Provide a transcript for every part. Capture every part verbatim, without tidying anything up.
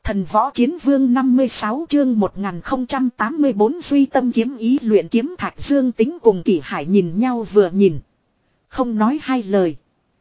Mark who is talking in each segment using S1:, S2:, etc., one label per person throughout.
S1: Thần võ chiến vương năm mươi sáu chương một nghìn không trăm tám mươi bốn duy tâm kiếm ý luyện kiếm Thạch Dương Tính cùng Kỷ Hải nhìn nhau vừa nhìn. Không nói hai lời.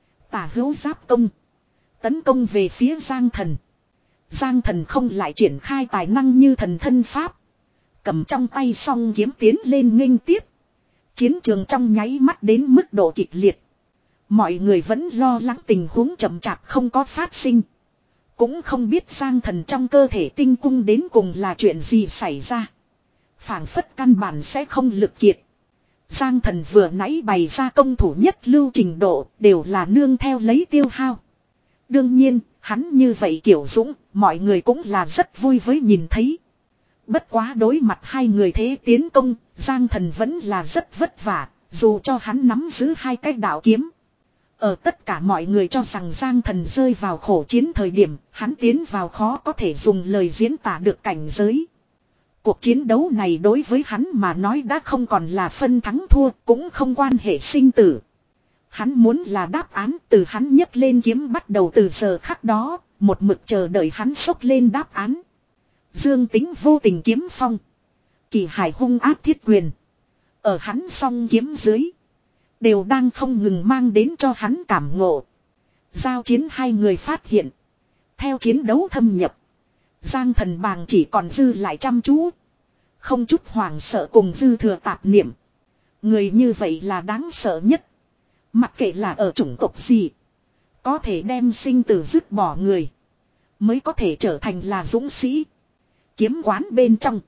S1: Tả hữu giáp công. Tấn công về phía Giang Thần. Giang Thần không lại triển khai tài năng như thần thân pháp. Cầm trong tay song kiếm tiến lên nghênh tiếp. Chiến trường trong nháy mắt đến mức độ kịch liệt. Mọi người vẫn lo lắng tình huống chậm chạp không có phát sinh. Cũng không biết Giang Thần trong cơ thể tinh cung đến cùng là chuyện gì xảy ra. Phảng phất căn bản sẽ không lực kiệt. Giang Thần vừa nãy bày ra công thủ nhất lưu trình độ đều là nương theo lấy tiêu hao. Đương nhiên, hắn như vậy kiểu dũng, mọi người cũng là rất vui với nhìn thấy. Bất quá đối mặt hai người thế tiến công, Giang Thần vẫn là rất vất vả, dù cho hắn nắm giữ hai cái đạo kiếm. Ở tất cả mọi người cho rằng Giang Thần rơi vào khổ chiến thời điểm, hắn tiến vào khó có thể dùng lời diễn tả được cảnh giới. Cuộc chiến đấu này đối với hắn mà nói đã không còn là phân thắng thua, cũng không quan hệ sinh tử. Hắn muốn là đáp án từ hắn nhấc lên kiếm bắt đầu từ giờ khắc đó, một mực chờ đợi hắn xốc lên đáp án. Dương Tính vô tình kiếm phong. Kỷ Hải hung áp thiết quyền. Ở hắn song kiếm dưới. Đều đang không ngừng mang đến cho hắn cảm ngộ. Giao chiến hai người phát hiện. Theo chiến đấu thâm nhập. Giang Thần bàng chỉ còn dư lại chăm chú. Không chút hoảng sợ cùng dư thừa tạp niệm. Người như vậy là đáng sợ nhất. Mặc kệ là ở chủng tộc gì. Có thể đem sinh tử dứt bỏ người. Mới có thể trở thành là dũng sĩ. Kiếm quán bên trong.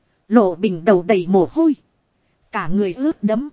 S1: Lộ Bình đầu đầy mồ hôi. Cả người ướt đẫm.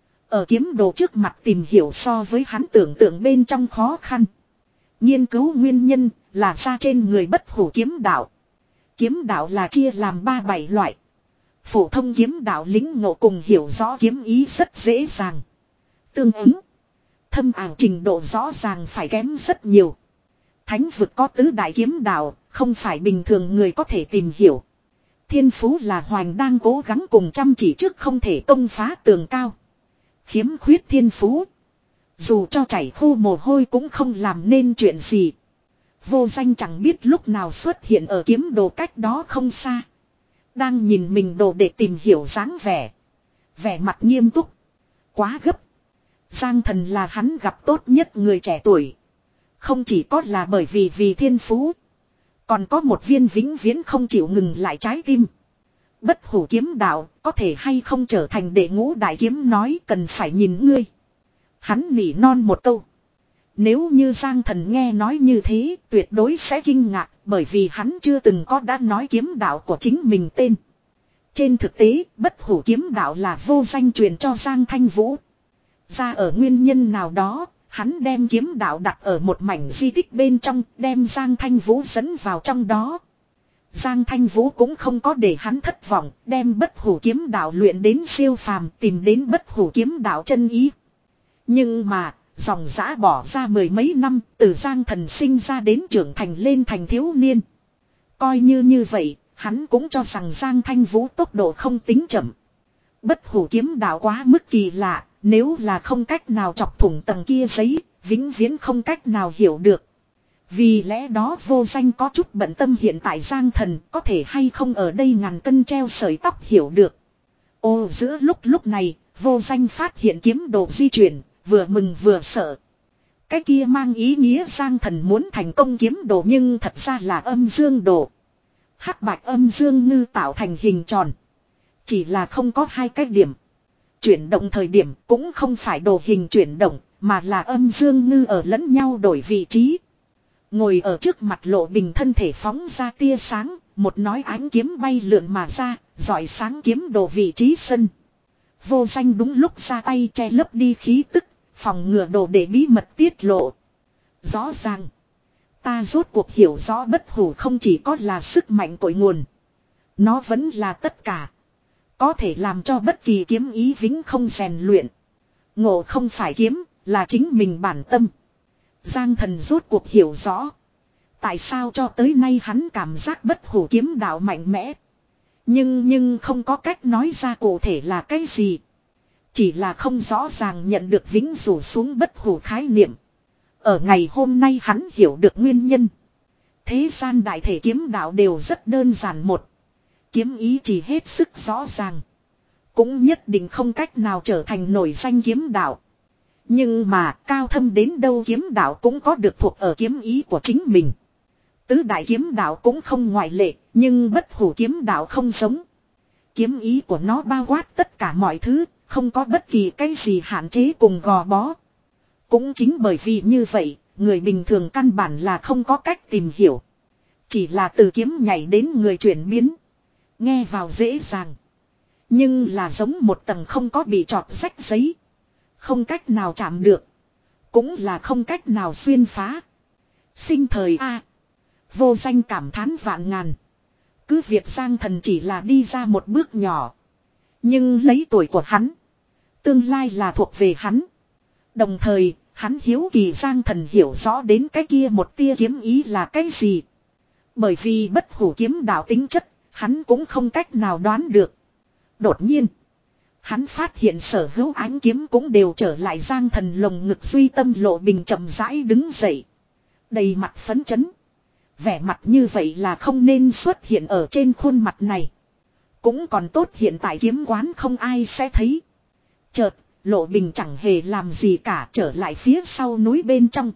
S1: Ở kiếm đồ trước mặt tìm hiểu so với hắn tưởng tượng bên trong khó khăn. Nghiên cứu nguyên nhân là ra trên người bất hủ kiếm đạo. Kiếm đạo là chia làm ba bảy loại. Phổ thông kiếm đạo lĩnh ngộ cùng hiểu rõ kiếm ý rất dễ dàng. Tương ứng. Thâm ảo trình độ rõ ràng phải kém rất nhiều. Thánh vực có tứ đại kiếm đạo, không phải bình thường người có thể tìm hiểu. Thiên phú là Hoành đang cố gắng cùng chăm chỉ trước không thể công phá tường cao. Khiếm khuyết thiên phú. Dù cho chảy khô mồ hôi cũng không làm nên chuyện gì. Vô Danh chẳng biết lúc nào xuất hiện ở kiếm đồ cách đó không xa. Đang nhìn mình đồ để tìm hiểu dáng vẻ. Vẻ mặt nghiêm túc. Quá gấp. Giang Thần là hắn gặp tốt nhất người trẻ tuổi. Không chỉ có là bởi vì vì thiên phú. Còn có một viên vĩnh viễn không chịu ngừng lại trái tim. Bất hủ kiếm đạo có thể hay không trở thành đệ ngũ đại kiếm nói cần phải nhìn ngươi. Hắn nỉ non một câu. Nếu như Giang Thần nghe nói như thế tuyệt đối sẽ kinh ngạc bởi vì hắn chưa từng có đã nói kiếm đạo của chính mình tên. Trên thực tế bất hủ kiếm đạo là Vô Danh truyền cho Giang Thanh Vũ. Ra ở nguyên nhân nào đó hắn đem kiếm đạo đặt ở một mảnh di tích bên trong đem Giang Thanh Vũ dẫn vào trong đó. Giang Thanh Vũ cũng không có để hắn thất vọng, đem bất hủ kiếm đạo luyện đến siêu phàm tìm đến bất hủ kiếm đạo chân ý. Nhưng mà, dòng dã bỏ ra mười mấy năm, từ Giang Thần sinh ra đến trưởng thành lên thành thiếu niên. Coi như như vậy, hắn cũng cho rằng Giang Thanh Vũ tốc độ không tính chậm. Bất hủ kiếm đạo quá mức kỳ lạ, nếu là không cách nào chọc thủng tầng kia giấy, vĩnh viễn không cách nào hiểu được. Vì lẽ đó Vô Danh có chút bận tâm hiện tại Giang Thần có thể hay không ở đây ngàn cân treo sợi tóc hiểu được. Ô giữa lúc lúc này, Vô Danh phát hiện kiếm đồ di chuyển, vừa mừng vừa sợ. Cái kia mang ý nghĩa Giang Thần muốn thành công kiếm đồ nhưng thật ra là âm dương đồ. Hắc bạch âm dương ngư tạo thành hình tròn. Chỉ là không có hai cái điểm. Chuyển động thời điểm cũng không phải đồ hình chuyển động, mà là âm dương ngư ở lẫn nhau đổi vị trí. Ngồi ở trước mặt Lộ Bình thân thể phóng ra tia sáng, một nói ánh kiếm bay lượn mà ra, rọi sáng kiếm đồ vị trí sân. Vô Danh đúng lúc ra tay che lấp đi khí tức, phòng ngừa đồ để bí mật tiết lộ. Rõ ràng, ta rốt cuộc hiểu rõ bất hủ không chỉ có là sức mạnh cội nguồn. Nó vẫn là tất cả. Có thể làm cho bất kỳ kiếm ý vĩnh không rèn luyện. Ngộ không phải kiếm, là chính mình bản tâm. Giang Thần rốt cuộc hiểu rõ. Tại sao cho tới nay hắn cảm giác bất hủ kiếm đạo mạnh mẽ. Nhưng nhưng không có cách nói ra cụ thể là cái gì. Chỉ là không rõ ràng nhận được vĩnh rủ xuống bất hủ khái niệm. Ở ngày hôm nay hắn hiểu được nguyên nhân. Thế gian đại thể kiếm đạo đều rất đơn giản một. Kiếm ý chỉ hết sức rõ ràng. Cũng nhất định không cách nào trở thành nổi danh kiếm đạo. Nhưng mà cao thâm đến đâu kiếm đạo cũng có được thuộc ở kiếm ý của chính mình. Tứ đại kiếm đạo cũng không ngoại lệ, nhưng bất hủ kiếm đạo không giống. Kiếm ý của nó bao quát tất cả mọi thứ, không có bất kỳ cái gì hạn chế cùng gò bó. Cũng chính bởi vì như vậy, người bình thường căn bản là không có cách tìm hiểu. Chỉ là từ kiếm nhảy đến người chuyển biến. Nghe vào dễ dàng. Nhưng là giống một tầng không có bị trọt rách giấy. Không cách nào chạm được. Cũng là không cách nào xuyên phá. Sinh thời A. Vô danh cảm thán vạn ngàn. Cứ việc Giang Thần chỉ là đi ra một bước nhỏ. Nhưng lấy tuổi của hắn. Tương lai là thuộc về hắn. Đồng thời, hắn hiếu kỳ Giang Thần hiểu rõ đến cái kia một tia kiếm ý là cái gì. Bởi vì bất hủ kiếm đạo tính chất, hắn cũng không cách nào đoán được. Đột nhiên, hắn phát hiện sở hữu ánh kiếm cũng đều trở lại Giang Thần lồng ngực duy tâm lộ bình chậm rãi đứng dậy. Đầy mặt phấn chấn. Vẻ mặt như vậy là không nên xuất hiện ở trên khuôn mặt này. Cũng còn tốt hiện tại kiếm quán không ai sẽ thấy. Chợt, Lộ Bình chẳng hề làm gì cả trở lại phía sau núi bên trong.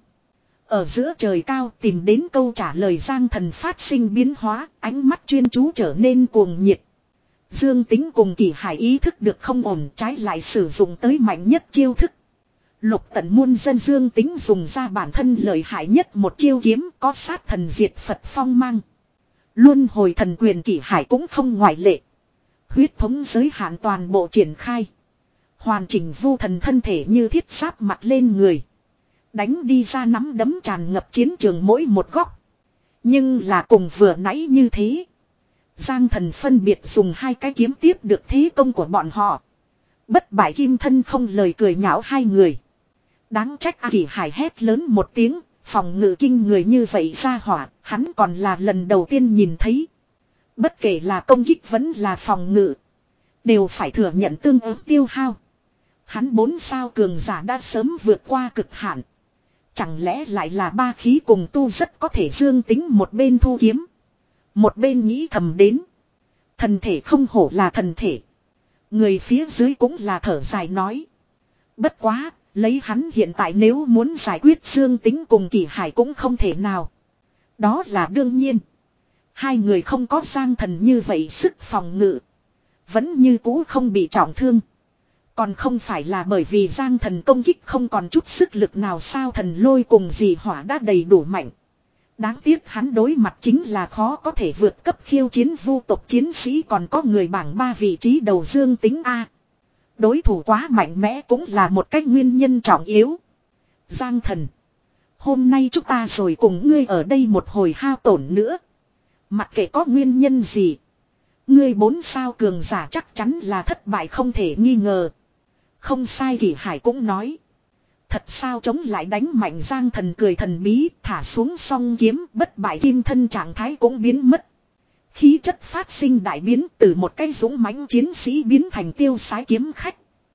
S1: Ở giữa trời cao tìm đến câu trả lời Giang Thần phát sinh biến hóa, ánh mắt chuyên chú trở nên cuồng nhiệt. Dương Tính cùng Kỳ Hải ý thức được không ổn, trái lại sử dụng tới mạnh nhất chiêu thức. Lục tận muôn dân Dương Tính dùng ra bản thân lợi hại nhất một chiêu kiếm có sát thần diệt Phật phong mang. Luân hồi thần quyền Kỳ Hải cũng không ngoại lệ. Huyết thống giới hạn toàn bộ triển khai. Hoàn chỉnh vu thần thân thể như thiết giáp mặt lên người. Đánh đi ra nắm đấm tràn ngập chiến trường mỗi một góc. Nhưng là cùng vừa nãy như thế. Giang Thần phân biệt dùng hai cái kiếm tiếp được thế công của bọn họ. Bất bại kim thân không lời cười nhạo hai người. Đáng trách A Kỳ Hải hét lớn một tiếng, phòng ngự kinh người như vậy ra hỏa, hắn còn là lần đầu tiên nhìn thấy. Bất kể là công kích vẫn là phòng ngự, đều phải thừa nhận tương ứng tiêu hao. Hắn bốn sao cường giả đã sớm vượt qua cực hạn. Chẳng lẽ lại là ba khí cùng tu rất có thể Dương Tính một bên thu kiếm. Một bên nghĩ thầm đến. Thần thể không hổ là thần thể. Người phía dưới cũng là thở dài nói. Bất quá, lấy hắn hiện tại nếu muốn giải quyết Dương Tính cùng Kỳ Hải cũng không thể nào. Đó là đương nhiên. Hai người không có Giang Thần như vậy sức phòng ngự. Vẫn như cũ không bị trọng thương. Còn không phải là bởi vì Giang Thần công kích không còn chút sức lực nào sao thần lôi cùng dì hỏa đã đầy đủ mạnh. Đáng tiếc hắn đối mặt chính là khó có thể vượt cấp khiêu chiến vu tộc chiến sĩ còn có người bảng ba vị trí đầu Dương Tính A. Đối thủ quá mạnh mẽ cũng là một cách nguyên nhân trọng yếu. Giang Thần. Hôm nay chúng ta rồi cùng ngươi ở đây một hồi hao tổn nữa. Mặc kệ có nguyên nhân gì. Ngươi bốn sao cường giả chắc chắn là thất bại không thể nghi ngờ. Không sai Kỳ Hải cũng nói. Thật sao chống lại đánh mạnh Giang Thần cười thần bí thả xuống song kiếm bất bại kim thân trạng thái cũng biến mất. Khí chất phát sinh đại biến từ một cái dũng mãnh chiến sĩ biến thành tiêu sái kiếm khách.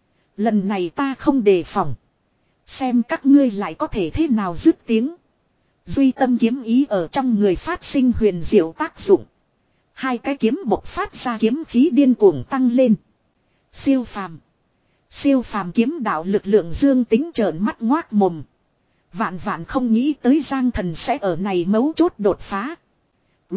S1: Lần này ta không đề phòng. Xem các ngươi lại có thể thế nào dứt tiếng. Duy tâm kiếm ý ở trong người phát sinh huyền diệu tác dụng. Hai cái kiếm bộc phát ra kiếm khí điên cuồng tăng lên. Siêu phàm. Siêu phàm kiếm đạo lực lượng Dương Tính trợn mắt ngoác mồm. Vạn vạn không nghĩ tới Giang Thần sẽ ở này mấu chốt đột phá. B.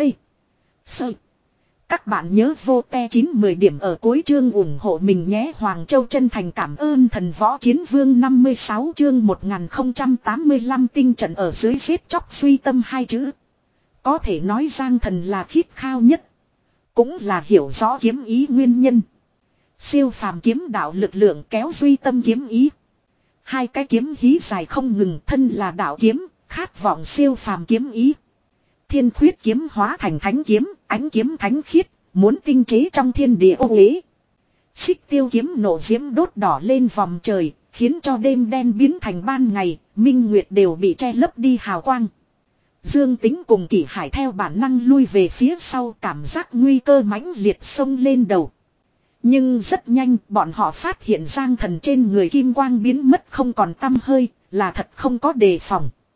S1: Sơ. Các bạn nhớ vô te chín mười điểm ở cuối chương ủng hộ mình nhé. Hoàng Châu chân thành cảm ơn thần võ chiến vương năm mươi sáu chương một nghìn không trăm tám mươi lăm tinh trận ở dưới xếp chóc suy tâm hai chữ. Có thể nói Giang Thần là khít khao nhất. Cũng là hiểu rõ kiếm ý nguyên nhân. Siêu phàm kiếm đạo lực lượng kéo duy tâm kiếm ý. Hai cái kiếm hí dài không ngừng thân là đạo kiếm, khát vọng siêu phàm kiếm ý. Thiên khuyết kiếm hóa thành thánh kiếm, ánh kiếm thánh khiết, muốn tinh chế trong thiên địa ô uế. Xích tiêu kiếm nổ diễm đốt đỏ lên vòng trời, khiến cho đêm đen biến thành ban ngày, minh nguyệt đều bị che lấp đi hào quang. Dương Tính cùng Kỳ Hải theo bản năng lui về phía sau cảm giác nguy cơ mãnh liệt xông lên đầu. Nhưng rất nhanh bọn họ phát hiện Giang Thần trên người kim quang biến mất không còn tăm hơi, là thật không có đề phòng.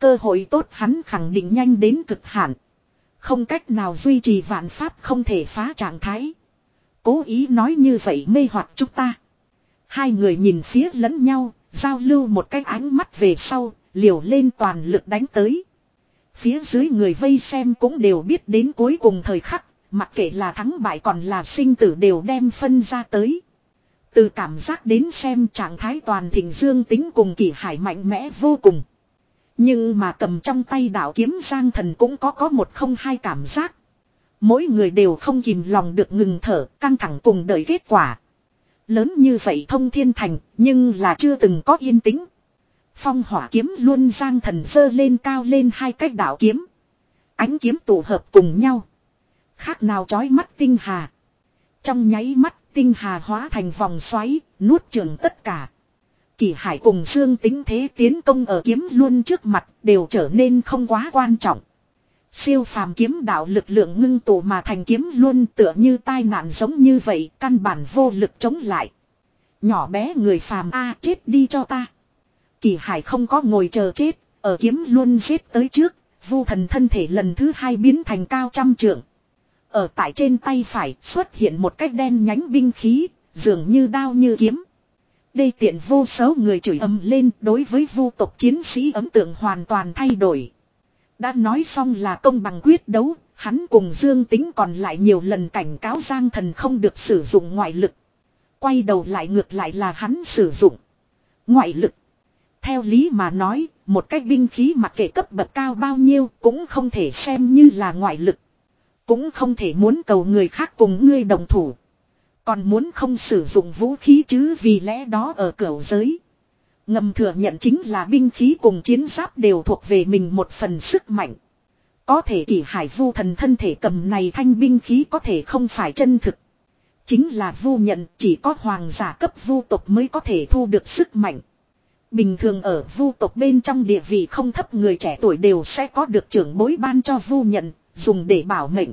S1: Cơ hội tốt hắn khẳng định nhanh đến cực hạn. Không cách nào duy trì vạn pháp không thể phá trạng thái. Cố ý nói như vậy mê hoặc chúng ta. Hai người nhìn phía lẫn nhau, giao lưu một cái ánh mắt về sau, liều lên toàn lực đánh tới. Phía dưới người vây xem cũng đều biết đến cuối cùng thời khắc, mặc kệ là thắng bại còn là sinh tử đều đem phân ra tới. Từ cảm giác đến xem trạng thái toàn thịnh Dương Tính cùng Kỷ Hải mạnh mẽ vô cùng. Nhưng mà cầm trong tay đạo kiếm Giang Thần cũng có có một không hai cảm giác. Mỗi người đều không kìm lòng được ngừng thở, căng thẳng cùng đợi kết quả. Lớn như vậy thông thiên thành, nhưng là chưa từng có yên tĩnh. Phong hỏa kiếm luôn Giang Thần giơ lên cao lên hai cái đạo kiếm. Ánh kiếm tụ hợp cùng nhau. Khác nào chói mắt tinh hà. Trong nháy mắt tinh hà hóa thành vòng xoáy, nuốt chửng tất cả. Kỷ Hải cùng Dương Tính thế tiến công ở kiếm luôn trước mặt đều trở nên không quá quan trọng. Siêu phàm kiếm đạo lực lượng ngưng tụ mà thành kiếm luôn tựa như tai nạn giống như vậy, căn bản vô lực chống lại. Nhỏ bé người phàm a chết đi cho ta. Kỷ Hải không có ngồi chờ chết, ở kiếm luôn giết tới trước, vu thần thân thể lần thứ hai biến thành cao trăm trượng. Ở tại trên tay phải xuất hiện một cái đen nhánh binh khí, dường như đao như kiếm. Đây tiện vô số người chửi ầm lên, đối với vu tộc chiến sĩ ấn tượng hoàn toàn thay đổi. Đã nói xong là công bằng quyết đấu, hắn cùng Dương Tính còn lại nhiều lần cảnh cáo Giang Thần không được sử dụng ngoại lực. Quay đầu lại ngược lại là hắn sử dụng ngoại lực. Theo lý mà nói, một cái binh khí mặc kệ cấp bậc cao bao nhiêu cũng không thể xem như là ngoại lực. Cũng không thể muốn cầu người khác cùng ngươi đồng thủ. Còn muốn không sử dụng vũ khí chứ, vì lẽ đó ở cửu giới. Ngầm thừa nhận chính là binh khí cùng chiến giáp đều thuộc về mình một phần sức mạnh. Có thể Kỷ Hải vu thần thân thể cầm này thanh binh khí có thể không phải chân thực. Chính là vu nhận, chỉ có hoàng giả cấp vu tộc mới có thể thu được sức mạnh. Bình thường ở vu tộc bên trong địa vị không thấp người trẻ tuổi đều sẽ có được trưởng bối ban cho vu nhận, dùng để bảo mệnh.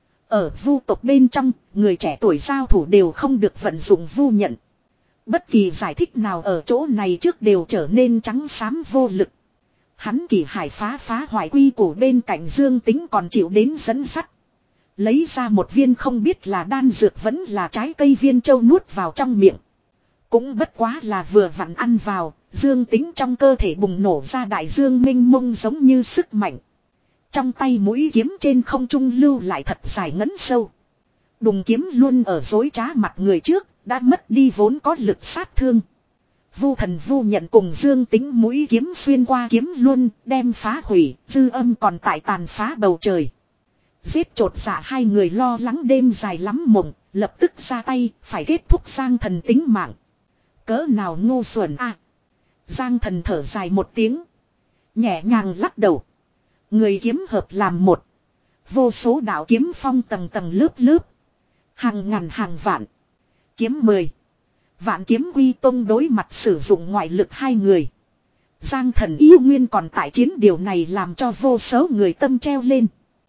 S1: Ở vu tộc bên trong, người trẻ tuổi giao thủ đều không được vận dụng vu nhận. Bất kỳ giải thích nào ở chỗ này trước đều trở nên trắng xám vô lực. Hắn Kỷ Hải phá phá hoại quy của bên cạnh Dương Tính còn chịu đến dẫn sắt. Lấy ra một viên không biết là đan dược vẫn là trái cây viên châu nuốt vào trong miệng. Cũng bất quá là vừa vặn ăn vào, Dương Tính trong cơ thể bùng nổ ra đại dương minh mông giống như sức mạnh. Trong tay mũi kiếm trên không trung lưu lại thật dài ngấn sâu. Đùng kiếm luôn ở dối trá mặt người trước, đã mất đi vốn có lực sát thương. Vu thần vu nhận cùng Dương Tính mũi kiếm xuyên qua kiếm luôn, đem phá hủy, dư âm còn tại tàn phá bầu trời. Giết chột dạ hai người lo lắng đêm dài lắm mộng, lập tức ra tay, phải kết thúc Giang Thần tính mạng. Cỡ nào ngu xuẩn a. Giang Thần thở dài một tiếng, nhẹ nhàng lắc đầu. Người kiếm hợp làm một. Vô số đạo kiếm phong tầng tầng lớp lớp. Hàng ngàn hàng vạn. Kiếm mười. Vạn kiếm quy tông đối mặt sử dụng ngoại lực hai người. Giang Thần yêu nguyên còn tại chiến, điều này làm cho vô số người tâm treo lên.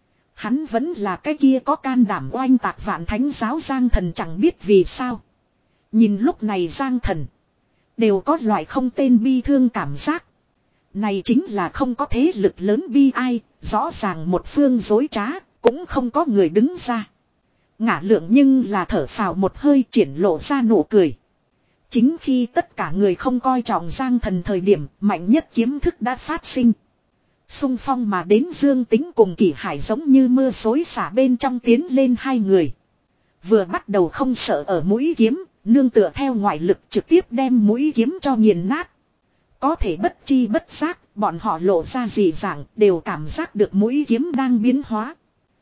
S1: Hắn vẫn là cái kia có can đảm oanh tạc vạn thánh giáo Giang Thần chẳng biết vì sao. Nhìn lúc này Giang Thần. Đều có loại không tên bi thương cảm giác. Này chính là không có thế lực lớn bi ai, rõ ràng một phương dối trá, cũng không có người đứng ra. Ngả lượng nhưng là thở phào một hơi triển lộ ra nụ cười. Chính khi tất cả người không coi trọng Giang Thần thời điểm, mạnh nhất kiếm thức đã phát sinh. Xung phong mà đến Dương Tính cùng Kỷ Hải giống như mưa xối xả bên trong tiến lên hai người. Vừa bắt đầu không sợ ở mũi kiếm, nương tựa theo ngoại lực trực tiếp đem mũi kiếm cho nghiền nát. Có thể bất chi bất giác, bọn họ lộ ra dị dạng, đều cảm giác được mũi kiếm đang biến hóa.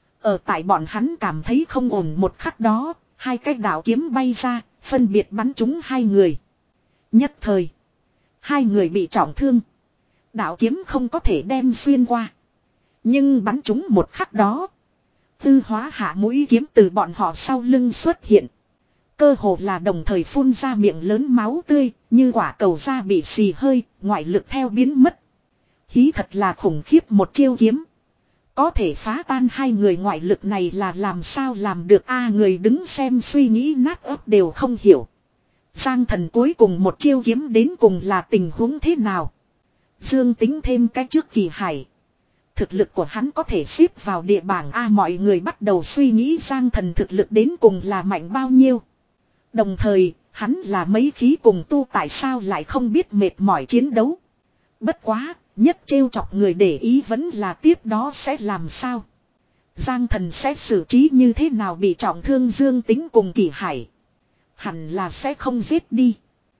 S1: Ở tại bọn hắn cảm thấy không ổn một khắc đó, hai cái đạo kiếm bay ra, phân biệt bắn trúng hai người. Nhất thời, hai người bị trọng thương. Đạo kiếm không có thể đem xuyên qua. Nhưng bắn trúng một khắc đó, tư hóa hạ mũi kiếm từ bọn họ sau lưng xuất hiện. Cơ hồ là đồng thời phun ra miệng lớn máu tươi, như quả cầu da bị xì hơi, ngoại lực theo biến mất. Hí thật là khủng khiếp một chiêu kiếm. Có thể phá tan hai người ngoại lực này là làm sao làm được a người đứng xem suy nghĩ nát óc đều không hiểu. Giang Thần cuối cùng một chiêu kiếm đến cùng là tình huống thế nào. Dương Tính thêm cái trước Kỳ Hải. Thực lực của hắn có thể xếp vào địa bảng A, mọi người bắt đầu suy nghĩ Giang Thần thực lực đến cùng là mạnh bao nhiêu. Đồng thời, hắn là mấy khí cùng tu tại sao lại không biết mệt mỏi chiến đấu. Bất quá, nhất trêu chọc người để ý vẫn là tiếp đó sẽ làm sao. Giang Thần sẽ xử trí như thế nào bị trọng thương Dương Tính cùng Kỳ Hải. Hẳn là sẽ không giết đi.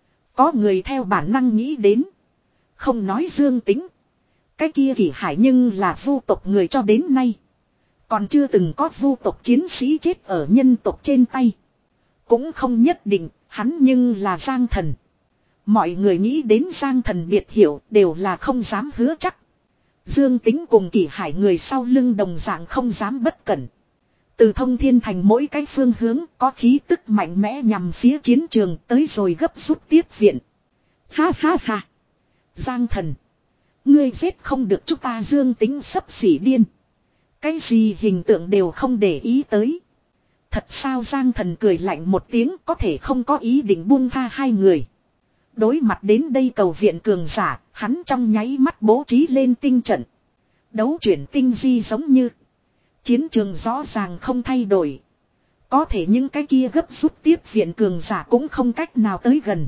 S1: Có người theo bản năng nghĩ đến. Không nói Dương Tính. Cái kia Kỳ Hải nhưng là vu tộc người cho đến nay. Còn chưa từng có vu tộc chiến sĩ chết ở nhân tộc trên tay. Cũng không nhất định, hắn nhưng là Giang Thần. Mọi người nghĩ đến Giang Thần biệt hiểu đều là không dám hứa chắc. Dương Tính cùng Kỳ Hải người sau lưng đồng dạng không dám bất cẩn. Từ Thông Thiên Thành mỗi cái phương hướng có khí tức mạnh mẽ nhằm phía chiến trường tới rồi gấp rút tiếp viện. Ha ha ha. Giang Thần. Ngươi giết không được chúng ta Dương Tính sấp xỉ điên. Cái gì hình tượng đều không để ý tới. Thật sao Giang Thần cười lạnh một tiếng có thể không có ý định buông tha hai người. Đối mặt đến đây cầu viện cường giả, hắn trong nháy mắt bố trí lên tinh trận. Đấu chuyển tinh di giống như. Chiến trường rõ ràng không thay đổi. Có thể những cái kia gấp rút tiếp viện cường giả cũng không cách nào tới gần.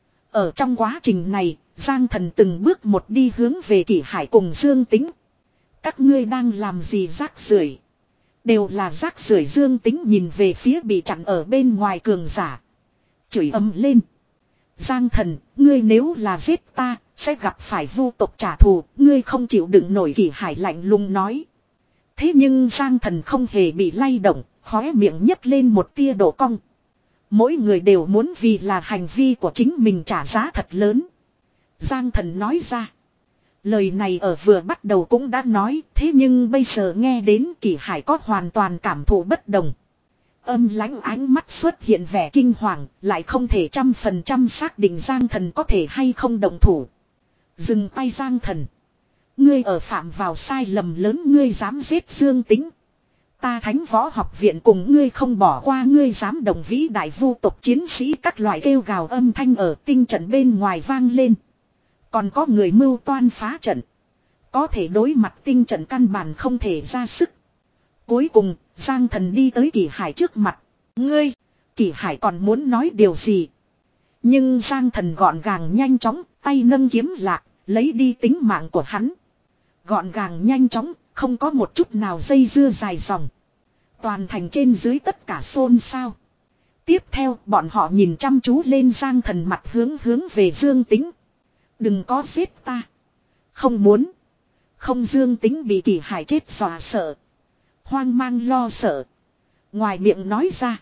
S1: Ở trong quá trình này, Giang Thần từng bước một đi hướng về Kỳ Hải cùng Dương Tính. Các ngươi đang làm gì rác rưởi? Đều là rác rưởi. Dương Tính nhìn về phía bị chặn ở bên ngoài cường giả. Chửi ầm lên. Giang Thần, ngươi nếu là giết ta, sẽ gặp phải vu tộc trả thù, ngươi không chịu đựng nổi. Kỳ Hải lạnh lùng nói. Thế nhưng Giang Thần không hề bị lay động, khóe miệng nhấc lên một tia độ cong. Mỗi người đều muốn vì là hành vi của chính mình trả giá thật lớn. Giang Thần nói ra. Lời này ở vừa bắt đầu cũng đã nói, thế nhưng bây giờ nghe đến Kỳ Hải có hoàn toàn cảm thụ bất đồng. Âm lãnh ánh mắt xuất hiện vẻ kinh hoàng, lại không thể trăm phần trăm xác định Giang Thần có thể hay không động thủ. Dừng tay Giang Thần. Ngươi ở phạm vào sai lầm lớn, ngươi dám giết Dương Tính. Ta Thánh Võ Học Viện cùng ngươi không bỏ qua, ngươi dám đồng vĩ đại vu tộc chiến sĩ. Các loại kêu gào âm thanh ở tinh trận bên ngoài vang lên. Còn có người mưu toan phá trận. Có thể đối mặt tinh trận căn bản không thể ra sức. Cuối cùng, Giang Thần đi tới Kỳ Hải trước mặt. Ngươi, Kỳ Hải còn muốn nói điều gì. Nhưng Giang Thần gọn gàng nhanh chóng, tay nâng kiếm lạc, lấy đi tính mạng của hắn. Gọn gàng nhanh chóng, không có một chút nào dây dưa dài dòng. Toàn thành trên dưới tất cả xôn xao. Tiếp theo, bọn họ nhìn chăm chú lên Giang Thần, mặt hướng hướng về Dương Tính. Đừng có giết ta. Không muốn. Không. Dương Tính bị Kỳ Hải chết dọa sợ. Hoang mang lo sợ. Ngoài miệng nói ra.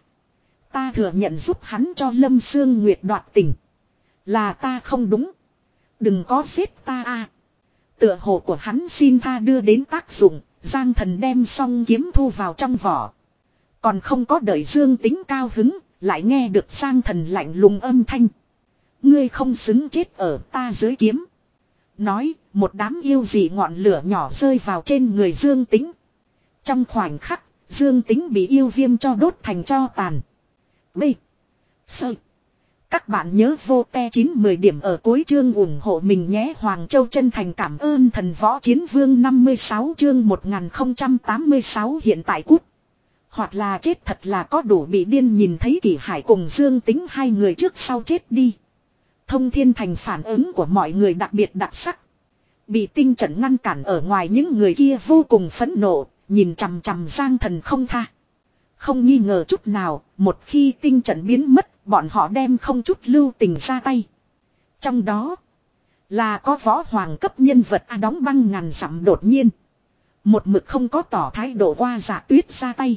S1: Ta thừa nhận giúp hắn cho Lâm Sương Nguyệt đoạt tình. Là ta không đúng. Đừng có giết ta a. Tựa hồ của hắn xin tha đưa đến tác dụng. Giang Thần đem xong kiếm thu vào trong vỏ. Còn không có đợi Dương Tính cao hứng. Lại nghe được Giang Thần lạnh lùng âm thanh. Ngươi không xứng chết ở ta dưới kiếm. Nói, một đám yêu dị ngọn lửa nhỏ rơi vào trên người Dương Tính. Trong khoảnh khắc, Dương Tính bị yêu viêm cho đốt thành tro tàn. B. Sơ. Các bạn nhớ vô te chín mười điểm ở cuối chương ủng hộ mình nhé. Hoàng Châu chân thành cảm ơn Thần Võ Chiến Vương. Năm mươi sáu chương một nghìn không trăm tám mươi sáu hiện tại cút. Hoặc là chết thật là có đủ bị điên. Nhìn thấy Kỳ Hải cùng Dương Tính hai người trước sau chết đi. Thông Thiên Thành phản ứng của mọi người đặc biệt đặc sắc. Bị tinh trận ngăn cản ở ngoài những người kia vô cùng phẫn nộ, nhìn chằm chằm Giang Thần không tha. Không nghi ngờ chút nào, một khi tinh trận biến mất, bọn họ đem không chút lưu tình ra tay. Trong đó, là có võ hoàng cấp nhân vật A đóng băng ngàn dặm đột nhiên. Một mực không có tỏ thái độ qua Dạ Tuyết ra tay.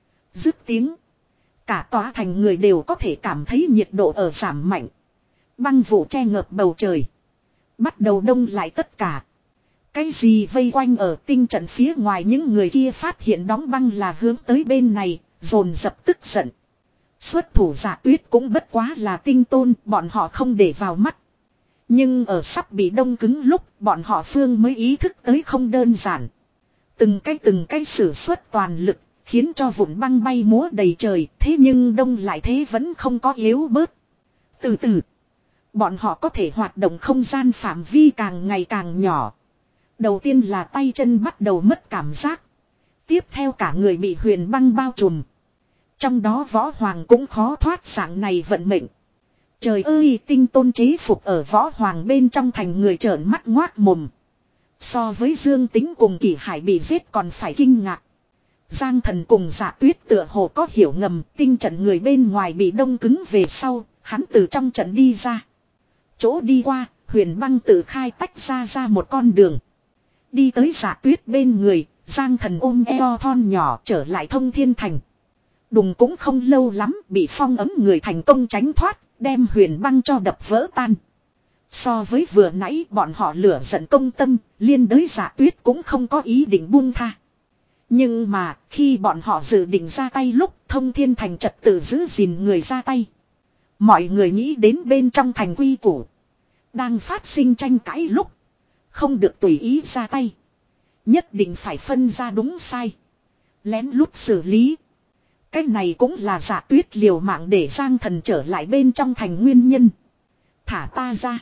S1: Dứt tiếng, cả tòa thành người đều có thể cảm thấy nhiệt độ ở giảm mạnh. Băng vụ che ngợp bầu trời. Bắt đầu đông lại tất cả. Cái gì vây quanh ở tinh trận phía ngoài những người kia phát hiện đóng băng là hướng tới bên này, dồn dập tức giận. Xuất thủ Dạ Tuyết cũng bất quá là tinh tôn, bọn họ không để vào mắt. Nhưng ở sắp bị đông cứng lúc, bọn họ phương mới ý thức tới không đơn giản. Từng cái từng cái sử xuất toàn lực, khiến cho vụn băng bay múa đầy trời, thế nhưng đông lại thế vẫn không có yếu bớt. Từ từ, Bọn họ có thể hoạt động không gian phạm vi càng ngày càng nhỏ. Đầu tiên là tay chân bắt đầu mất cảm giác. Tiếp theo cả người bị huyền băng bao trùm. Trong đó võ hoàng cũng khó thoát dạng này vận mệnh. Trời ơi, tinh tôn chế phục ở võ hoàng bên trong thành người trợn mắt ngoác mồm. So với Dương Tính cùng Kỷ Hải bị giết còn phải kinh ngạc. Giang Thần cùng Dạ Tuyết tựa hồ có hiểu ngầm, tinh trận người bên ngoài bị đông cứng về sau, hắn từ trong trận đi ra. Chỗ đi qua, huyền băng tự khai tách ra ra một con đường. Đi tới Dạ Tuyết bên người, Giang Thần ôm eo thon nhỏ trở lại Thông Thiên Thành. Đùng cũng không lâu lắm bị phong ấm người thành công tránh thoát, đem huyền băng cho đập vỡ tan. So với vừa nãy bọn họ lửa giận công tâm, liên đới Dạ Tuyết cũng không có ý định buông tha. Nhưng mà khi bọn họ dự định ra tay lúc Thông Thiên Thành trật tự giữ gìn người ra tay. Mọi người nghĩ đến bên trong thành quy củ. Đang phát sinh tranh cãi lúc. Không được tùy ý ra tay. Nhất định phải phân ra đúng sai. Lén lút xử lý. Cái này cũng là Dạ Tuyết liều mạng để Giang Thần trở lại bên trong thành nguyên nhân. Thả ta ra.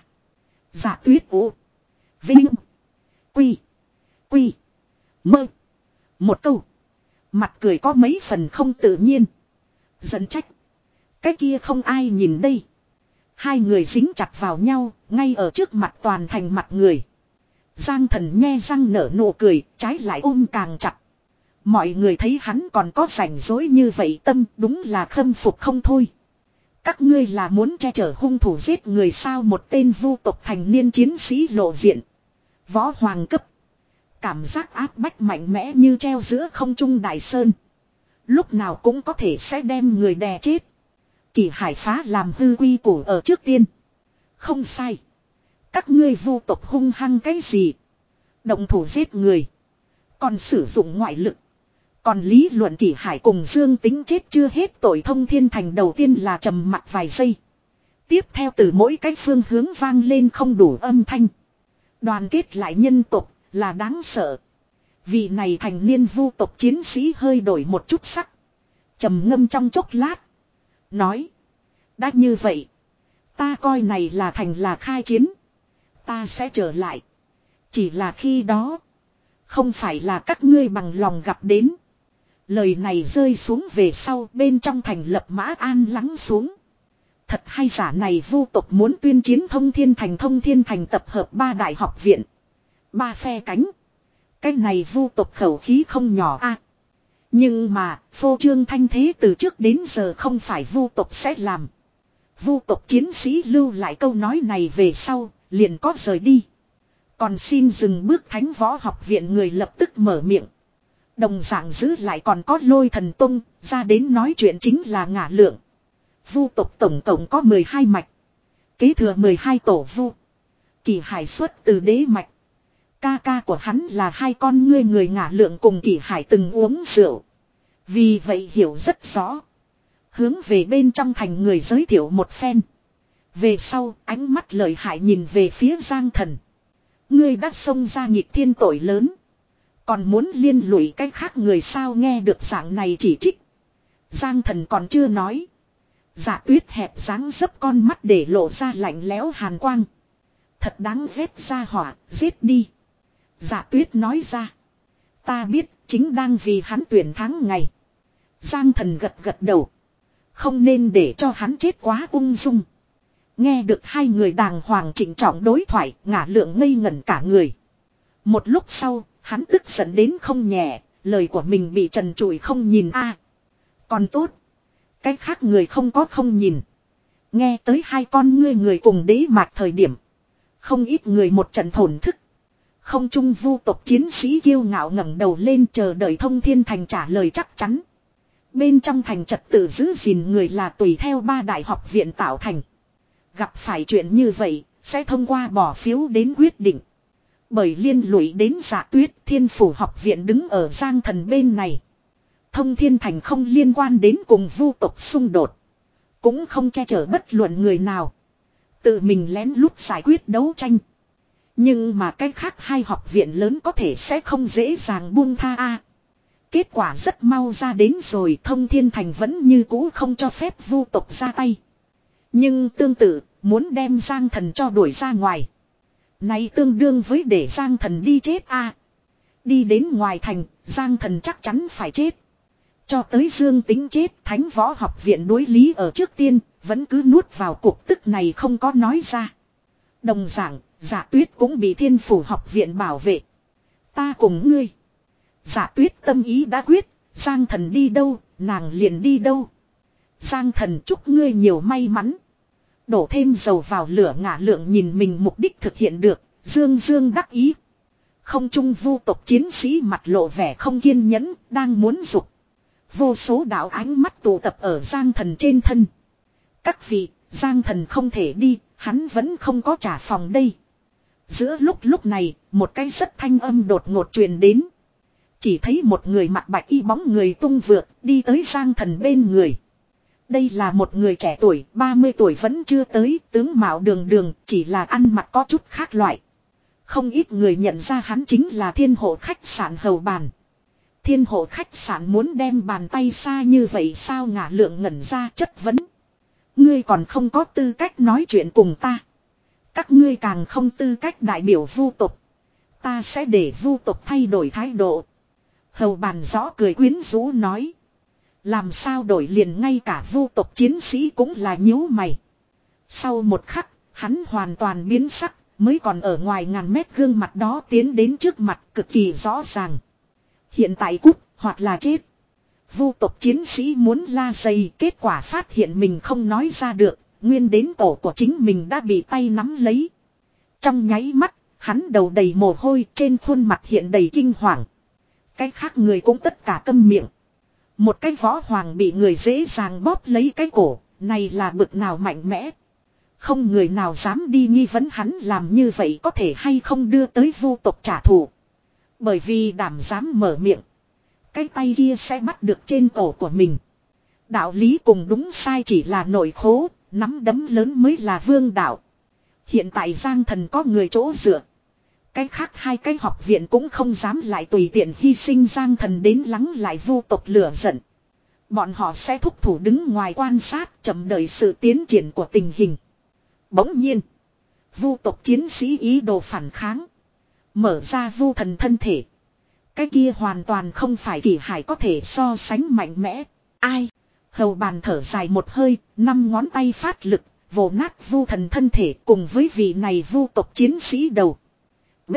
S1: Dạ Tuyết ủ. Vinh. Quy. Quy. Mơ. Một câu. Mặt cười có mấy phần không tự nhiên. Giận trách. Cái kia không ai nhìn đây. Hai người dính chặt vào nhau. Ngay ở trước mặt toàn thành mặt người. Giang Thần nhe răng nở nụ cười. Trái lại ôm càng chặt. Mọi người thấy hắn còn có rảnh rỗi như vậy tâm. Đúng là khâm phục không thôi. Các ngươi là muốn che chở hung thủ giết người sao? Một tên vu tộc thành niên chiến sĩ lộ diện. Võ hoàng cấp. Cảm giác áp bách mạnh mẽ như treo giữa không trung đại sơn. Lúc nào cũng có thể sẽ đem người đè chết. Kỷ Hải phá làm hư quy củ ở trước tiên. Không sai. Các ngươi vu tộc hung hăng cái gì? Động thủ giết người. Còn sử dụng ngoại lực. Còn lý luận Kỷ Hải cùng Dương Tính chết chưa hết tội. Thông Thiên Thành đầu tiên là trầm mặc vài giây. Tiếp theo từ mỗi cái phương hướng vang lên không đủ âm thanh. Đoàn kết lại nhân tộc là đáng sợ. Vị này thành niên vu tộc chiến sĩ hơi đổi một chút sắc. Trầm ngâm trong chốc lát. Nói. Đã như vậy. Ta coi này là thành là khai chiến. Ta sẽ trở lại. Chỉ là khi đó. Không phải là các ngươi bằng lòng gặp đến. Lời này rơi xuống về sau bên trong thành lập mã an lắng xuống. Thật hay giả này vu tộc muốn tuyên chiến Thông Thiên Thành. Thông Thiên Thành tập hợp ba đại học viện. Ba phe cánh. Cái này vu tộc khẩu khí không nhỏ a. Nhưng mà phô trương thanh thế từ trước đến giờ không phải vu tộc sẽ làm. Vu tộc chiến sĩ lưu lại câu nói này về sau liền có rời đi. Còn xin dừng bước Thánh Võ Học Viện người lập tức mở miệng. Đồng dạng giữ lại còn có Lôi Thần Tông ra đến nói chuyện chính là Ngả Lượng. Vu tộc tổng cộng có mười hai mạch. Kế thừa mười hai tổ vu. Kỷ Hải xuất từ đế mạch. Ca ca của hắn là hai con ngươi người Ngả Lượng cùng Kỷ Hải từng uống rượu. Vì vậy hiểu rất rõ. Hướng về bên trong thành người giới thiệu một phen. Về sau ánh mắt lợi hại nhìn về phía Giang Thần. Ngươi đã xông ra nghịch thiên tội lớn. Còn muốn liên lụy cái khác người sao? Nghe được dạng này chỉ trích. Giang Thần còn chưa nói. Dạ Tuyết hẹp dáng dấp con mắt để lộ ra lạnh lẽo hàn quang. Thật đáng ghét ra hỏa, giết đi. Dạ Tuyết nói ra. Ta biết chính đang vì hắn tuyển tháng ngày. Giang Thần gật gật đầu. Không nên để cho hắn chết quá ung dung. Nghe được hai người đàng hoàng trịnh trọng đối thoại, Ngả Lượng ngây ngẩn cả người. Một lúc sau, hắn tức giận đến không nhẹ, lời của mình bị trần trụi không nhìn a. Còn tốt. Cái khác người không có không nhìn. Nghe tới hai con ngươi người cùng đế mạch thời điểm. Không ít người một trận thổn thức. Không trung vu tộc chiến sĩ kiêu ngạo ngẩng đầu lên chờ đợi Thông Thiên Thành trả lời chắc chắn. Bên trong thành trật tự giữ gìn người là tùy theo ba đại học viện tạo thành. Gặp phải chuyện như vậy, sẽ thông qua bỏ phiếu đến quyết định. Bởi liên lụy đến Dạ Tuyết, Thiên Phủ học viện đứng ở Giang Thần bên này. Thông Thiên Thành không liên quan đến cùng vu tộc xung đột. Cũng không che chở bất luận người nào. Tự mình lén lút giải quyết đấu tranh. Nhưng mà cái khác hai học viện lớn có thể sẽ không dễ dàng buông tha a. Kết quả rất mau ra đến rồi. Thông Thiên Thành vẫn như cũ không cho phép vu tộc ra tay. Nhưng tương tự, muốn đem Giang Thần cho đuổi ra ngoài. Này tương đương với để Giang Thần đi chết a. Đi đến ngoài thành, Giang Thần chắc chắn phải chết. Cho tới Dương Tính chết, Thánh Võ Học Viện đối lý ở trước tiên, vẫn cứ nuốt vào cục tức này không có nói ra. Đồng dạng, Dạ Tuyết cũng bị Thiên Phủ Học Viện bảo vệ. Ta cùng ngươi. Dạ Tuyết tâm ý đã quyết, Giang Thần đi đâu, nàng liền đi đâu. Giang Thần chúc ngươi nhiều may mắn. Đổ thêm dầu vào lửa ngả lượng nhìn mình mục đích thực hiện được, dương dương đắc ý. Không trung vu tộc chiến sĩ mặt lộ vẻ không kiên nhẫn, đang muốn dục. Vô số đạo ánh mắt tụ tập ở Giang Thần trên thân. Các vị, Giang Thần không thể đi, hắn vẫn không có trả phòng đây. Giữa lúc lúc này, một cái rất thanh âm đột ngột truyền đến. Chỉ thấy một người mặc bạch y bóng người tung vượt, đi tới Giang Thần bên người. Đây là một người trẻ tuổi, ba mươi tuổi vẫn chưa tới, tướng mạo đường đường, chỉ là ăn mặc có chút khác loại. Không ít người nhận ra hắn chính là Thiên Hộ khách sạn hầu bàn. Thiên Hộ khách sạn muốn đem bàn tay xa như vậy sao ngả lượng ngẩn ra chất vấn. Ngươi còn không có tư cách nói chuyện cùng ta. Các ngươi càng không tư cách đại biểu vu tộc. Ta sẽ để vu tộc thay đổi thái độ. Hầu bàn rõ cười quyến rũ nói. Làm sao đổi liền ngay cả vu tộc chiến sĩ cũng là nhíu mày. Sau một khắc, hắn hoàn toàn biến sắc, mới còn ở ngoài ngàn mét gương mặt đó tiến đến trước mặt cực kỳ rõ ràng. Hiện tại cút, hoặc là chết. Vu tộc chiến sĩ muốn la dày, kết quả phát hiện mình không nói ra được, nguyên đến cổ của chính mình đã bị tay nắm lấy. Trong nháy mắt, hắn đầu đầy mồ hôi, trên khuôn mặt hiện đầy kinh hoàng. Cái khác người cũng tất cả câm miệng. Một cái võ hoàng bị người dễ dàng bóp lấy cái cổ, này là bực nào mạnh mẽ. Không người nào dám đi nghi vấn hắn làm như vậy có thể hay không đưa tới vu tộc trả thù. Bởi vì đảm dám mở miệng. Cái tay kia sẽ bắt được trên cổ của mình. Đạo lý cùng đúng sai chỉ là nội khố, nắm đấm lớn mới là vương đạo. Hiện tại Giang Thần có người chỗ dựa. Cái khác hai cái học viện cũng không dám lại tùy tiện hy sinh Giang Thần đến lắng lại vu tộc lửa giận. Bọn họ sẽ thúc thủ đứng ngoài quan sát chậm đợi sự tiến triển của tình hình. Bỗng nhiên, vu tộc chiến sĩ ý đồ phản kháng. Mở ra vu thần thân thể. Cái kia hoàn toàn không phải Kỳ Hải có thể so sánh mạnh mẽ. Ai? Hầu bàn thở dài một hơi, năm ngón tay phát lực, vồ nát vu thần thân thể cùng với vị này vu tộc chiến sĩ đầu. B.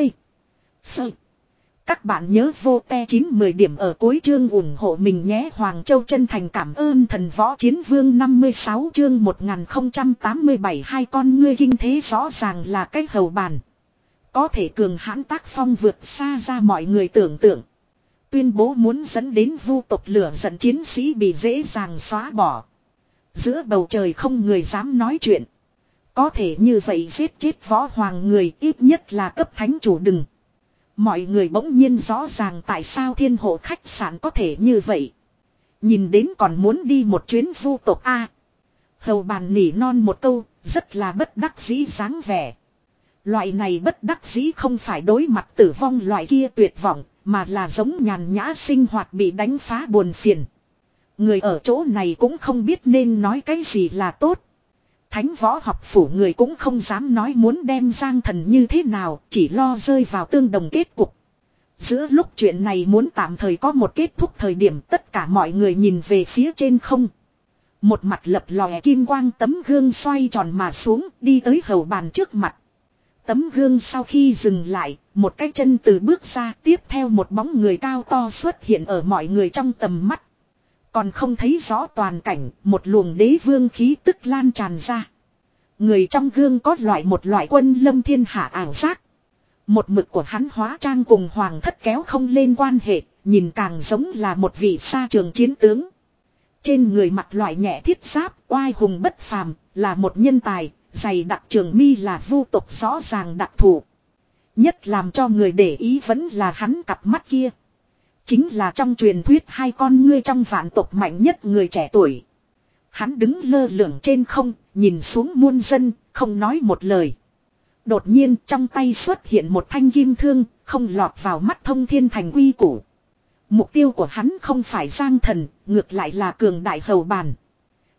S1: Sơ. Các bạn nhớ vô te chín mười điểm ở cuối chương ủng hộ mình nhé. Hoàng Châu chân thành cảm ơn thần võ chiến vương năm mươi sáu chương một nghìn không trăm tám mươi bảy. Hai con ngươi kinh thế rõ ràng là cái hầu bàn. Có thể cường hãn tác phong vượt xa ra mọi người tưởng tượng. Tuyên bố muốn dẫn đến vu tộc lửa giận chiến sĩ bị dễ dàng xóa bỏ. Giữa bầu trời không người dám nói chuyện. Có thể như vậy giết chết võ hoàng người ít nhất là cấp thánh chủ đừng. Mọi người bỗng nhiên rõ ràng tại sao Thiên Hộ khách sạn có thể như vậy. Nhìn đến còn muốn đi một chuyến vu tộc A. Hầu bàn nỉ non một câu, rất là bất đắc dĩ dáng vẻ. Loại này bất đắc dĩ không phải đối mặt tử vong loại kia tuyệt vọng, mà là giống nhàn nhã sinh hoạt bị đánh phá buồn phiền. Người ở chỗ này cũng không biết nên nói cái gì là tốt. Thánh võ học phủ người cũng không dám nói muốn đem Giang Thần như thế nào, chỉ lo rơi vào tương đồng kết cục. Giữa lúc chuyện này muốn tạm thời có một kết thúc thời điểm tất cả mọi người nhìn về phía trên không. Một mặt lập lòe kim quang tấm gương xoay tròn mà xuống đi tới hầu bàn trước mặt. Tấm gương sau khi dừng lại, một cái chân từ bước ra tiếp theo một bóng người cao to xuất hiện ở mọi người trong tầm mắt. Còn không thấy rõ toàn cảnh, một luồng đế vương khí tức lan tràn ra. Người trong gương có loại một loại quân lâm thiên hạ ảo giác. Một mực của hắn hóa trang cùng hoàng thất kéo không lên quan hệ, nhìn càng giống là một vị sa trường chiến tướng. Trên người mặc loại nhẹ thiết giáp, oai hùng bất phàm, là một nhân tài, giày đặc trường mi là vu tộc rõ ràng đặc thù. Nhất làm cho người để ý vẫn là hắn cặp mắt kia. Chính là trong truyền thuyết hai con ngươi trong vạn tộc mạnh nhất người trẻ tuổi. Hắn đứng lơ lửng trên không, nhìn xuống muôn dân, không nói một lời. Đột nhiên trong tay xuất hiện một thanh kim thương, không lọt vào mắt thông thiên thành quy củ. Mục tiêu của hắn không phải Giang Thần, ngược lại là cường đại hầu bàn.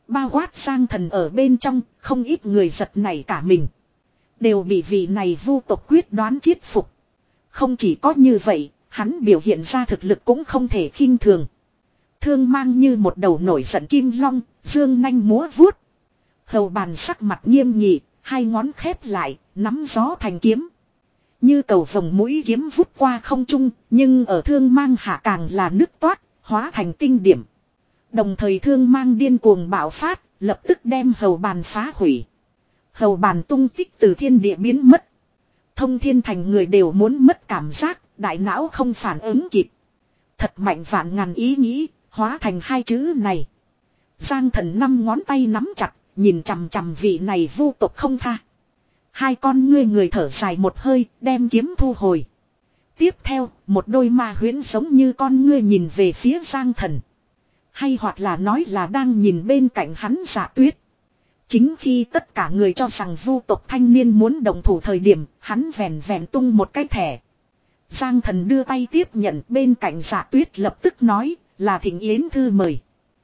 S1: Bao quát Giang Thần ở bên trong, không ít người giật nảy cả mình. Đều bị vị này vu tộc quyết đoán chiết phục. Không chỉ có như vậy, hắn biểu hiện ra thực lực cũng không thể khinh thường. Thương mang như một đầu nổi giận kim long, dương nanh múa vuốt. Hầu bàn sắc mặt nghiêm nghị, hai ngón khép lại, nắm gió thành kiếm. Như cầu vồng mũi kiếm vút qua không trung, nhưng ở thương mang hạ càng là nứt toát, hóa thành tinh điểm. Đồng thời thương mang điên cuồng bạo phát, lập tức đem hầu bàn phá hủy. Hầu bàn tung tích từ thiên địa biến mất. Thông thiên thành người đều muốn mất cảm giác, đại não không phản ứng kịp. Thật mạnh vạn ngàn ý nghĩ, hóa thành hai chữ này. Giang Thần năm ngón tay nắm chặt, nhìn chằm chằm vị này vu tộc không tha. Hai con ngươi người thở dài một hơi, đem kiếm thu hồi. Tiếp theo, một đôi ma huyễn giống như con ngươi nhìn về phía Giang Thần. Hay hoặc là nói là đang nhìn bên cạnh hắn Dạ Tuyết. Chính khi tất cả người cho rằng vu tộc thanh niên muốn đồng thủ thời điểm, hắn vèn vèn tung một cái thẻ. Giang Thần đưa tay tiếp nhận, bên cạnh Dạ Tuyết lập tức nói, là thỉnh yến thư mời.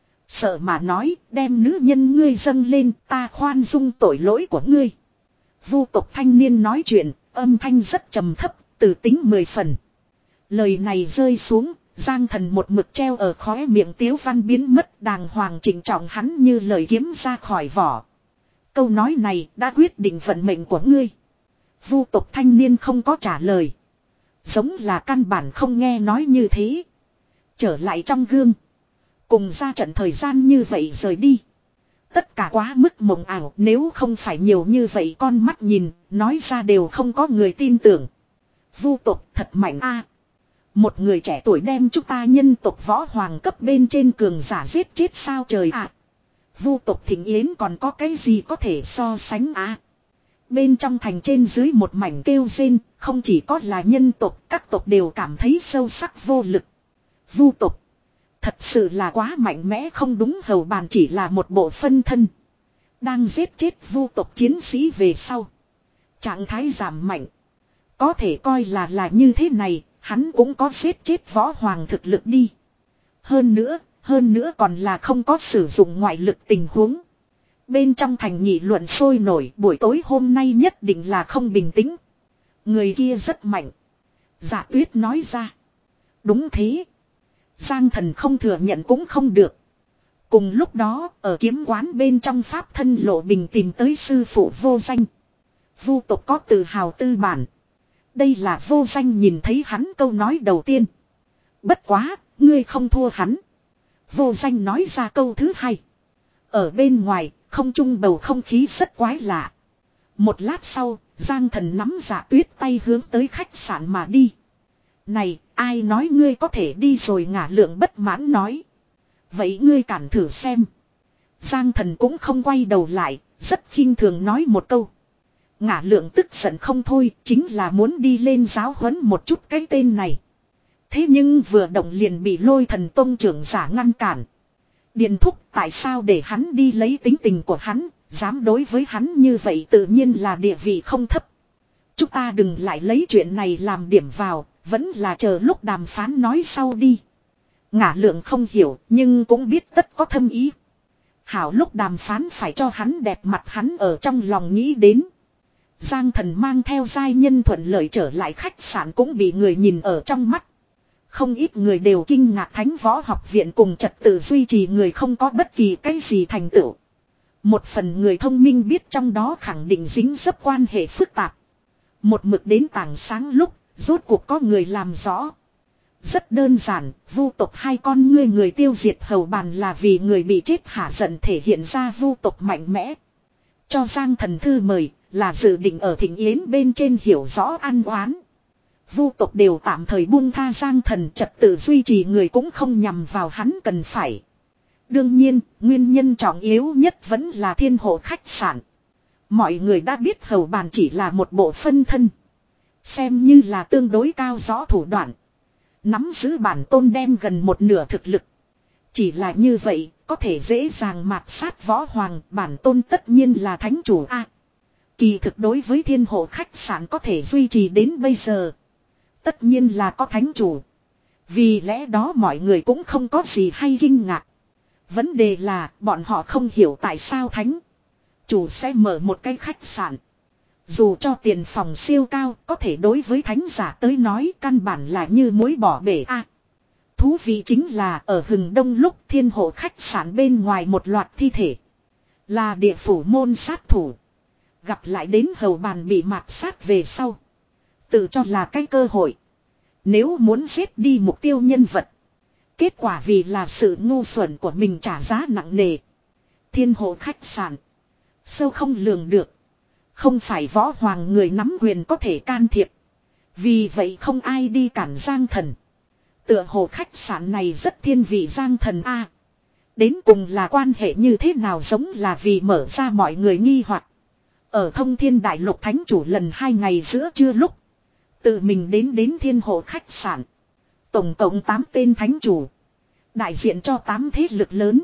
S1: Sợ mà nói, đem nữ nhân ngươi dâng lên, ta khoan dung tội lỗi của ngươi. Vu tộc thanh niên nói chuyện, âm thanh rất trầm thấp, từ tính mười phần. Lời này rơi xuống, Giang Thần một mực treo ở khóe miệng tiếu văn biến mất, đàng hoàng chỉnh trọng hắn như lời kiếm ra khỏi vỏ. Câu nói này đã quyết định vận mệnh của ngươi. Vu tộc thanh niên không có trả lời. Giống là căn bản không nghe nói như thế. Trở lại trong gương. Cùng ra trận thời gian như vậy rời đi. Tất cả quá mức mộng ảo, nếu không phải nhiều như vậy con mắt nhìn, nói ra đều không có người tin tưởng. Vu tộc thật mạnh a. Một người trẻ tuổi đem chúng ta nhân tộc võ hoàng cấp bên trên cường giả giết chết sao trời ạ. À. Vu tộc thịnh yến còn có cái gì có thể so sánh á. À. Bên trong thành trên dưới một mảnh kêu rên, không chỉ có là nhân tộc, các tộc đều cảm thấy sâu sắc vô lực. Vu tộc thật sự là quá mạnh mẽ, không đúng, hầu bàn chỉ là một bộ phân thân. Đang giết chết vu tộc chiến sĩ về sau. Trạng thái giảm mạnh. Có thể coi là là như thế này, hắn cũng có giết chết võ hoàng thực lực đi. Hơn nữa, hơn nữa còn là không có sử dụng ngoại lực tình huống. Bên trong thành nghị luận sôi nổi, buổi tối hôm nay nhất định là không bình tĩnh. Người kia rất mạnh. Dạ Tuyết nói ra. Đúng thế. Giang Thần không thừa nhận cũng không được. Cùng lúc đó, ở kiếm quán bên trong pháp thân Lộ Bình tìm tới sư phụ Vô Danh. Vu tộc có tự hào tư bản. Đây là Vô Danh nhìn thấy hắn câu nói đầu tiên. Bất quá, ngươi không thua hắn. Vô Danh nói ra câu thứ hai. Ở bên ngoài, không trung bầu không khí rất quái lạ. Một lát sau, Giang Thần nắm Dạ Tuyết tay hướng tới khách sạn mà đi. Này, ai nói ngươi có thể đi rồi, Ngả Lượng bất mãn nói. Vậy ngươi cản thử xem. Giang Thần cũng không quay đầu lại, rất khinh thường nói một câu. Ngả Lượng tức giận không thôi, chính là muốn đi lên giáo huấn một chút cái tên này. Thế nhưng vừa động liền bị Lôi Thần Tông trưởng giả ngăn cản. Điền thúc, tại sao để hắn đi, lấy tính tình của hắn, dám đối với hắn như vậy tự nhiên là địa vị không thấp. Chúng ta đừng lại lấy chuyện này làm điểm vào, vẫn là chờ lúc đàm phán nói sau đi. Ngả Lượng không hiểu, nhưng cũng biết tất có thâm ý. Hảo, lúc đàm phán phải cho hắn đẹp mặt, hắn ở trong lòng nghĩ đến. Giang Thần mang theo giai nhân thuận lợi trở lại khách sạn cũng bị người nhìn ở trong mắt. Không ít người đều kinh ngạc Thánh Võ Học Viện cùng trật tự duy trì người không có bất kỳ cái gì thành tựu. Một phần người thông minh biết trong đó khẳng định dính dấp quan hệ phức tạp. Một mực đến tảng sáng lúc, rốt cuộc có người làm rõ. Rất đơn giản, vu tộc hai con ngươi người tiêu diệt hầu bàn là vì người bị chết hả giận, thể hiện ra vu tộc mạnh mẽ. Cho Giang Thần thư mời, là dự định ở thịnh yến bên trên hiểu rõ ăn oán. Vu tộc đều tạm thời buông tha Giang Thần, trật tự duy trì người cũng không nhằm vào hắn cần phải. Đương nhiên, nguyên nhân trọng yếu nhất vẫn là Thiên Hộ khách sạn. Mọi người đã biết hầu bàn chỉ là một bộ phân thân. Xem như là tương đối cao rõ thủ đoạn. Nắm giữ bản tôn đem gần một nửa thực lực. Chỉ là như vậy, có thể dễ dàng mạt sát võ hoàng, bản tôn tất nhiên là thánh chủ A. Kỳ thực đối với Thiên Hộ khách sạn có thể duy trì đến bây giờ. Tất nhiên là có thánh chủ. Vì lẽ đó mọi người cũng không có gì hay kinh ngạc. Vấn đề là bọn họ không hiểu tại sao thánh chủ sẽ mở một cái khách sạn. Dù cho tiền phòng siêu cao, có thể đối với thánh giả tới nói căn bản là như muối bỏ bể a. Thú vị chính là ở Hừng Đông lúc Thiên Hộ khách sạn bên ngoài một loạt thi thể. Là địa phủ môn sát thủ. Gặp lại đến hầu bàn bị mạt sát về sau. Tự cho là cái cơ hội. Nếu muốn giết đi mục tiêu nhân vật. Kết quả vì là sự ngu xuẩn của mình trả giá nặng nề. Thiên Hộ khách sạn. Sâu không lường được. Không phải võ hoàng người nắm quyền có thể can thiệp. Vì vậy không ai đi cản Giang Thần. Tựa hồ khách sạn này rất thiên vị Giang Thần a. Đến cùng là quan hệ như thế nào giống là vì mở ra mọi người nghi hoặc. Ở Thông Thiên Đại Lục thánh chủ lần hai ngày giữa trưa lúc. Tự mình đến đến Thiên Hộ khách sạn. Tổng cộng tám tên thánh chủ. Đại diện cho tám thế lực lớn.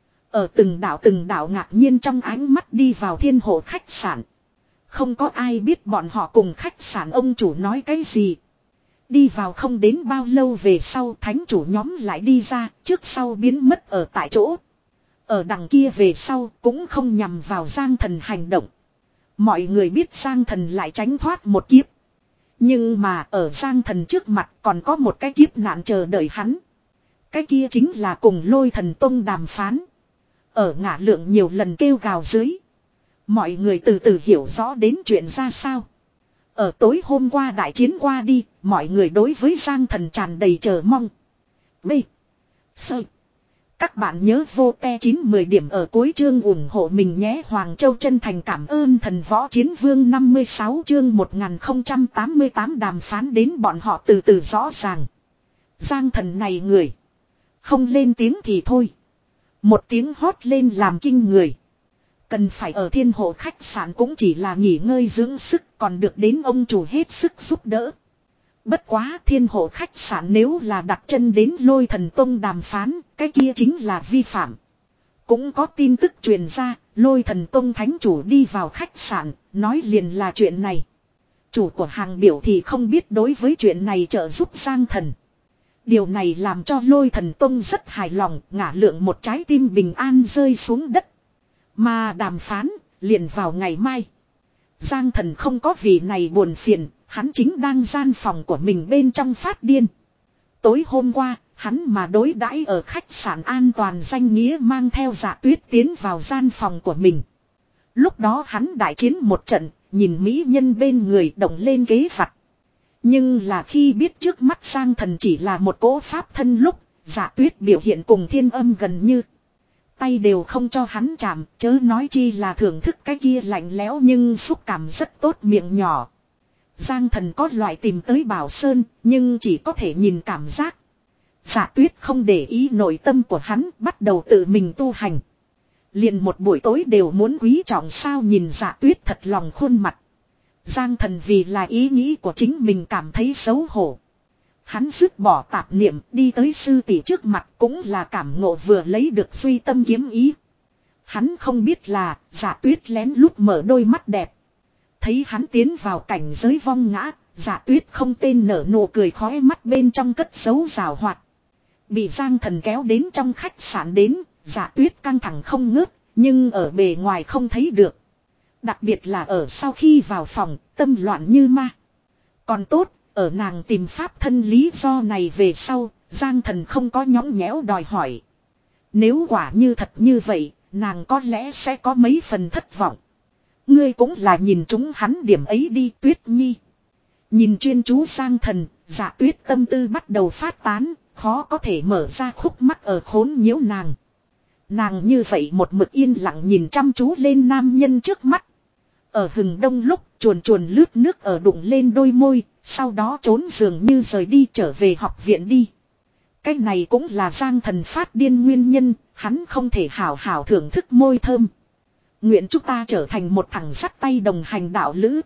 S1: Ở từng đảo từng đảo ngạc nhiên trong ánh mắt đi vào Thiên Hộ khách sạn. Không có ai biết bọn họ cùng khách sạn ông chủ nói cái gì. Đi vào không đến bao lâu về sau thánh chủ nhóm lại đi ra, trước sau biến mất ở tại chỗ. Ở đằng kia về sau cũng không nhằm vào Giang Thần hành động. Mọi người biết Giang Thần lại tránh thoát một kiếp. Nhưng mà ở Giang Thần trước mặt còn có một cái kiếp nạn chờ đợi hắn. Cái kia chính là cùng Lôi Thần Tông đàm phán. Ở ngả lượng nhiều lần kêu gào dưới. Mọi người từ từ hiểu rõ đến chuyện ra sao. Ở tối hôm qua đại chiến qua đi, mọi người đối với Giang Thần tràn đầy chờ mong. B. Sơ. Các bạn nhớ vô te chín mười điểm ở cuối chương ủng hộ mình nhé. Hoàng Châu chân thành cảm ơn thần võ chiến vương năm mươi sáu chương một nghìn không trăm tám mươi tám đàm phán đến bọn họ từ từ rõ ràng. Giang Thần này người. Không lên tiếng thì thôi. Một tiếng hót lên làm kinh người. Cần phải ở Thiên Hộ khách sạn cũng chỉ là nghỉ ngơi dưỡng sức còn được đến ông chủ hết sức giúp đỡ. Bất quá Thiên Hộ khách sạn nếu là đặt chân đến Lôi Thần Tông đàm phán, cái kia chính là vi phạm. Cũng có tin tức truyền ra, Lôi Thần Tông thánh chủ đi vào khách sạn, nói liền là chuyện này. Chủ của hàng biểu thì không biết đối với chuyện này trợ giúp Giang Thần. Điều này làm cho Lôi Thần Tông rất hài lòng, ngả lượng một trái tim bình an rơi xuống đất. Mà đàm phán, liền vào ngày mai. Giang Thần không có vì này buồn phiền, hắn chính đang gian phòng của mình bên trong phát điên. Tối hôm qua, hắn mà đối đãi ở khách sạn an toàn danh nghĩa mang theo Dạ Tuyết tiến vào gian phòng của mình. Lúc đó hắn đại chiến một trận, nhìn mỹ nhân bên người động lên kế vặt. Nhưng là khi biết trước mắt Giang Thần chỉ là một cỗ pháp thân lúc, Dạ Tuyết biểu hiện cùng Thiên Âm gần như. Tay đều không cho hắn chạm, chớ nói chi là thưởng thức cái kia lạnh lẽo nhưng xúc cảm rất tốt miệng nhỏ. Giang Thần có loại tìm tới Bảo Sơn, nhưng chỉ có thể nhìn cảm giác. Dạ Tuyết không để ý nội tâm của hắn, bắt đầu tự mình tu hành. Liền một buổi tối đều muốn quý trọng sao nhìn Dạ Tuyết thật lòng khuôn mặt. Giang Thần vì là ý nghĩ của chính mình cảm thấy xấu hổ. Hắn dứt bỏ tạp niệm đi tới sư tỷ trước mặt cũng là cảm ngộ vừa lấy được suy tâm kiếm ý. Hắn không biết là Dạ Tuyết lén lút mở đôi mắt đẹp. Thấy hắn tiến vào cảnh giới vong ngã, Dạ Tuyết không tên nở nụ cười khói mắt bên trong cất giấu rào hoạt. Bị Giang Thần kéo đến trong khách sạn đến, Dạ Tuyết căng thẳng không ngớt, nhưng ở bề ngoài không thấy được. Đặc biệt là ở sau khi vào phòng, tâm loạn như ma. Còn tốt, ở nàng tìm pháp thân lý do này về sau, Giang Thần không có nhõng nhẽo đòi hỏi. Nếu quả như thật như vậy, nàng có lẽ sẽ có mấy phần thất vọng. Ngươi cũng là nhìn chúng hắn điểm ấy đi Tuyết Nhi. Nhìn chuyên chú Giang Thần, Dạ Tuyết tâm tư bắt đầu phát tán, khó có thể mở ra khúc mắc ở khốn nhiễu nàng. Nàng như vậy một mực yên lặng nhìn chăm chú lên nam nhân trước mắt. Ở Hừng Đông lúc chuồn chuồn lướt nước ở đụng lên đôi môi, sau đó trốn dường như rời đi trở về học viện đi. Cái này cũng là Giang Thần phát điên nguyên nhân, hắn không thể hảo hảo thưởng thức môi thơm. Nguyện chúng ta trở thành một thằng sắt tay đồng hành đạo lữ.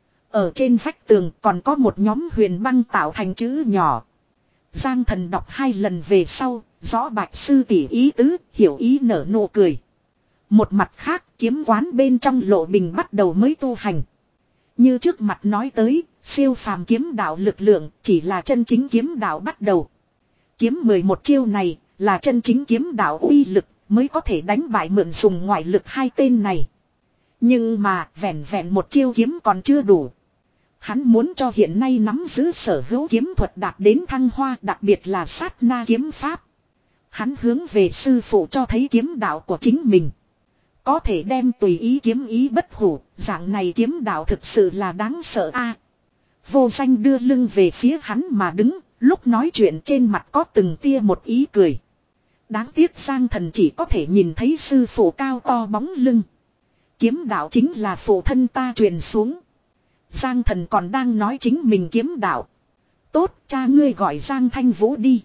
S1: Ở trên vách tường còn có một nhóm huyền băng tạo thành chữ nhỏ. Giang Thần đọc hai lần về sau, rõ bạch sư tỷ ý tứ, hiểu ý nở nụ cười. Một mặt khác kiếm quán bên trong lộ bình bắt đầu mới tu hành. Như trước mặt nói tới, siêu phàm kiếm đạo lực lượng chỉ là chân chính kiếm đạo bắt đầu. Kiếm mười một chiêu này là chân chính kiếm đạo uy lực, mới có thể đánh bại mượn dùng ngoại lực hai tên này. Nhưng mà vẹn vẹn một chiêu kiếm còn chưa đủ. Hắn muốn cho hiện nay nắm giữ sở hữu kiếm thuật đạt đến thăng hoa, đặc biệt là sát na kiếm pháp. Hắn hướng về sư phụ cho thấy kiếm đạo của chính mình. Có thể đem tùy ý kiếm ý bất hủ, dạng này kiếm đạo thực sự là đáng sợ a. Vô Danh đưa lưng về phía hắn mà đứng, lúc nói chuyện trên mặt có từng tia một ý cười. Đáng tiếc Giang Thần chỉ có thể nhìn thấy sư phụ cao to bóng lưng. Kiếm đạo chính là phụ thân ta truyền xuống. Giang Thần còn đang nói chính mình kiếm đạo. Tốt, cha ngươi gọi Giang Thanh Vũ đi.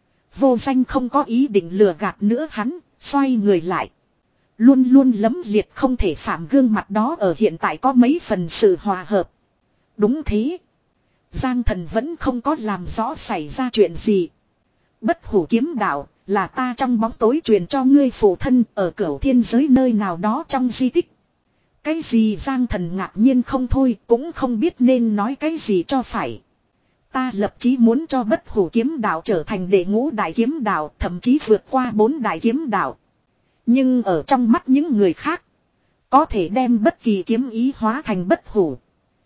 S1: Vô Danh không có ý định lừa gạt nữa hắn, xoay người lại. Luôn luôn lấm liệt không thể phạm gương mặt đó ở hiện tại có mấy phần sự hòa hợp. Đúng thế. Giang Thần vẫn không có làm rõ xảy ra chuyện gì. Bất hủ kiếm đạo là ta trong bóng tối truyền cho ngươi phụ thân ở cửu thiên giới nơi nào đó trong di tích. Cái gì? Giang Thần ngạc nhiên không thôi, cũng không biết nên nói cái gì cho phải. Ta lập chí muốn cho bất hủ kiếm đạo trở thành đệ ngũ đại kiếm đạo, thậm chí vượt qua bốn đại kiếm đạo. Nhưng ở trong mắt những người khác, có thể đem bất kỳ kiếm ý hóa thành bất hủ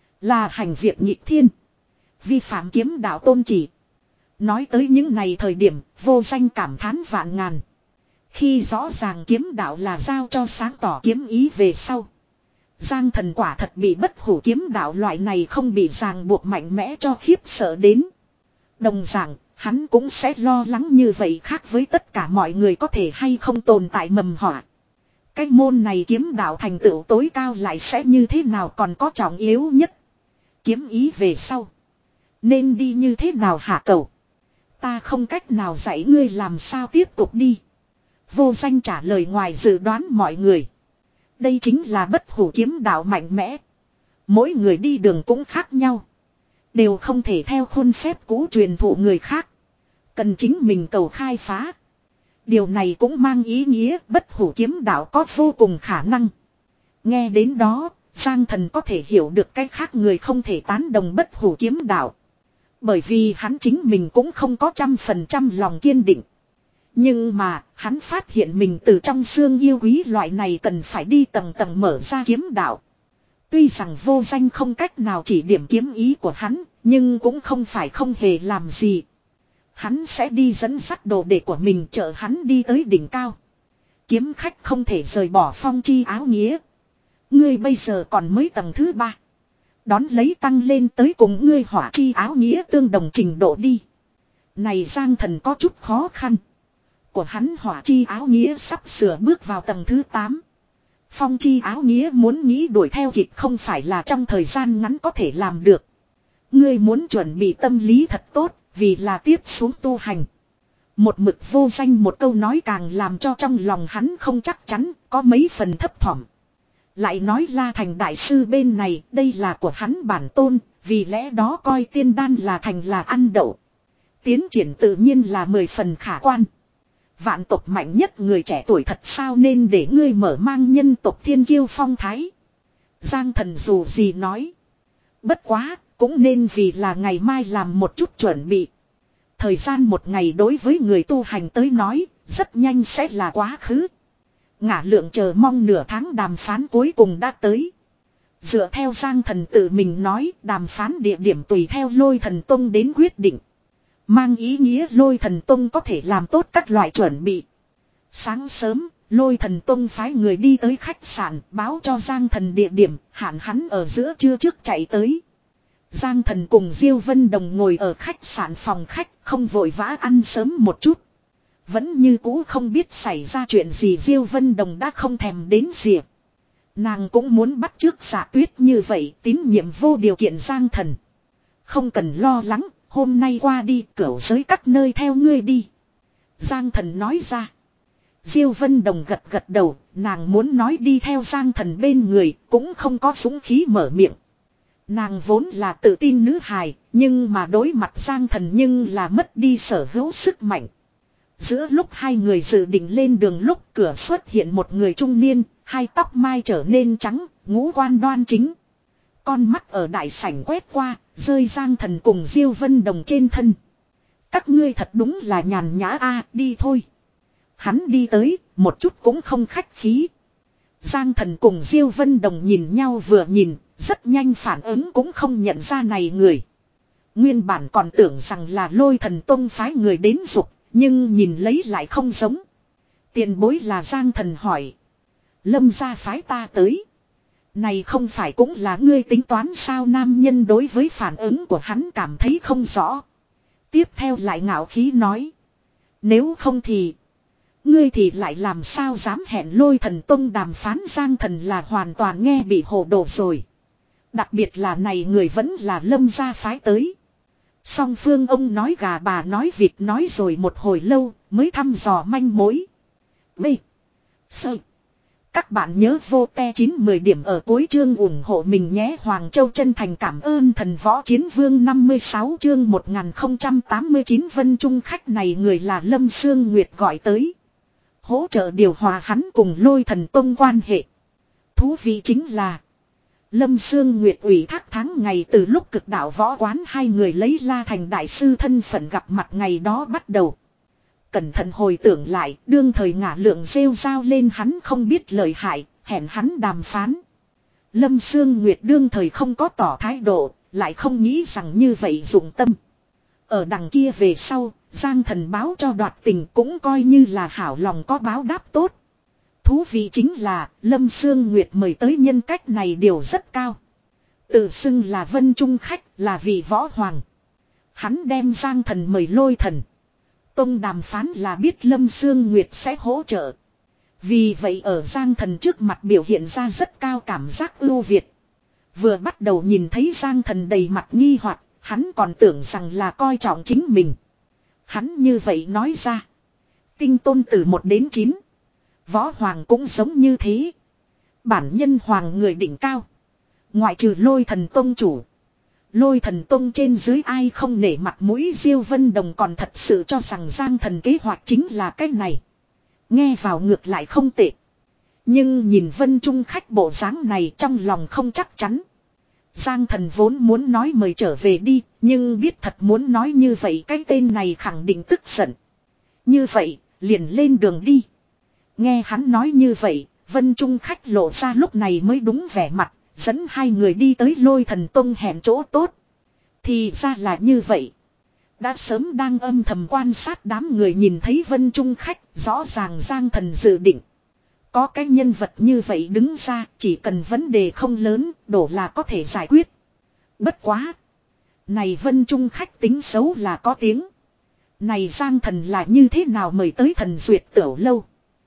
S1: là hành việc nghịch thiên, vi phạm kiếm đạo tôn chỉ. Nói tới những này thời điểm, Vô Danh cảm thán vạn ngàn. Khi rõ ràng kiếm đạo là giao cho sáng tỏ kiếm ý về sau, Giang Thần quả thật bị bất hủ kiếm đạo loại này không bị ràng buộc mạnh mẽ cho khiếp sợ đến. Đồng dạng, hắn cũng sẽ lo lắng như vậy, khác với tất cả mọi người có thể hay không tồn tại mầm họa. Cái môn này kiếm đạo thành tựu tối cao lại sẽ như thế nào, còn có trọng yếu nhất. Kiếm ý về sau, nên đi như thế nào hạ cầu. Ta không cách nào dạy ngươi làm sao tiếp tục đi. Vô Danh trả lời ngoài dự đoán mọi người. Đây chính là bất hủ kiếm đạo mạnh mẽ. Mỗi người đi đường cũng khác nhau, đều không thể theo khuôn phép cũ truyền thụ người khác, cần chính mình cầu khai phá. Điều này cũng mang ý nghĩa bất hủ kiếm đạo có vô cùng khả năng. Nghe đến đó, Giang Thần có thể hiểu được cái khác người không thể tán đồng bất hủ kiếm đạo. Bởi vì hắn chính mình cũng không có trăm phần trăm lòng kiên định. Nhưng mà, hắn phát hiện mình từ trong xương yêu quý loại này cần phải đi tầng tầng mở ra kiếm đạo. Tuy rằng Vô Danh không cách nào chỉ điểm kiếm ý của hắn, nhưng cũng không phải không hề làm gì. Hắn sẽ đi dẫn dắt đồ đệ của mình trợ hắn đi tới đỉnh cao. Kiếm khách không thể rời bỏ phong chi áo nghĩa. Ngươi bây giờ còn mới tầng thứ ba. Đón lấy tăng lên tới cùng ngươi hỏa chi áo nghĩa tương đồng trình độ đi. Này Giang Thần có chút khó khăn. Của hắn hỏa chi áo nghĩa sắp sửa bước vào tầng thứ tám. Phong chi áo nghĩa muốn nghĩ đuổi theo kịp không phải là trong thời gian ngắn có thể làm được. Ngươi muốn chuẩn bị tâm lý thật tốt, vì là tiếp xuống tu hành. Một mực Vô Danh một câu nói càng làm cho trong lòng hắn không chắc chắn, có mấy phần thấp thỏm. Lại nói La Thành đại sư bên này, đây là của hắn bản tôn, vì lẽ đó coi tiên đan là thành là ăn đậu. Tiến triển tự nhiên là mười phần khả quan. Vạn tộc mạnh nhất người trẻ tuổi thật sao nên để ngươi mở mang nhân tộc thiên kiêu phong thái. Giang Thần dù gì nói. Bất quá, cũng nên vì là ngày mai làm một chút chuẩn bị. Thời gian một ngày đối với người tu hành tới nói, rất nhanh sẽ là quá khứ. Ngả lượng chờ mong nửa tháng đàm phán cuối cùng đã tới. Dựa theo Giang Thần tự mình nói, đàm phán địa điểm tùy theo Lôi Thần Tông đến quyết định. Mang ý nghĩa Lôi Thần Tông có thể làm tốt các loại chuẩn bị. Sáng sớm, Lôi Thần Tông phái người đi tới khách sạn báo cho Giang Thần địa điểm, hạn hắn ở giữa trưa trước chạy tới. Giang Thần cùng Diêu Vân Đồng ngồi ở khách sạn phòng khách, không vội vã ăn sớm một chút. Vẫn như cũ không biết xảy ra chuyện gì, Diêu Vân Đồng đã không thèm đến rìa. Nàng cũng muốn bắt chước Dạ Tuyết như vậy, tín nhiệm vô điều kiện Giang Thần. Không cần lo lắng, hôm nay qua đi cửu giới các nơi theo ngươi đi. Giang Thần nói ra. Diêu Vân Đồng gật gật đầu, nàng muốn nói đi theo Giang Thần bên người, cũng không có dũng khí mở miệng. Nàng vốn là tự tin nữ hài, nhưng mà đối mặt Giang Thần nhưng là mất đi sở hữu sức mạnh. Giữa lúc hai người dự định lên đường lúc cửa xuất hiện một người trung niên, hai tóc mai trở nên trắng, ngũ quan đoan chính. Con mắt ở đại sảnh quét qua, rơi Giang Thần cùng Diêu Vân Đồng trên thân. Các ngươi thật đúng là nhàn nhã a, đi thôi. Hắn đi tới, một chút cũng không khách khí. Giang Thần cùng Diêu Vân Đồng nhìn nhau vừa nhìn, rất nhanh phản ứng cũng không nhận ra này người. Nguyên bản còn tưởng rằng là Lôi Thần Tông phái người đến dục, nhưng nhìn lấy lại không giống. Tiền bối là Giang Thần hỏi. Lâm gia phái ta tới. Này không phải cũng là ngươi tính toán sao? Nam nhân đối với phản ứng của hắn cảm thấy không rõ. Tiếp theo lại ngạo khí nói. Nếu không thì... Ngươi thì lại làm sao dám hẹn Lôi Thần Tông đàm phán? Giang Thần là hoàn toàn nghe bị hồ đồ rồi. Đặc biệt là này người vẫn là Lâm gia phái tới. Song phương ông nói gà bà nói vịt nói rồi một hồi lâu mới thăm dò manh mối. B. Sơ. Các bạn nhớ vô te chín mười điểm ở cuối chương ủng hộ mình nhé. Hoàng Châu chân thành cảm ơn thần võ chiến vương. Năm mươi sáu chương một nghìn không trăm tám mươi chín Vân Trung khách này người là Lâm Sương Nguyệt gọi tới. Hỗ trợ điều hòa hắn cùng Lôi Thần Tông quan hệ. Thú vị chính là Lâm Sương Nguyệt ủy thác tháng ngày từ lúc cực đạo võ quán hai người lấy La Thành đại sư thân phận gặp mặt ngày đó bắt đầu. Cẩn thận hồi tưởng lại, đương thời ngả lượng rêu rao lên hắn không biết lời hại, hẹn hắn đàm phán. Lâm Sương Nguyệt đương thời không có tỏ thái độ, lại không nghĩ rằng như vậy dụng tâm. Ở đằng kia về sau, Giang Thần báo cho đoạt tình cũng coi như là hảo lòng có báo đáp tốt. Thú vị chính là, Lâm Sương Nguyệt mời tới nhân cách này đều rất cao. Tự xưng là Vân Trung khách, là vị võ hoàng. Hắn đem Giang Thần mời Lôi Thần Tông đàm phán là biết Lâm Sương Nguyệt sẽ hỗ trợ. Vì vậy ở Giang Thần trước mặt biểu hiện ra rất cao cảm giác ưu việt. Vừa bắt đầu nhìn thấy Giang Thần đầy mặt nghi hoặc, hắn còn tưởng rằng là coi trọng chính mình. Hắn như vậy nói ra. Tinh tôn từ một đến chín. Võ hoàng cũng giống như thế. Bản nhân hoàng người đỉnh cao. Ngoại trừ Lôi Thần Tông chủ. Lôi Thần Tông trên dưới ai không nể mặt mũi. Diêu Vân Đồng còn thật sự cho rằng Giang Thần kế hoạch chính là cái này. Nghe vào ngược lại không tệ. Nhưng nhìn Vân Trung khách bộ dáng này trong lòng không chắc chắn. Giang Thần vốn muốn nói mời trở về đi. Nhưng biết thật muốn nói như vậy cái tên này khẳng định tức giận. Như vậy liền lên đường đi. Nghe hắn nói như vậy, Vân Trung khách lộ ra lúc này mới đúng vẻ mặt, dẫn hai người đi tới Lôi Thần Tông hẹn chỗ tốt. Thì ra là như vậy. Đã sớm đang âm thầm quan sát đám người nhìn thấy Vân Trung khách, rõ ràng Giang Thần dự định. Có cái nhân vật như vậy đứng ra, chỉ cần vấn đề không lớn, đổ là có thể giải quyết. Bất quá. Này Vân Trung khách tính xấu là có tiếng. Này Giang Thần là như thế nào mời tới Thần Duyệt Tiểu Lâu.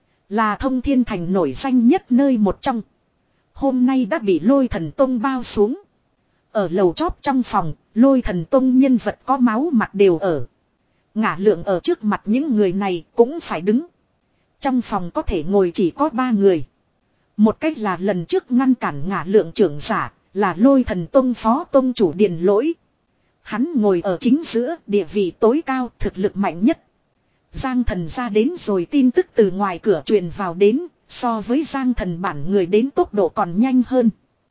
S1: Là Thông Thiên Thành nổi danh nhất nơi một trong. Hôm nay đã bị Lôi Thần Tông bao xuống. Ở lầu chóp trong phòng, Lôi Thần Tông nhân vật có máu mặt đều ở. Ngả lượng ở trước mặt những người này cũng phải đứng. Trong phòng có thể ngồi chỉ có ba người. Một cách là lần trước ngăn cản ngả lượng trưởng giả, là Lôi Thần Tông phó tông chủ Điền Lỗi. Hắn ngồi ở chính giữa, địa vị tối cao, thực lực mạnh nhất. Giang Thần ra đến rồi, tin tức từ ngoài cửa truyền vào đến, so với Giang Thần bản người đến tốc độ còn nhanh hơn.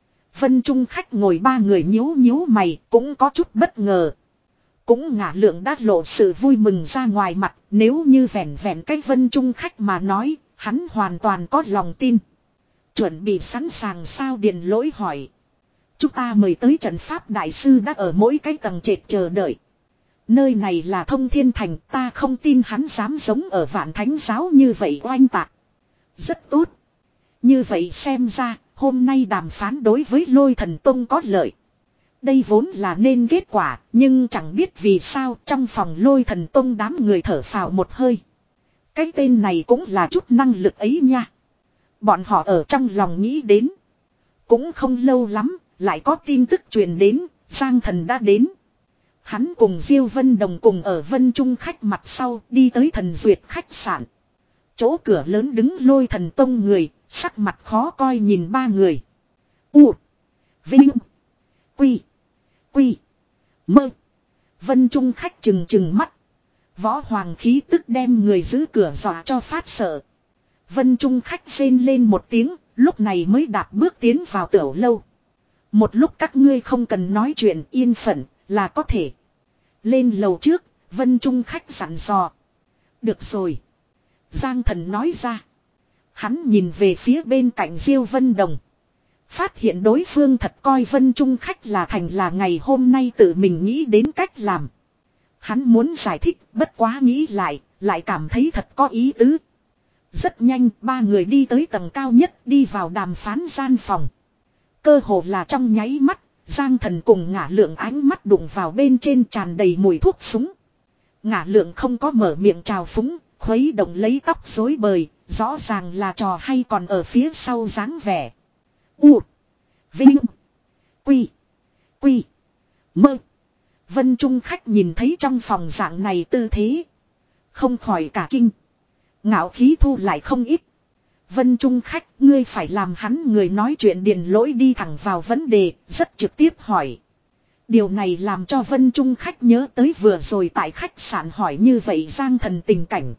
S1: Vân Trung khách ngồi ba người nhíu nhíu mày, cũng có chút bất ngờ. Cũng ngả lượng đã lộ sự vui mừng ra ngoài mặt, nếu như vẹn vẹn cái Vân Trung khách mà nói, hắn hoàn toàn có lòng tin. Chuẩn bị sẵn sàng sao? Điền Lỗi hỏi. Chúng ta mời tới trận pháp đại sư đã ở mỗi cái tầng trệt chờ đợi. Nơi này là Thông Thiên Thành, ta không tin hắn dám giống ở Vạn Thánh Giáo như vậy oanh tạc. Rất tốt. Như vậy xem ra, hôm nay đàm phán đối với Lôi Thần Tông có lợi. Đây vốn là nên kết quả, nhưng chẳng biết vì sao trong phòng Lôi Thần Tông đám người thở phào một hơi. Cái tên này cũng là chút năng lực ấy nha. Bọn họ ở trong lòng nghĩ đến. Cũng không lâu lắm, lại có tin tức truyền đến, Giang Thần đã đến. Hắn cùng Diêu Vân Đồng cùng ở Vân Trung khách mặt sau đi tới Thần Duyệt khách sạn. Chỗ cửa lớn đứng Lôi Thần Tông người, sắc mặt khó coi nhìn ba người. U. Vinh. Quy. Quy. Mơ. Vân Trung khách trừng trừng mắt. Võ hoàng khí tức đem người giữ cửa dọa cho phát sợ. Vân Trung khách rên lên một tiếng, lúc này mới đạp bước tiến vào tiểu lâu. Một lúc các ngươi không cần nói chuyện, yên phận là có thể. Lên lầu trước, Vân Trung khách dặn dò. Được rồi. Giang Thần nói ra. Hắn nhìn về phía bên cạnh Diêu Vân Đồng. Phát hiện đối phương thật coi Vân Trung khách là thành là ngày hôm nay tự mình nghĩ đến cách làm. Hắn muốn giải thích, bất quá nghĩ lại, lại cảm thấy thật có ý tứ. Rất nhanh, ba người đi tới tầng cao nhất, đi vào đàm phán gian phòng. Cơ hồ là trong nháy mắt, Giang Thần cùng Ngả Lượng ánh mắt đụng vào bên trên tràn đầy mùi thuốc súng. Ngả Lượng không có mở miệng chào phúng, khuấy động lấy tóc rối bời, rõ ràng là trò hay còn ở phía sau dáng vẻ. U. Vinh. Quy. Quy. Mơ. Vân Trung khách nhìn thấy trong phòng dạng này tư thế. Không khỏi cả kinh. Ngạo khí thu lại không ít. Vân Trung khách, ngươi phải làm hắn người nói chuyện Điền Lỗi đi thẳng vào vấn đề, rất trực tiếp hỏi. Điều này làm cho Vân Trung khách nhớ tới vừa rồi tại khách sạn hỏi như vậy Giang Thần tình cảnh.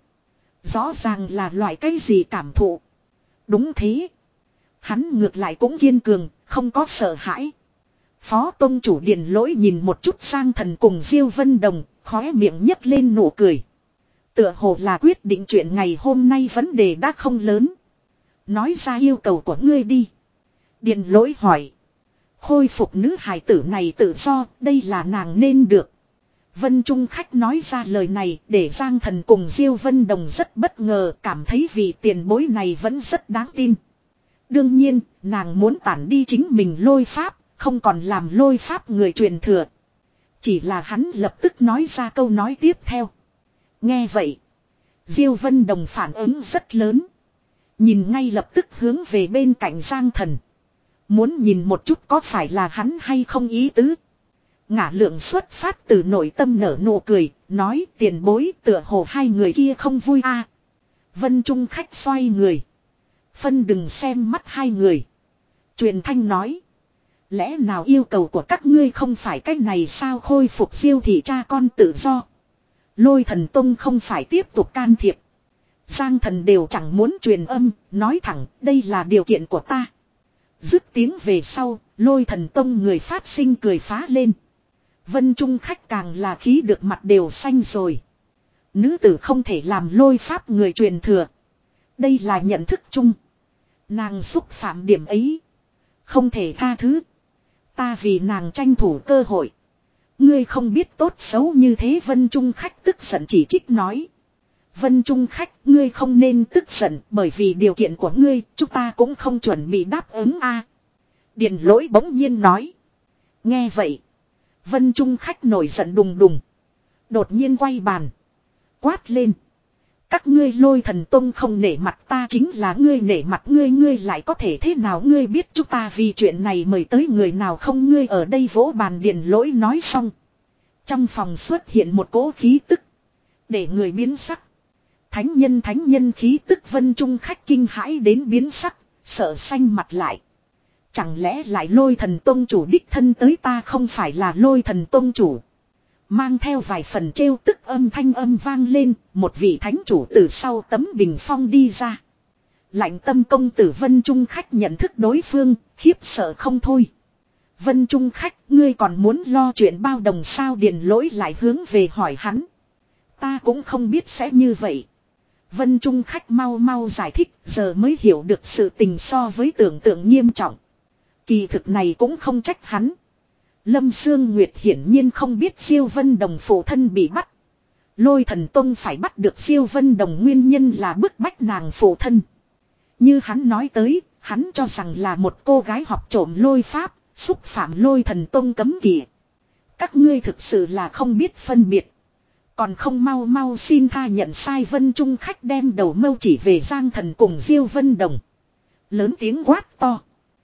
S1: Rõ ràng là loại cái gì cảm thụ. Đúng thế. Hắn ngược lại cũng kiên cường, không có sợ hãi. Phó tông chủ Điền Lỗi nhìn một chút Giang Thần cùng Diêu Vân Đồng, khóe miệng nhấc lên nụ cười. Tựa hồ là quyết định chuyện ngày hôm nay vấn đề đã không lớn. Nói ra yêu cầu của ngươi đi. Điền Lỗi hỏi. Khôi phục nữ hài tử này tự do, đây là nàng nên được. Vân Trung khách nói ra lời này để Giang Thần cùng Diêu Vân Đồng rất bất ngờ, cảm thấy vị tiền bối này vẫn rất đáng tin. Đương nhiên, nàng muốn tản đi chính mình lôi pháp, không còn làm lôi pháp người truyền thừa. Chỉ là hắn lập tức nói ra câu nói tiếp theo. Nghe vậy, Diêu Vân Đồng phản ứng rất lớn. Nhìn ngay lập tức hướng về bên cạnh Giang Thần. Muốn nhìn một chút có phải là hắn hay không ý tứ. Ngả Lượng xuất phát từ nội tâm nở nụ cười, nói tiền bối tựa hồ hai người kia không vui a. À. Vân Trung khách xoay người. Phân đừng xem mắt hai người. Truyền thanh nói. Lẽ nào yêu cầu của các ngươi không phải cách này sao khôi phục Diêu thị cha con tự do. Lôi Thần Tông không phải tiếp tục can thiệp. Giang Thần đều chẳng muốn truyền âm, nói thẳng đây là điều kiện của ta. Dứt tiếng về sau, Lôi Thần Tông người phát sinh cười phá lên. Vân Trung khách càng là khí được mặt đều xanh rồi. Nữ tử không thể làm lôi pháp người truyền thừa. Đây là nhận thức chung. Nàng xúc phạm điểm ấy. Không thể tha thứ. Ta vì nàng tranh thủ cơ hội. Ngươi không biết tốt xấu như thế Vân Trung khách tức giận chỉ trích nói. Vân Trung khách, ngươi không nên tức giận bởi vì điều kiện của ngươi, chúng ta cũng không chuẩn bị đáp ứng a. À. Điền Lỗi bỗng nhiên nói. Nghe vậy. Vân Trung khách nổi giận đùng đùng. Đột nhiên quay bàn. Quát lên. Các ngươi Lôi Thần Tông không nể mặt ta chính là ngươi nể mặt ngươi ngươi lại có thể thế nào ngươi biết chúng ta vì chuyện này mời tới người nào không ngươi ở đây vỗ bàn Điền Lỗi nói xong. Trong phòng xuất hiện một cỗ khí tức. Để người biến sắc. Thánh nhân thánh nhân khí tức Vân Trung khách kinh hãi đến biến sắc, sợ xanh mặt lại. Chẳng lẽ lại Lôi Thần Tông chủ đích thân tới ta không phải là Lôi Thần Tông chủ. Mang theo vài phần trêu tức âm thanh âm vang lên, một vị thánh chủ từ sau tấm bình phong đi ra. Lạnh tâm công tử Vân Trung khách nhận thức đối phương, khiếp sợ không thôi. Vân Trung khách, ngươi còn muốn lo chuyện bao đồng sao Điền Lỗi lại hướng về hỏi hắn. Ta cũng không biết sẽ như vậy. Vân Trung khách mau mau giải thích, giờ mới hiểu được sự tình so với tưởng tượng nghiêm trọng. Kỳ thực này cũng không trách hắn. Lâm Sương Nguyệt hiển nhiên không biết Diêu Vân Đồng phụ thân bị bắt. Lôi Thần Tông phải bắt được Diêu Vân Đồng nguyên nhân là bức bách nàng phụ thân. Như hắn nói tới, hắn cho rằng là một cô gái học trộm lôi pháp, xúc phạm Lôi Thần Tông cấm kỵ. Các ngươi thực sự là không biết phân biệt. Còn không mau mau xin tha nhận sai Vân Trung khách đem đầu mâu chỉ về Giang Thần cùng Diêu Vân Đồng. Lớn tiếng quát to.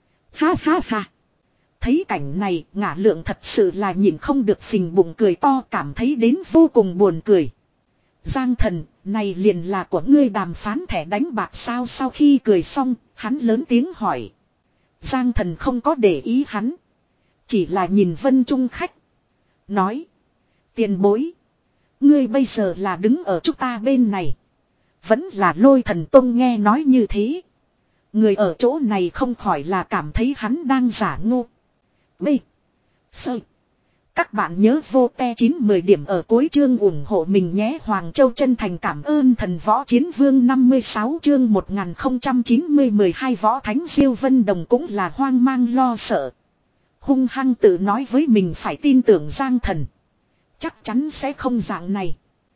S1: Ha ha ha. Thấy cảnh này Ngả Lượng thật sự là nhìn không được phình bụng cười to cảm thấy đến vô cùng buồn cười. Giang Thần, này liền là của ngươi đàm phán thẻ đánh bạc sao sau khi cười xong, hắn lớn tiếng hỏi. Giang Thần không có để ý hắn. Chỉ là nhìn Vân Trung khách. Nói. Tiền bối. Ngươi bây giờ là đứng ở chúng ta bên này. Vẫn là Lôi Thần Tông nghe nói như thế. Người ở chỗ này không khỏi là cảm thấy hắn đang giả ngu. B. Sơ. Các bạn nhớ vô te chín mười điểm ở cuối chương ủng hộ mình nhé. Hoàng Châu chân thành cảm ơn thần võ chiến vương năm mươi sáu chương một nghìn không trăm chín mươi mười hai võ thánh Diêu Vân Đồng cũng là hoang mang lo sợ. Hung hăng tự nói với mình phải tin tưởng Giang Thần. Chắc chắn sẽ không dạng này.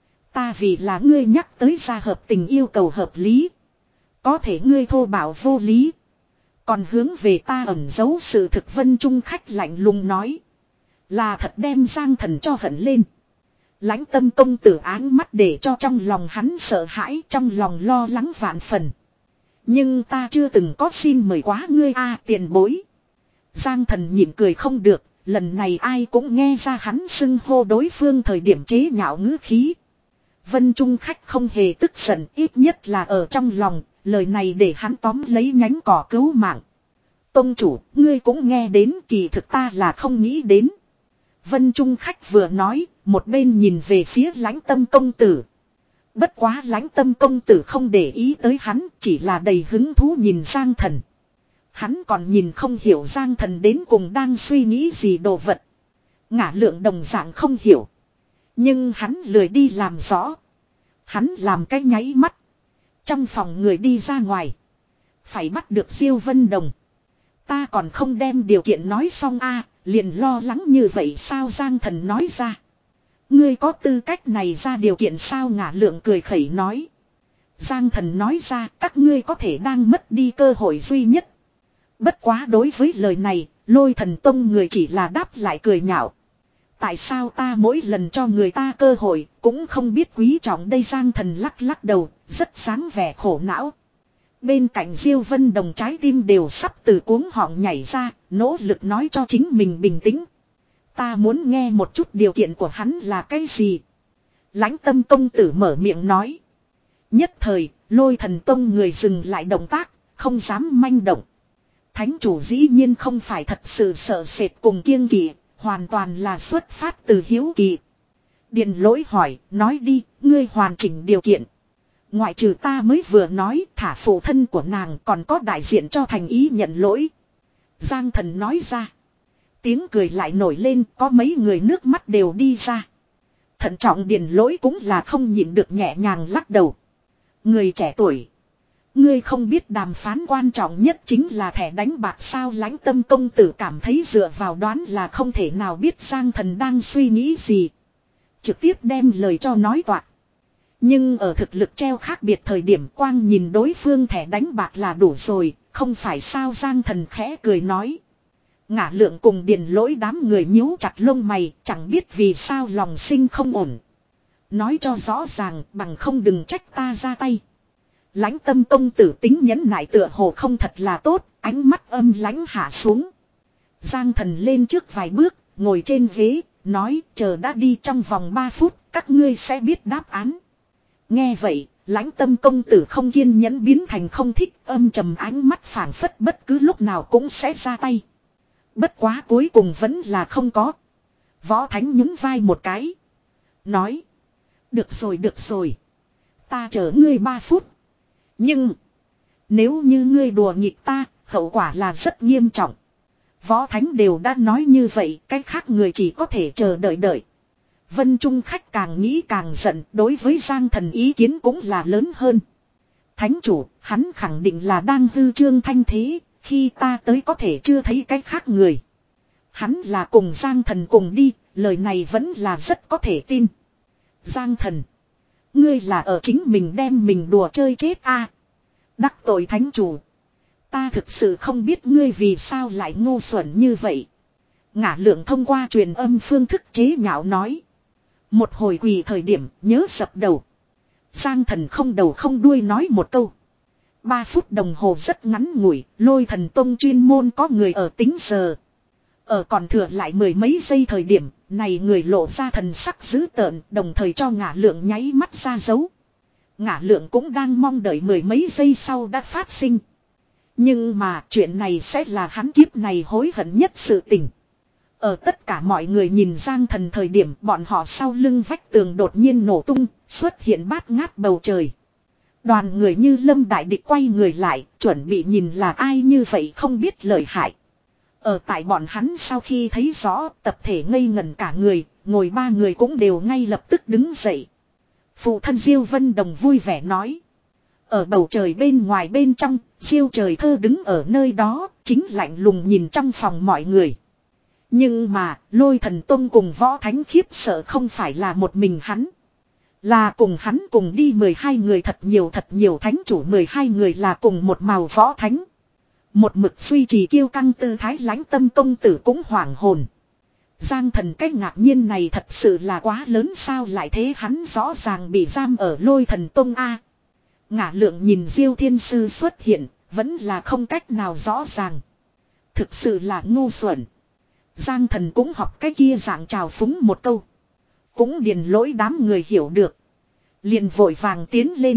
S1: Ta vì là ngươi nhắc tới ra hợp tình yêu cầu hợp lý. Có thể ngươi thô bạo vô lý. Còn hướng về ta ẩn giấu sự thực. Vân Trung khách lạnh lùng nói. Là thật đem Giang Thần cho hận lên. Lãnh Tâm công tử áng mắt để cho trong lòng hắn sợ hãi, trong lòng lo lắng vạn phần. Nhưng ta chưa từng có xin mời quá ngươi a tiền bối. Giang Thần nhịn cười không được, lần này ai cũng nghe ra hắn xưng hô đối phương thời điểm chế nhạo ngữ khí. Vân Trung khách không hề tức giận, ít nhất là ở trong lòng, lời này để hắn tóm lấy nhánh cỏ cứu mạng. Tông chủ, ngươi cũng nghe đến, kỳ thực ta là không nghĩ đến. Vân Trung khách vừa nói, một bên nhìn về phía Lãnh Tâm công tử. Bất quá Lãnh Tâm công tử không để ý tới hắn, chỉ là đầy hứng thú nhìn Giang Thần. Hắn còn nhìn không hiểu Giang Thần đến cùng đang suy nghĩ gì đồ vật. Ngả Lượng đồng dạng không hiểu. Nhưng hắn lười đi làm rõ. Hắn làm cái nháy mắt. Trong phòng người đi ra ngoài. Phải bắt được Diêu Vân Đồng. Ta còn không đem điều kiện nói xong a liền lo lắng như vậy sao? Giang Thần nói ra. Ngươi có tư cách này ra điều kiện sao? Ngả Lượng cười khẩy nói. Giang Thần nói ra các ngươi có thể đang mất đi cơ hội duy nhất. Bất quá đối với lời này, Lôi Thần Tông người chỉ là đáp lại cười nhạo. Tại sao ta mỗi lần cho người ta cơ hội cũng không biết quý trọng đây? Giang Thần lắc lắc đầu, rất sáng vẻ khổ não. Bên cạnh Diêu Vân Đồng trái tim đều sắp từ cuống họng nhảy ra, nỗ lực nói cho chính mình bình tĩnh. Ta muốn nghe một chút điều kiện của hắn là cái gì? Lãnh Tâm công tử mở miệng nói. Nhất thời, Lôi Thần Tông người dừng lại động tác, không dám manh động. Thánh chủ dĩ nhiên không phải thật sự sợ sệt cùng kiêng kỵ, hoàn toàn là xuất phát từ hiếu kỳ. Điện Lỗi hỏi, nói đi, ngươi hoàn chỉnh điều kiện. Ngoại trừ ta mới vừa nói, thả phụ thân của nàng còn có đại diện cho thành ý nhận lỗi. Giang Thần nói ra. Tiếng cười lại nổi lên, có mấy người nước mắt đều đi ra. Thận trọng Điện Lỗi cũng là không nhịn được nhẹ nhàng lắc đầu. Người trẻ tuổi. Ngươi không biết đàm phán quan trọng nhất chính là thẻ đánh bạc sao? Lãnh Tâm công tử cảm thấy dựa vào đoán là không thể nào biết Giang Thần đang suy nghĩ gì. Trực tiếp đem lời cho nói toạc. Nhưng ở thực lực treo khác biệt thời điểm quang nhìn đối phương thẻ đánh bạc là đủ rồi, không phải sao? Giang Thần khẽ cười nói. Ngả Lượng cùng Điền Lỗi đám người nhíu chặt lông mày, chẳng biết vì sao lòng sinh không ổn. Nói cho rõ ràng, bằng không đừng trách ta ra tay. Lãnh Tâm công tử tính nhẫn nại tựa hồ không thật là tốt, ánh mắt âm lãnh hạ xuống. Giang Thần lên trước vài bước, ngồi trên ghế, nói chờ đã đi trong vòng ba phút, các ngươi sẽ biết đáp án. Nghe vậy, Lãnh Tâm công tử không kiên nhẫn biến thành không thích, âm trầm ánh mắt phảng phất bất cứ lúc nào cũng sẽ ra tay. Bất quá cuối cùng vẫn là không có. Võ Thánh nhún vai một cái. Nói. Được rồi được rồi. Ta chờ ngươi ba phút. Nhưng. Nếu như ngươi đùa nghịch ta, hậu quả là rất nghiêm trọng. Võ Thánh đều đã nói như vậy, cái khác người chỉ có thể chờ đợi đợi. Vân Trung khách càng nghĩ càng giận, đối với Giang Thần ý kiến cũng là lớn hơn. Thánh chủ, hắn khẳng định là đang hư trương thanh thế, khi ta tới có thể chưa thấy cái khác người. Hắn là cùng Giang Thần cùng đi, lời này vẫn là rất có thể tin. Giang Thần, ngươi là ở chính mình đem mình đùa chơi chết a à? Đắc tội thánh chủ. Ta thực sự không biết ngươi vì sao lại ngu xuẩn như vậy. Ngả Lượng thông qua truyền âm phương thức chế nhạo nói. Một hồi quỳ thời điểm nhớ sập đầu. Giang Thần không đầu không đuôi nói một câu. Ba phút đồng hồ rất ngắn ngủi, Lôi Thần Tông chuyên môn có người ở tính giờ. Ở còn thừa lại mười mấy giây thời điểm, này người lộ ra thần sắc dữ tợn, đồng thời cho Ngả Lượng nháy mắt ra dấu. Ngả Lượng cũng đang mong đợi mười mấy giây sau đã phát sinh. Nhưng mà chuyện này sẽ là hắn kiếp này hối hận nhất sự tình. Ở tất cả mọi người nhìn Giang Thần thời điểm bọn họ sau lưng vách tường đột nhiên nổ tung, xuất hiện bát ngát bầu trời. Đoàn người như lâm đại địch quay người lại, chuẩn bị nhìn là ai như vậy không biết lợi hại. Ở tại bọn hắn sau khi thấy rõ tập thể ngây ngẩn cả người, ngồi ba người cũng đều ngay lập tức đứng dậy. Phụ thân Diêu Vân Đồng vui vẻ nói. Ở bầu trời bên ngoài bên trong, Diêu Trời Thơ đứng ở nơi đó, chính lạnh lùng nhìn trong phòng mọi người. Nhưng mà, Lôi Thần Tông cùng Võ Thánh khiếp sợ không phải là một mình hắn. Là cùng hắn cùng đi mười hai người thật nhiều thật nhiều thánh chủ mười hai người là cùng một màu Võ Thánh. Một mực duy trì kiêu căng tư thái Lãnh Tâm công tử cũng hoảng hồn. Giang Thần cái ngạc nhiên này thật sự là quá lớn sao lại thế hắn rõ ràng bị giam ở Lôi Thần Tông A. Ngả Lượng nhìn Diêu Thiên Sư xuất hiện, vẫn là không cách nào rõ ràng. Thực sự là ngu xuẩn. Giang Thần cũng học cái kia dạng trào phúng một câu. Cũng điền lỗi đám người hiểu được. Liền vội vàng tiến lên.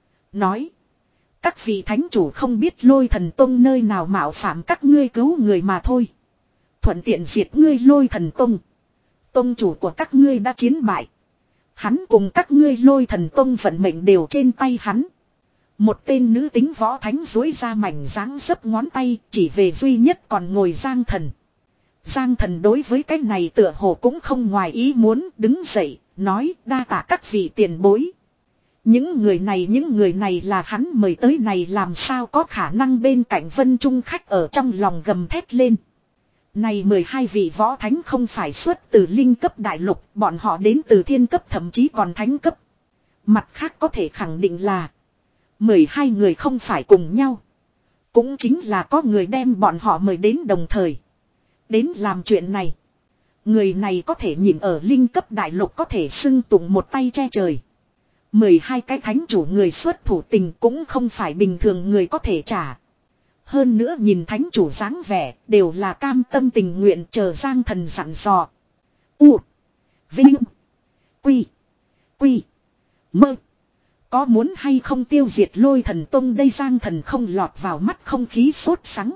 S1: Nói. Các vị thánh chủ không biết Lôi Thần Tông nơi nào mạo phạm các ngươi cứu người mà thôi. Thuận tiện diệt ngươi Lôi Thần Tông. Tông chủ của các ngươi đã chiến bại. Hắn cùng các ngươi Lôi Thần Tông vận mệnh đều trên tay hắn. Một tên nữ tính võ thánh duỗi ra mảnh dáng dấp ngón tay chỉ về duy nhất còn ngồi Giang Thần. Giang Thần đối với cái này tựa hồ cũng không ngoài ý muốn đứng dậy, nói đa tạ các vị tiền bối. Những người này những người này là hắn mời tới này làm sao có khả năng bên cạnh Vân Trung khách ở trong lòng gầm thét lên. Này mười hai vị võ thánh không phải xuất từ linh cấp đại lục, bọn họ đến từ thiên cấp thậm chí còn thánh cấp. Mặt khác có thể khẳng định là mười hai người không phải cùng nhau. Cũng chính là có người đem bọn họ mời đến đồng thời. Đến làm chuyện này. Người này có thể nhìn ở linh cấp đại lục có thể xưng tụng một tay che trời. mười hai cái thánh chủ người xuất thủ tình cũng không phải bình thường người có thể trả. Hơn nữa nhìn thánh chủ dáng vẻ đều là cam tâm tình nguyện chờ Giang Thần dặn dò. U. Vinh. Quy. Quy. Mơ. Có muốn hay không tiêu diệt Lôi Thần Tông đây Giang Thần không lọt vào mắt không khí sốt sắng.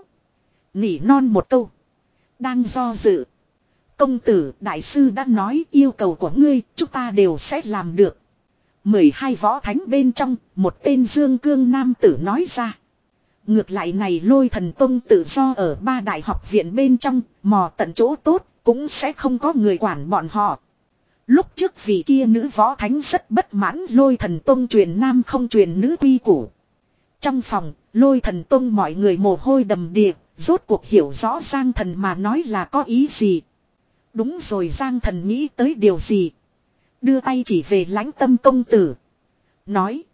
S1: Nỉ non một câu. Đang do dự. Công tử đại sư đã nói yêu cầu của ngươi chúng ta đều sẽ làm được. mười hai võ thánh bên trong một tên Dương Cương nam tử nói ra. Ngược lại này Lôi Thần Tông tự do ở ba đại học viện bên trong mò tận chỗ tốt cũng sẽ không có người quản bọn họ. Lúc trước vị kia nữ võ thánh rất bất mãn Lôi Thần Tông truyền nam không truyền nữ quy củ. Trong phòng, Lôi Thần Tông mọi người mồ hôi đầm đìa, rốt cuộc hiểu rõ Giang Thần mà nói là có ý gì. Đúng rồi Giang Thần nghĩ tới điều gì. Đưa tay chỉ về Lãnh Tâm công tử. Nói.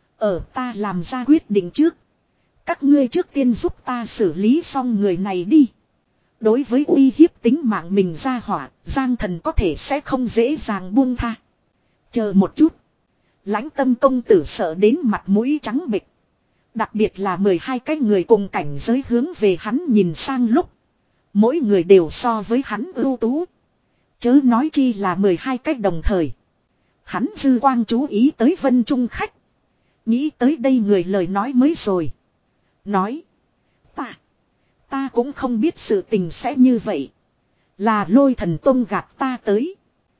S1: Ở ta làm ra quyết định trước. Các ngươi trước tiên giúp ta xử lý xong người này đi. Đối với uy hiếp tính mạng mình ra hỏa, Giang Thần có thể sẽ không dễ dàng buông tha. Chờ một chút. Lãnh Tâm công tử sợ đến mặt mũi trắng bệch. Đặc biệt là mười hai cái người cùng cảnh giới hướng về hắn nhìn sang lúc. Mỗi người đều so với hắn ưu tú. Chớ nói chi là mười hai cái đồng thời. Hắn dư quang chú ý tới Vân Trung khách. Nghĩ tới đây người lời nói mới rồi. Nói. Ta. Ta cũng không biết sự tình sẽ như vậy. Là Lôi Thần Tông gạt ta tới.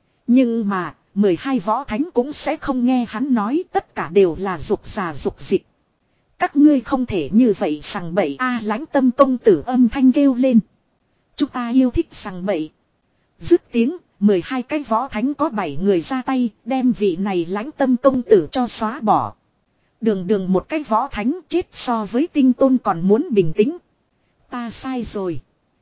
S1: Nhưng mà, mười hai võ thánh cũng sẽ không nghe hắn nói tất cả đều là dục giả dục dịch. Các ngươi không thể như vậy sằng bậy a Lãnh Tâm công tử âm thanh kêu lên. Chúng ta yêu thích sằng bậy. Dứt tiếng, mười hai cái võ thánh có bảy người ra tay, đem vị này Lãnh Tâm công tử cho xóa bỏ. Đường đường một cái võ thánh chết so với tinh tôn còn muốn bình tĩnh. Ta sai rồi.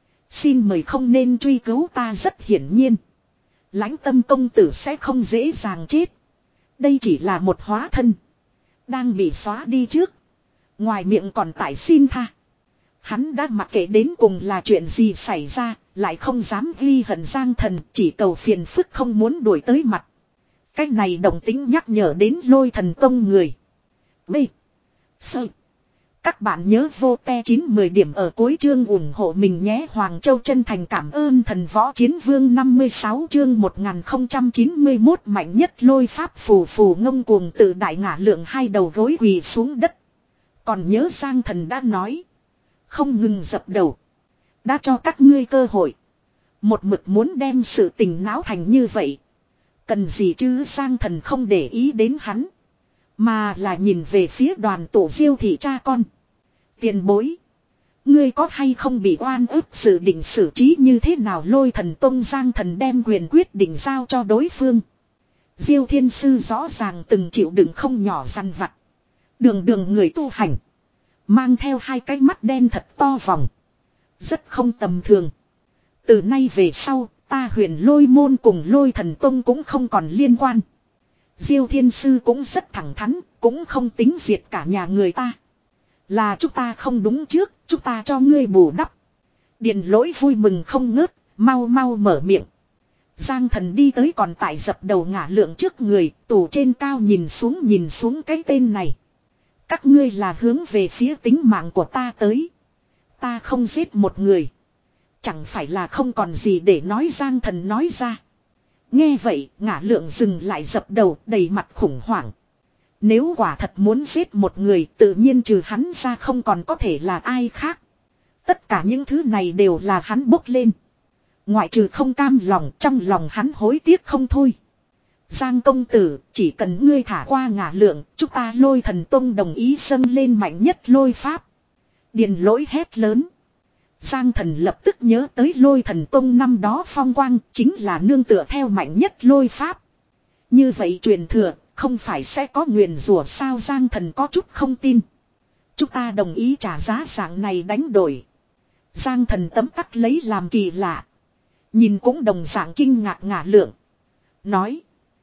S1: Xin mời không nên truy cứu ta rất hiển nhiên. Lãnh Tâm công tử sẽ không dễ dàng chết. Đây chỉ là một hóa thân. Đang bị xóa đi trước. Ngoài miệng còn tại xin tha. Hắn đã mặc kệ đến cùng là chuyện gì xảy ra. Lại không dám ghi hận Giang Thần. Chỉ cầu phiền phức không muốn đuổi tới mặt. Cái này đồng tính nhắc nhở đến Lôi Thần Tông người. B. Sơ. Các bạn nhớ vô te chín mười điểm ở cuối chương ủng hộ mình nhé. Hoàng Châu chân thành cảm ơn thần võ chiến vương năm mươi sáu chương một nghìn không trăm chín mươi mốt mạnh nhất lôi pháp phù phù ngông cuồng tự đại ngả lượng hai đầu gối quỳ xuống đất. Còn nhớ Giang Thần đã nói. Không ngừng dập đầu. Đã cho các ngươi cơ hội. Một mực muốn đem sự tình náo thành như vậy. Cần gì chứ Giang Thần không để ý đến hắn. Mà là nhìn về phía đoàn tổ Diêu thị cha con. Tiền bối. Ngươi có hay không bị oan ức dự định xử trí như thế nào? Lôi Thần Tông Giang Thần đem quyền quyết định giao cho đối phương. Diêu Thiên Sư rõ ràng từng chịu đựng không nhỏ săn vặt. Đường đường người tu hành. Mang theo hai cái mắt đen thật to vòng. Rất không tầm thường. Từ nay về sau, ta Huyền Lôi Môn cùng Lôi Thần Tông cũng không còn liên quan. Diêu Thiên Sư cũng rất thẳng thắn, cũng không tính diệt cả nhà người ta. Là chúng ta không đúng trước, chúng ta cho ngươi bù đắp. Điền Lỗi vui mừng không ngớt, mau mau mở miệng. Giang Thần đi tới còn tại dập đầu ngả lượng trước người, tủ trên cao nhìn xuống nhìn xuống cái tên này. Các ngươi là hướng về phía tính mạng của ta tới. Ta không giết một người. Chẳng phải là không còn gì để nói. Giang Thần nói ra. Nghe vậy ngả lượng dừng lại dập đầu đầy mặt khủng hoảng. Nếu quả thật muốn giết một người tự nhiên trừ hắn ra không còn có thể là ai khác. Tất cả những thứ này đều là hắn bốc lên. Ngoại trừ không cam lòng, trong lòng hắn hối tiếc không thôi. Giang công tử, chỉ cần ngươi thả qua ngả lượng, chúng ta Lôi Thần Tông đồng ý dâng lên mạnh nhất lôi pháp. Điền Lỗi hét lớn. Giang Thần lập tức nhớ tới Lôi Thần Tông năm đó phong quang, chính là nương tựa theo mạnh nhất lôi pháp. Như vậy truyền thừa, không phải sẽ có nguyền rủa sao? Giang Thần có chút không tin. Chúng ta đồng ý trả giá dạng này đánh đổi. Giang Thần tấm tắc lấy làm kỳ lạ. Nhìn cũng đồng dạng kinh ngạc ngả lượng. Nói.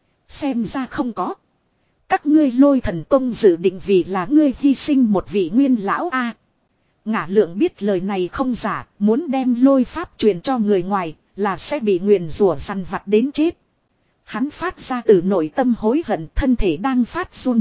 S1: Xem ra không có. Các ngươi Lôi Thần Tông dự định vì là ngươi hy sinh một vị nguyên lão a. À, ngả lượng biết lời này không giả. Muốn đem lôi pháp truyền cho người ngoài là sẽ bị nguyền rủa săn vặt đến chết. Hắn phát ra từ nội tâm hối hận, thân thể đang phát run.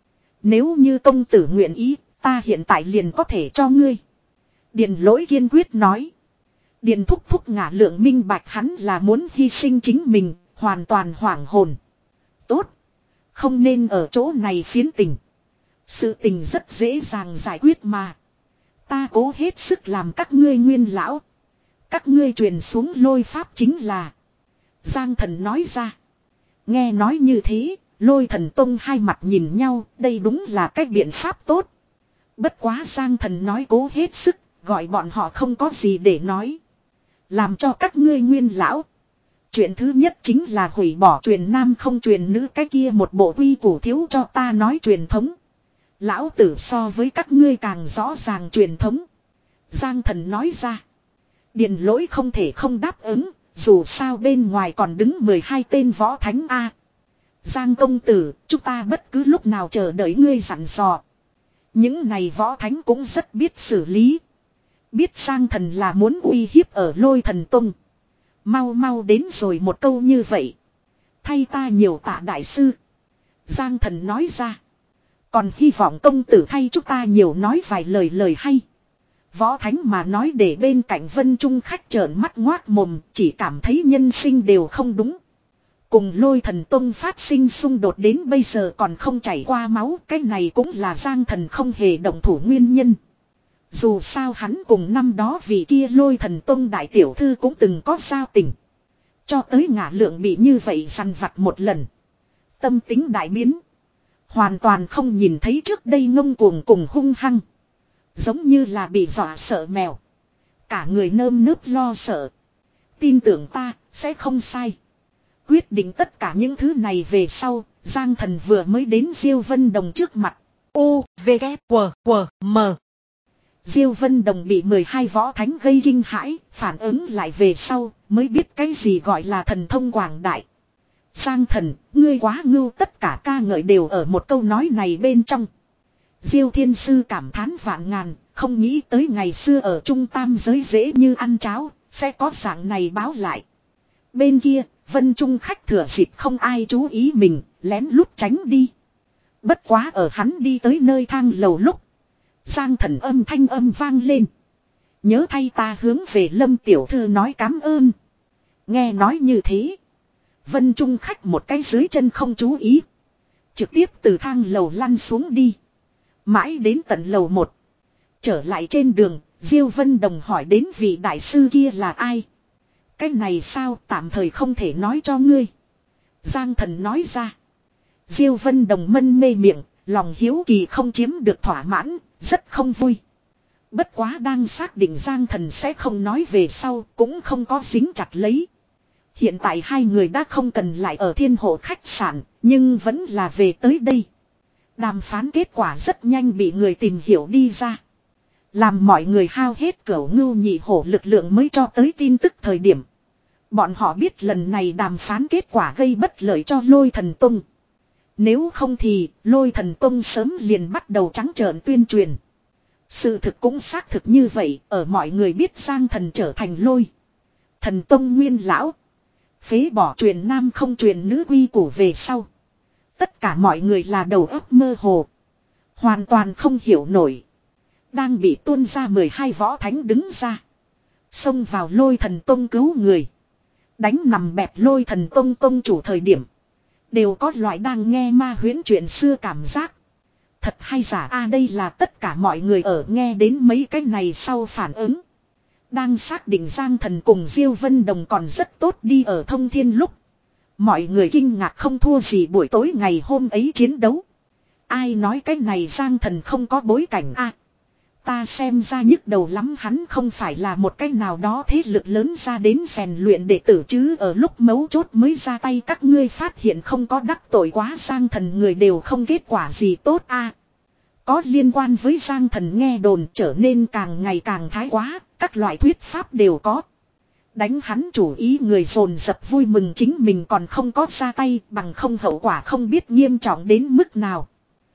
S1: Nếu như công tử nguyện ý, ta hiện tại liền có thể cho ngươi. Điền Lỗi kiên quyết nói. Điền thúc thúc ngả lượng minh bạch hắn là muốn hy sinh chính mình, hoàn toàn hoảng hồn. Tốt. Không nên ở chỗ này phiến tình. Sự tình rất dễ dàng giải quyết mà. Ta cố hết sức làm các ngươi nguyên lão. Các ngươi truyền xuống lôi pháp chính là. Giang Thần nói ra. Nghe nói như thế, Lôi Thần Tông hai mặt nhìn nhau, đây đúng là cách biện pháp tốt. Bất quá Giang Thần nói cố hết sức, gọi bọn họ không có gì để nói. Làm cho các ngươi nguyên lão. Chuyện thứ nhất chính là hủy bỏ truyền nam không truyền nữ, cái kia một bộ quy củ thiếu cho ta nói truyền thống. Lão tử so với các ngươi càng rõ ràng truyền thống. Giang Thần nói ra. Điền Lỗi không thể không đáp ứng. Dù sao bên ngoài còn đứng mười hai tên võ thánh A. Giang công tử, chúng ta bất cứ lúc nào chờ đợi ngươi dặn dò. Những này võ thánh cũng rất biết xử lý. Biết Giang Thần là muốn uy hiếp ở Lôi Thần Tông. Mau mau đến rồi một câu như vậy. Thay ta nhiều tạ đại sư. Giang Thần nói ra. Còn hy vọng công tử thay chúng ta nhiều nói vài lời lời hay. Võ thánh mà nói để bên cạnh Vân Trung khách trợn mắt ngoác mồm, chỉ cảm thấy nhân sinh đều không đúng. Cùng Lôi Thần Tông phát sinh xung đột đến bây giờ còn không chảy qua máu, cái này cũng là Giang Thần không hề động thủ nguyên nhân. Dù sao hắn cùng năm đó vì kia Lôi Thần Tông đại tiểu thư cũng từng có giao tình. Cho tới ngả lượng bị như vậy săn vặt một lần. Tâm tính đại biến. Hoàn toàn không nhìn thấy trước đây ngông cuồng cùng hung hăng. Giống như là bị dọa sợ mèo. Cả người nơm nớp lo sợ. Tin tưởng ta, sẽ không sai. Quyết định tất cả những thứ này về sau, Giang Thần vừa mới đến Diêu Vân Đồng trước mặt. U, V, K, W, W, M. Diêu Vân Đồng bị mười hai võ thánh gây kinh hãi, phản ứng lại về sau, mới biết cái gì gọi là thần thông quảng đại. Giang Thần, ngươi quá ngưu, tất cả ca ngợi đều ở một câu nói này bên trong. Diêu Thiên Sư cảm thán vạn ngàn, không nghĩ tới ngày xưa ở trung tam giới dễ như ăn cháo, sẽ có dạng này báo lại. Bên kia, Vân Trung khách thừa dịp không ai chú ý mình, lén lút tránh đi. Bất quá ở hắn đi tới nơi thang lầu lúc. Giang Thần âm thanh âm vang lên. Nhớ thay ta hướng về Lâm tiểu thư nói cám ơn. Nghe nói như thế. Vân Trung khách một cái dưới chân không chú ý. Trực tiếp từ thang lầu lăn xuống đi. Mãi đến tận lầu một. Trở lại trên đường, Diêu Vân Đồng hỏi đến vị đại sư kia là ai. Cái này sao tạm thời không thể nói cho ngươi. Giang Thần nói ra. Diêu Vân Đồng mân mê miệng, lòng hiếu kỳ không chiếm được thỏa mãn, rất không vui. Bất quá đang xác định Giang Thần sẽ không nói về sau, cũng không có dính chặt lấy. Hiện tại hai người đã không cần lại ở thiên hộ khách sạn, nhưng vẫn là về tới đây. Đàm phán kết quả rất nhanh bị người tìm hiểu đi ra. Làm mọi người hao hết cửu ngưu nhị hổ lực lượng mới cho tới tin tức thời điểm. Bọn họ biết lần này đàm phán kết quả gây bất lợi cho Lôi Thần Tông. Nếu không thì Lôi Thần Tông sớm liền bắt đầu trắng trợn tuyên truyền. Sự thực cũng xác thực như vậy, ở mọi người biết Giang Thần trở thành Lôi Thần Tông nguyên lão. Phế bỏ truyền nam không truyền nữ quy củ về sau. Tất cả mọi người là đầu óc mơ hồ. Hoàn toàn không hiểu nổi. Đang bị tuôn ra mười hai võ thánh đứng ra. Xông vào Lôi Thần Tông cứu người. Đánh nằm bẹp Lôi Thần Tông tông chủ thời điểm. Đều có loại đang nghe ma huyễn chuyện xưa cảm giác. Thật hay giả a đây là tất cả mọi người ở nghe đến mấy cái này sau phản ứng. Đang xác định Giang Thần cùng Diêu Vân Đồng còn rất tốt đi ở thông thiên lúc. Mọi người kinh ngạc không thua gì buổi tối ngày hôm ấy chiến đấu. Ai nói cái này Giang Thần không có bối cảnh a? Ta xem ra nhức đầu lắm, hắn không phải là một cái nào đó thế lực lớn ra đến rèn luyện đệ tử chứ, ở lúc mấu chốt mới ra tay các ngươi phát hiện không có đắc tội quá Giang Thần người đều không kết quả gì tốt a. Có liên quan với Giang Thần nghe đồn trở nên càng ngày càng thái quá, các loại thuyết pháp đều có. Đánh hắn chủ ý người dồn dập vui mừng chính mình còn không có ra tay, bằng không hậu quả không biết nghiêm trọng đến mức nào.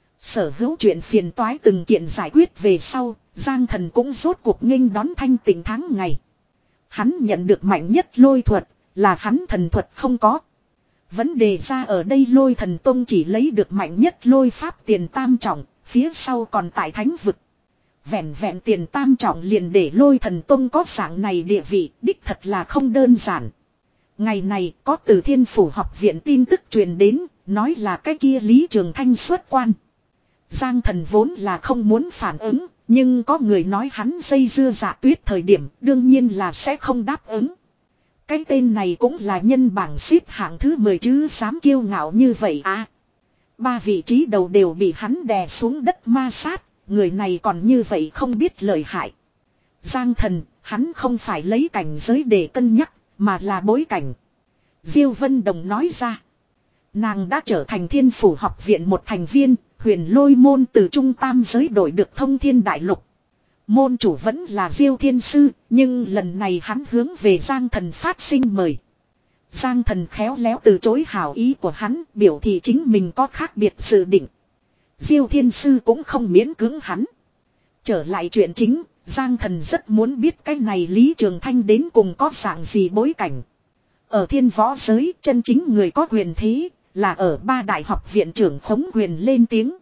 S1: Sở hữu chuyện phiền toái từng kiện giải quyết về sau, Giang Thần cũng rốt cuộc nghênh đón thanh tịnh tháng ngày. Hắn nhận được mạnh nhất lôi thuật, là hắn thần thuật không có. Vấn đề ra ở đây Lôi Thần Tông chỉ lấy được mạnh nhất lôi pháp tiền tam trọng, phía sau còn tại thánh vực. Vẹn vẹn tiền tam trọng liền để Lôi Thần Tông có dạng này địa vị, đích thật là không đơn giản. Ngày này có từ Thiên Phủ học viện tin tức truyền đến, nói là cái kia Lý Trường Thanh xuất quan. Giang Thần vốn là không muốn phản ứng, nhưng có người nói hắn dây dưa Dạ Tuyết thời điểm, đương nhiên là sẽ không đáp ứng. Cái tên này cũng là nhân bảng xếp hạng thứ mười chứ dám kiêu ngạo như vậy à. Ba vị trí đầu đều bị hắn đè xuống đất ma sát, người này còn như vậy không biết lợi hại. Giang Thần, hắn không phải lấy cảnh giới để cân nhắc, mà là bối cảnh. Diêu Vân Đồng nói ra. Nàng đã trở thành Thiên Phủ học viện một thành viên, huyền lôi môn từ trung tam giới đổi được thông thiên đại lục. Môn chủ vẫn là Diêu Thiên Sư, nhưng lần này hắn hướng về Giang Thần phát sinh mời. Giang Thần khéo léo từ chối hảo ý của hắn, biểu thị chính mình có khác biệt dự định. Diêu Thiên Sư cũng không miễn cưỡng hắn. Trở lại chuyện chính, Giang Thần rất muốn biết cái này Lý Trường Thanh đến cùng có dạng gì bối cảnh. Ở thiên võ giới, chân chính người có quyền thế, là ở ba đại học viện trưởng khống quyền lên tiếng.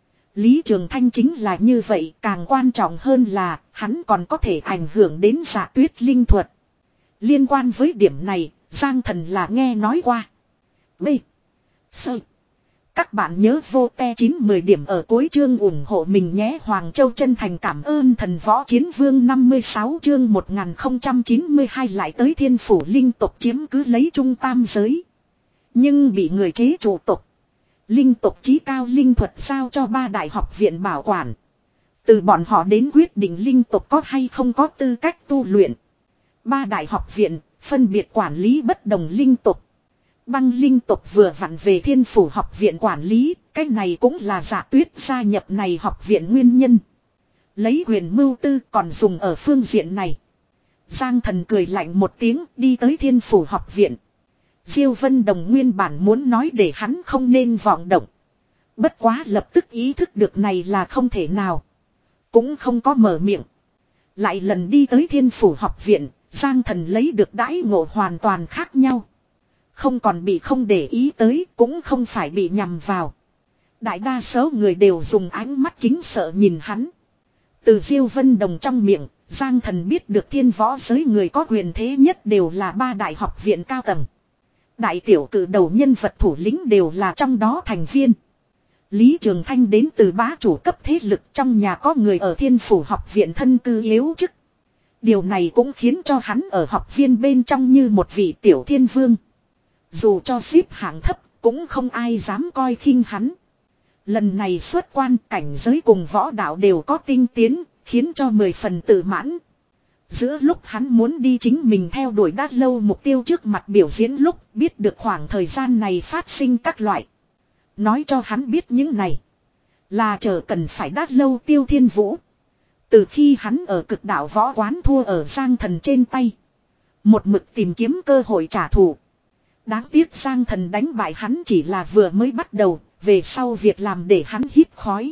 S1: Lý Trường Thanh chính là như vậy, càng quan trọng hơn là hắn còn có thể ảnh hưởng đến Dạ Tuyết linh thuật. Liên quan với điểm này, Giang Thần là nghe nói qua. B. Sơ. Các bạn nhớ vô te chín mười điểm ở cuối chương ủng hộ mình nhé. Hoàng Châu chân thành cảm ơn Thần Võ Chiến Vương năm mươi sáu chương một nghìn không trăm chín mươi hai lại tới Thiên Phủ linh tộc chiếm cứ lấy trung tam giới. Nhưng bị người chế trụ tộc. Linh tộc chí cao linh thuật giao cho ba đại học viện bảo quản. Từ bọn họ đến quyết định linh tộc có hay không có tư cách tu luyện. Ba đại học viện phân biệt quản lý bất đồng linh tộc. Băng linh tộc vừa vặn về Thiên Phủ học viện quản lý, cái này cũng là Dạ Tuyết gia nhập này học viện nguyên nhân. Lấy quyền mưu tư còn dùng ở phương diện này. Giang Thần cười lạnh một tiếng đi tới Thiên Phủ học viện. Diêu Vân Đồng nguyên bản muốn nói để hắn không nên vọng động. Bất quá lập tức ý thức được này là không thể nào. Cũng không có mở miệng. Lại lần đi tới Thiên Phủ học viện, Giang Thần lấy được đãi ngộ hoàn toàn khác nhau. Không còn bị không để ý tới, cũng không phải bị nhầm vào. Đại đa số người đều dùng ánh mắt kính sợ nhìn hắn. Từ Diêu Vân Đồng trong miệng, Giang Thần biết được thiên võ giới người có quyền thế nhất đều là ba đại học viện cao tầng. Đại tiểu cử đầu nhân vật thủ lĩnh đều là trong đó thành viên. Lý Trường Thanh đến từ bá chủ cấp thế lực, trong nhà có người ở Thiên Phủ học viện thân cư yếu chức. Điều này cũng khiến cho hắn ở học viên bên trong như một vị tiểu thiên vương. Dù cho xếp hạng thấp, cũng không ai dám coi khinh hắn. Lần này xuất quan cảnh giới cùng võ đạo đều có tinh tiến, khiến cho mười phần tự mãn. Giữa lúc hắn muốn đi chính mình theo đuổi đã lâu mục tiêu trước mặt biểu diễn lúc biết được khoảng thời gian này phát sinh các loại. Nói cho hắn biết những này là chờ cần phải đã lâu Tiêu Thiên Vũ. Từ khi hắn ở cực đạo võ quán thua ở Giang Thần trên tay. Một mực tìm kiếm cơ hội trả thù. Đáng tiếc Giang Thần đánh bại hắn chỉ là vừa mới bắt đầu, về sau việc làm để hắn hít khói.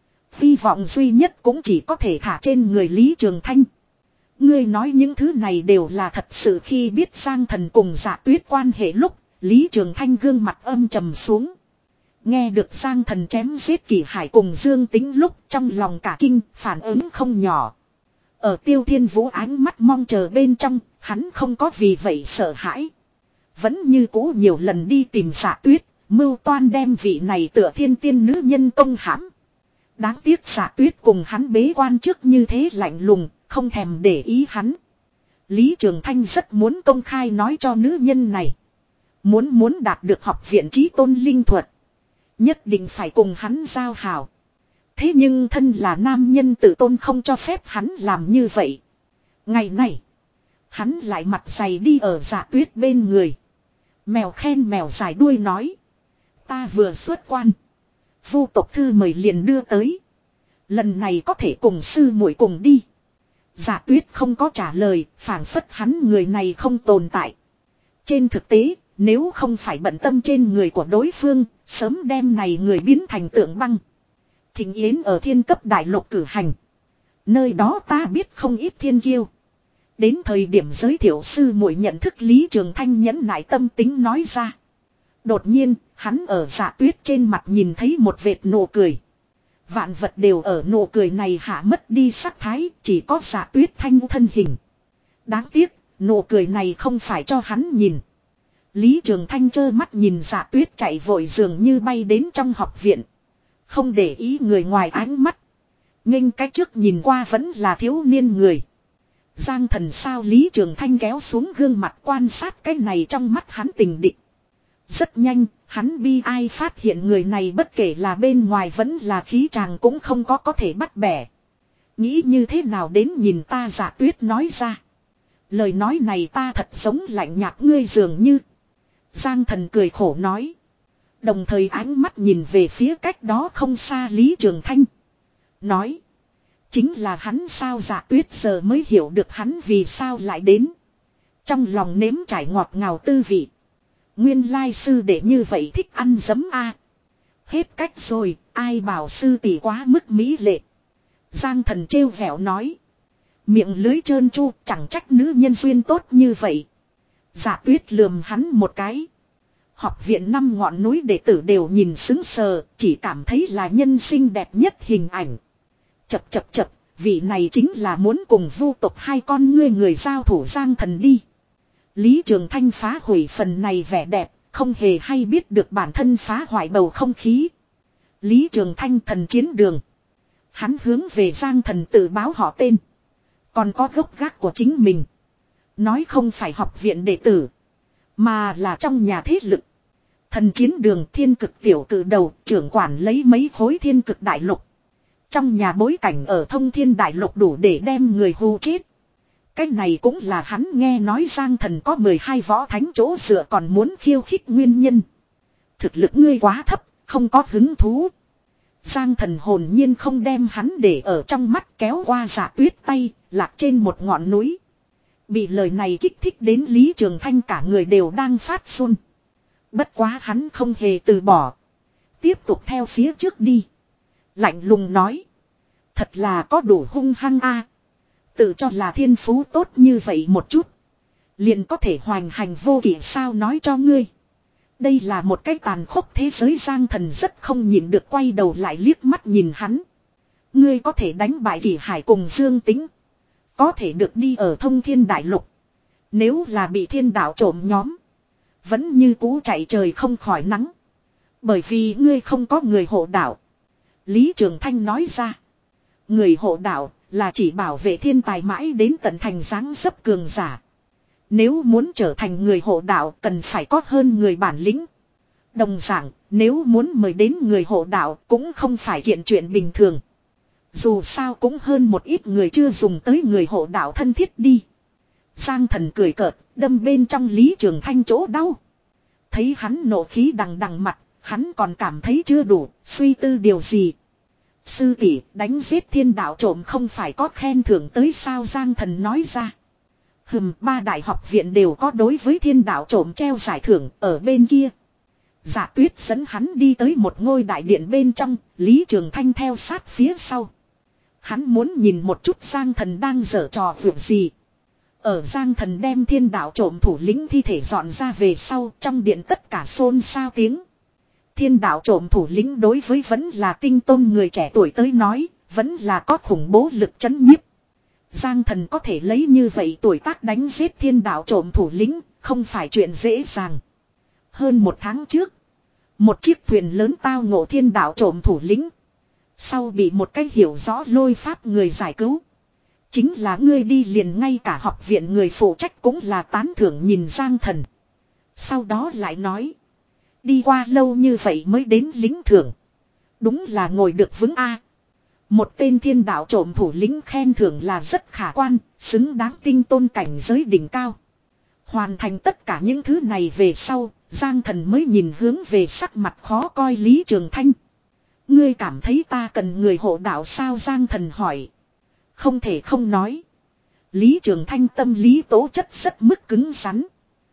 S1: Hy vọng duy nhất cũng chỉ có thể thả trên người Lý Trường Thanh. Ngươi nói những thứ này đều là thật sự. Khi biết Giang Thần cùng Dạ Tuyết quan hệ lúc, Lý Trường Thanh gương mặt âm trầm xuống. Nghe được Giang Thần chém giết Kỷ Hải cùng Dương Tính lúc trong lòng cả kinh, phản ứng không nhỏ. Ở Tiêu Thiên Vũ ánh mắt mong chờ bên trong, hắn không có vì vậy sợ hãi. Vẫn như cũ nhiều lần đi tìm Dạ Tuyết, mưu toan đem vị này tựa thiên tiên nữ nhân công hãm. Đáng tiếc Dạ Tuyết cùng hắn bế quan trước như thế lạnh lùng, không thèm để ý hắn. Lý Trường Thanh rất muốn công khai nói cho nữ nhân này. Muốn muốn đạt được học viện chí tôn linh thuật. Nhất định phải cùng hắn giao hảo. Thế nhưng thân là nam nhân tự tôn không cho phép hắn làm như vậy. Ngày này, hắn lại mặt dày đi ở Dạ Tuyết bên người. Mèo khen mèo dài đuôi nói. Ta vừa xuất quan. Vu tộc thư mời liền đưa tới. Lần này có thể cùng sư muội cùng đi. Dạ Tuyết không có trả lời, phảng phất hắn người này không tồn tại. Trên thực tế, nếu không phải bận tâm trên người của đối phương, sớm đem này người biến thành tượng băng. Thịnh yến ở thiên cấp đại lục cử hành. Nơi đó ta biết không ít thiên kiêu. Đến thời điểm giới thiệu sư muội nhận thức Lý Trường Thanh nhẫn nại tâm tính nói ra. Đột nhiên, hắn ở Dạ Tuyết trên mặt nhìn thấy một vệt nụ cười. Vạn vật đều ở nụ cười này hạ mất đi sắc thái, chỉ có Dạ Tuyết thanh thân hình. Đáng tiếc, nụ cười này không phải cho hắn nhìn. Lý Trường Thanh trơ mắt nhìn Dạ Tuyết chạy vội dường như bay đến trong học viện. Không để ý người ngoài ánh mắt. Nghênh cái trước nhìn qua vẫn là thiếu niên người. Giang Thần sao Lý Trường Thanh kéo xuống gương mặt quan sát cái này trong mắt hắn tình địch. Rất nhanh, hắn bi ai phát hiện người này bất kể là bên ngoài vẫn là khí chàng cũng không có có thể bắt bẻ. Nghĩ như thế nào đến nhìn ta Dạ Tuyết nói ra. Lời nói này ta thật giống lạnh nhạt ngươi dường như. Giang Thần cười khổ nói. Đồng thời ánh mắt nhìn về phía cách đó không xa Lý Trường Thanh. Nói. Chính là hắn sao Dạ Tuyết giờ mới hiểu được hắn vì sao lại đến. Trong lòng nếm trải ngọt ngào tư vị. Nguyên lai sư đệ như vậy thích ăn giấm a. Hết cách rồi, ai bảo sư tỷ quá mức mỹ lệ. Giang Thần trêu vẻo nói. Miệng lưới trơn chu chẳng trách nữ nhân duyên tốt như vậy. Dạ Tuyết lườm hắn một cái. Học viện năm ngọn núi đệ tử đều nhìn sững sờ, chỉ cảm thấy là nhân sinh đẹp nhất hình ảnh. Chập chập chập, vị này chính là muốn cùng vu tộc hai con ngươi người giao thủ Giang Thần đi. Lý Trường Thanh phá hủy phần này vẻ đẹp, không hề hay biết được bản thân phá hoại bầu không khí. Lý Trường Thanh thần chiến đường. Hắn hướng về Giang Thần tự báo họ tên. Còn có gốc gác của chính mình. Nói không phải học viện đệ tử, mà là trong nhà thế lực. Thần chiến đường thiên cực tiểu cử đầu trưởng quản lấy mấy khối thiên cực đại lục. Trong nhà bối cảnh ở thông thiên đại lục đủ để đem người hù chết. Cái này cũng là hắn nghe nói Giang Thần có mười hai võ thánh chỗ dựa còn muốn khiêu khích nguyên nhân. Thực lực ngươi quá thấp, không có hứng thú. Giang Thần hồn nhiên không đem hắn để ở trong mắt kéo qua Dạ Tuyết tay, lạc trên một ngọn núi. Bị lời này kích thích đến Lý Trường Thanh cả người đều đang phát run. Bất quá hắn không hề từ bỏ. Tiếp tục theo phía trước đi. Lạnh lùng nói. Thật là có đủ hung hăng a. Tự cho là thiên phú tốt như vậy một chút. Liền có thể hoành hành vô kỷ sao nói cho ngươi. Đây là một cái tàn khốc thế giới. Giang Thần rất không nhịn được quay đầu lại liếc mắt nhìn hắn. Ngươi có thể đánh bại Kỷ Hải cùng Dương Tính. Có thể được đi ở thông thiên đại lục. Nếu là bị thiên đạo trộm nhóm. Vẫn như cũ chạy trời không khỏi nắng. Bởi vì ngươi không có người hộ đạo. Lý Trường Thanh nói ra. Người hộ đạo là chỉ bảo vệ thiên tài mãi đến tận thành dáng dấp cường giả. Nếu muốn trở thành người hộ đạo cần phải có hơn người bản lĩnh. Đồng dạng, nếu muốn mời đến người hộ đạo cũng không phải kiện chuyện bình thường. Dù sao cũng hơn một ít người chưa dùng tới người hộ đạo thân thiết đi. Giang Thần cười cợt, đâm bên trong Lý Trường Thanh chỗ đau. Thấy hắn nộ khí đằng đằng mặt, hắn còn cảm thấy chưa đủ, suy tư điều gì. Sư tỷ, đánh giết thiên đạo trộm không phải có khen thưởng tới sao? Giang Thần nói ra. Hừm, ba đại học viện đều có đối với thiên đạo trộm treo giải thưởng ở bên kia. Dạ Tuyết dẫn hắn đi tới một ngôi đại điện bên trong, Lý Trường Thanh theo sát phía sau. Hắn muốn nhìn một chút Giang Thần đang giở trò vượt gì. Ở Giang Thần đem thiên đạo trộm thủ lĩnh thi thể dọn ra về sau, trong điện tất cả xôn xao tiếng. Thiên đạo trộm thủ lĩnh đối với vẫn là tinh tôn người trẻ tuổi tới nói, vẫn là có khủng bố lực chấn nhiếp. Giang Thần có thể lấy như vậy tuổi tác đánh giết thiên đạo trộm thủ lĩnh, không phải chuyện dễ dàng. Hơn một tháng trước, một chiếc thuyền lớn tao ngộ thiên đạo trộm thủ lĩnh. Sau bị một cái hiểu rõ lôi pháp người giải cứu. Chính là ngươi đi liền ngay cả học viện người phụ trách cũng là tán thưởng nhìn Giang Thần. Sau đó lại nói. Đi qua lâu như vậy mới đến lính thưởng. Đúng là ngồi được vững a. Một tên thiên đạo trộm thủ lĩnh khen thưởng là rất khả quan, xứng đáng tinh tôn cảnh giới đỉnh cao. Hoàn thành tất cả những thứ này về sau, Giang Thần mới nhìn hướng về sắc mặt khó coi Lý Trường Thanh. Ngươi cảm thấy ta cần người hộ đạo sao? Giang Thần hỏi. Không thể không nói. Lý Trường Thanh tâm lý tố chất rất mức cứng rắn.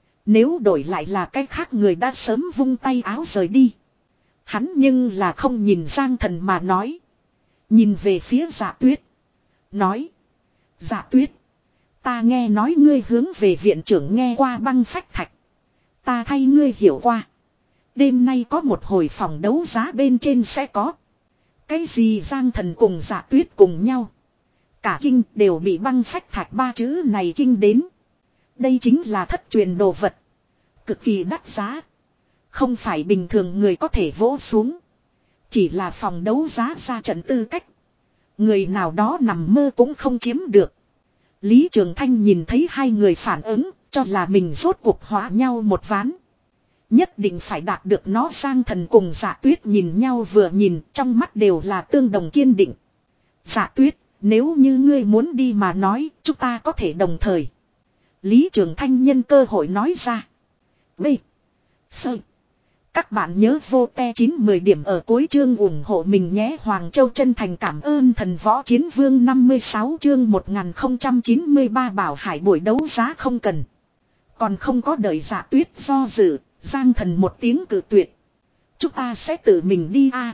S1: Nếu đổi lại là cái khác người đã sớm vung tay áo rời đi. Hắn nhưng là không nhìn Giang Thần mà nói. Nhìn về phía Dạ Tuyết. Nói. Dạ Tuyết. Ta nghe nói ngươi hướng về viện trưởng nghe qua băng phách thạch. Ta thay ngươi hiểu qua. Đêm nay có một hồi phòng đấu giá bên trên sẽ có. Cái gì? Giang Thần cùng Dạ Tuyết cùng nhau. Cả kinh đều bị băng phách thạch ba chữ này kinh đến. Đây chính là thất truyền đồ vật. Cực kỳ đắt giá. Không phải bình thường người có thể vỗ xuống. Chỉ là phòng đấu giá ra trận tư cách. Người nào đó nằm mơ cũng không chiếm được. Lý Trường Thanh nhìn thấy hai người phản ứng, cho là mình rốt cuộc hóa nhau một ván. Nhất định phải đạt được nó. Giang Thần cùng Dạ Tuyết nhìn nhau vừa nhìn, trong mắt đều là tương đồng kiên định. Dạ Tuyết, nếu như ngươi muốn đi mà nói, chúng ta có thể đồng thời. Lý Trường Thanh nhân cơ hội nói ra. B. Sơ. Các bạn nhớ vô te chín mười điểm ở cuối chương ủng hộ mình nhé. Hoàng Châu chân thành cảm ơn thần võ chiến vương. Năm mươi sáu chương một nghìn không trăm chín mươi ba Bảo Hải buổi đấu giá không cần. Còn không có đợi Dạ Tuyết do dự, Giang Thần một tiếng cự tuyệt. Chúng ta sẽ tự mình đi a.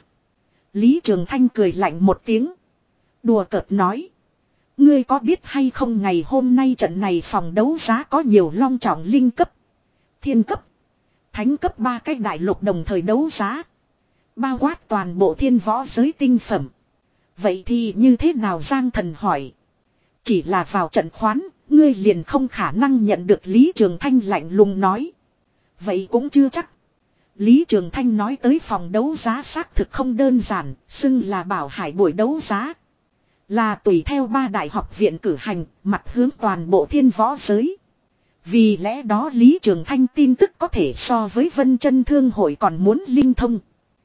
S1: Lý Trường Thanh cười lạnh một tiếng. Đùa cợt nói. Ngươi có biết hay không, ngày hôm nay trận này phòng đấu giá có nhiều long trọng linh cấp, thiên cấp, thánh cấp ba cái đại lục đồng thời đấu giá. Bao quát toàn bộ thiên võ giới tinh phẩm. Vậy thì như thế nào? Giang Thần hỏi. Chỉ là vào trận khoán, ngươi liền không khả năng nhận được. Lý Trường Thanh lạnh lùng nói. Vậy cũng chưa chắc. Lý Trường Thanh nói tới phòng đấu giá xác thực không đơn giản, xưng là Bảo Hải buổi đấu giá. Là tùy theo ba đại học viện cử hành, mặt hướng toàn bộ thiên võ giới. Vì lẽ đó Lý Trường Thanh tin tức có thể so với Vân Chân Thương hội còn muốn linh thông.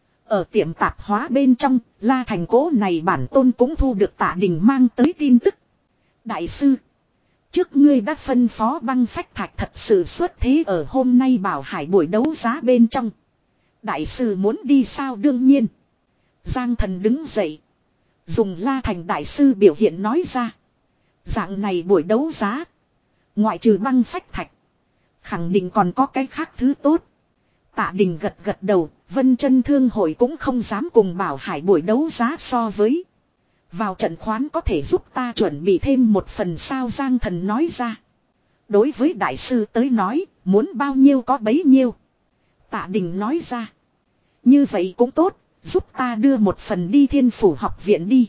S1: Ở tiệm tạp hóa bên trong, La Thành cố này bản tôn cũng thu được Tạ Đình mang tới tin tức. Đại sư, trước ngươi đã phân phó băng phách thạch thật sự xuất thế ở hôm nay Bảo Hải buổi đấu giá bên trong. Đại sư muốn đi sao? Đương nhiên. Giang Thần đứng dậy. Dùng La Thành đại sư biểu hiện nói ra. Dạng này buổi đấu giá, ngoại trừ băng phách thạch, khẳng định còn có cái khác thứ tốt. Tạ Đình gật gật đầu. Vân Chân Thương hội cũng không dám cùng Bảo Hải buổi đấu giá so với. Vào trận khoán có thể giúp ta chuẩn bị thêm một phần sao? Giang Thần nói ra. Đối với đại sư tới nói, muốn bao nhiêu có bấy nhiêu. Tạ Đình nói ra. Như vậy cũng tốt, giúp ta đưa một phần đi Thiên Phủ học viện đi.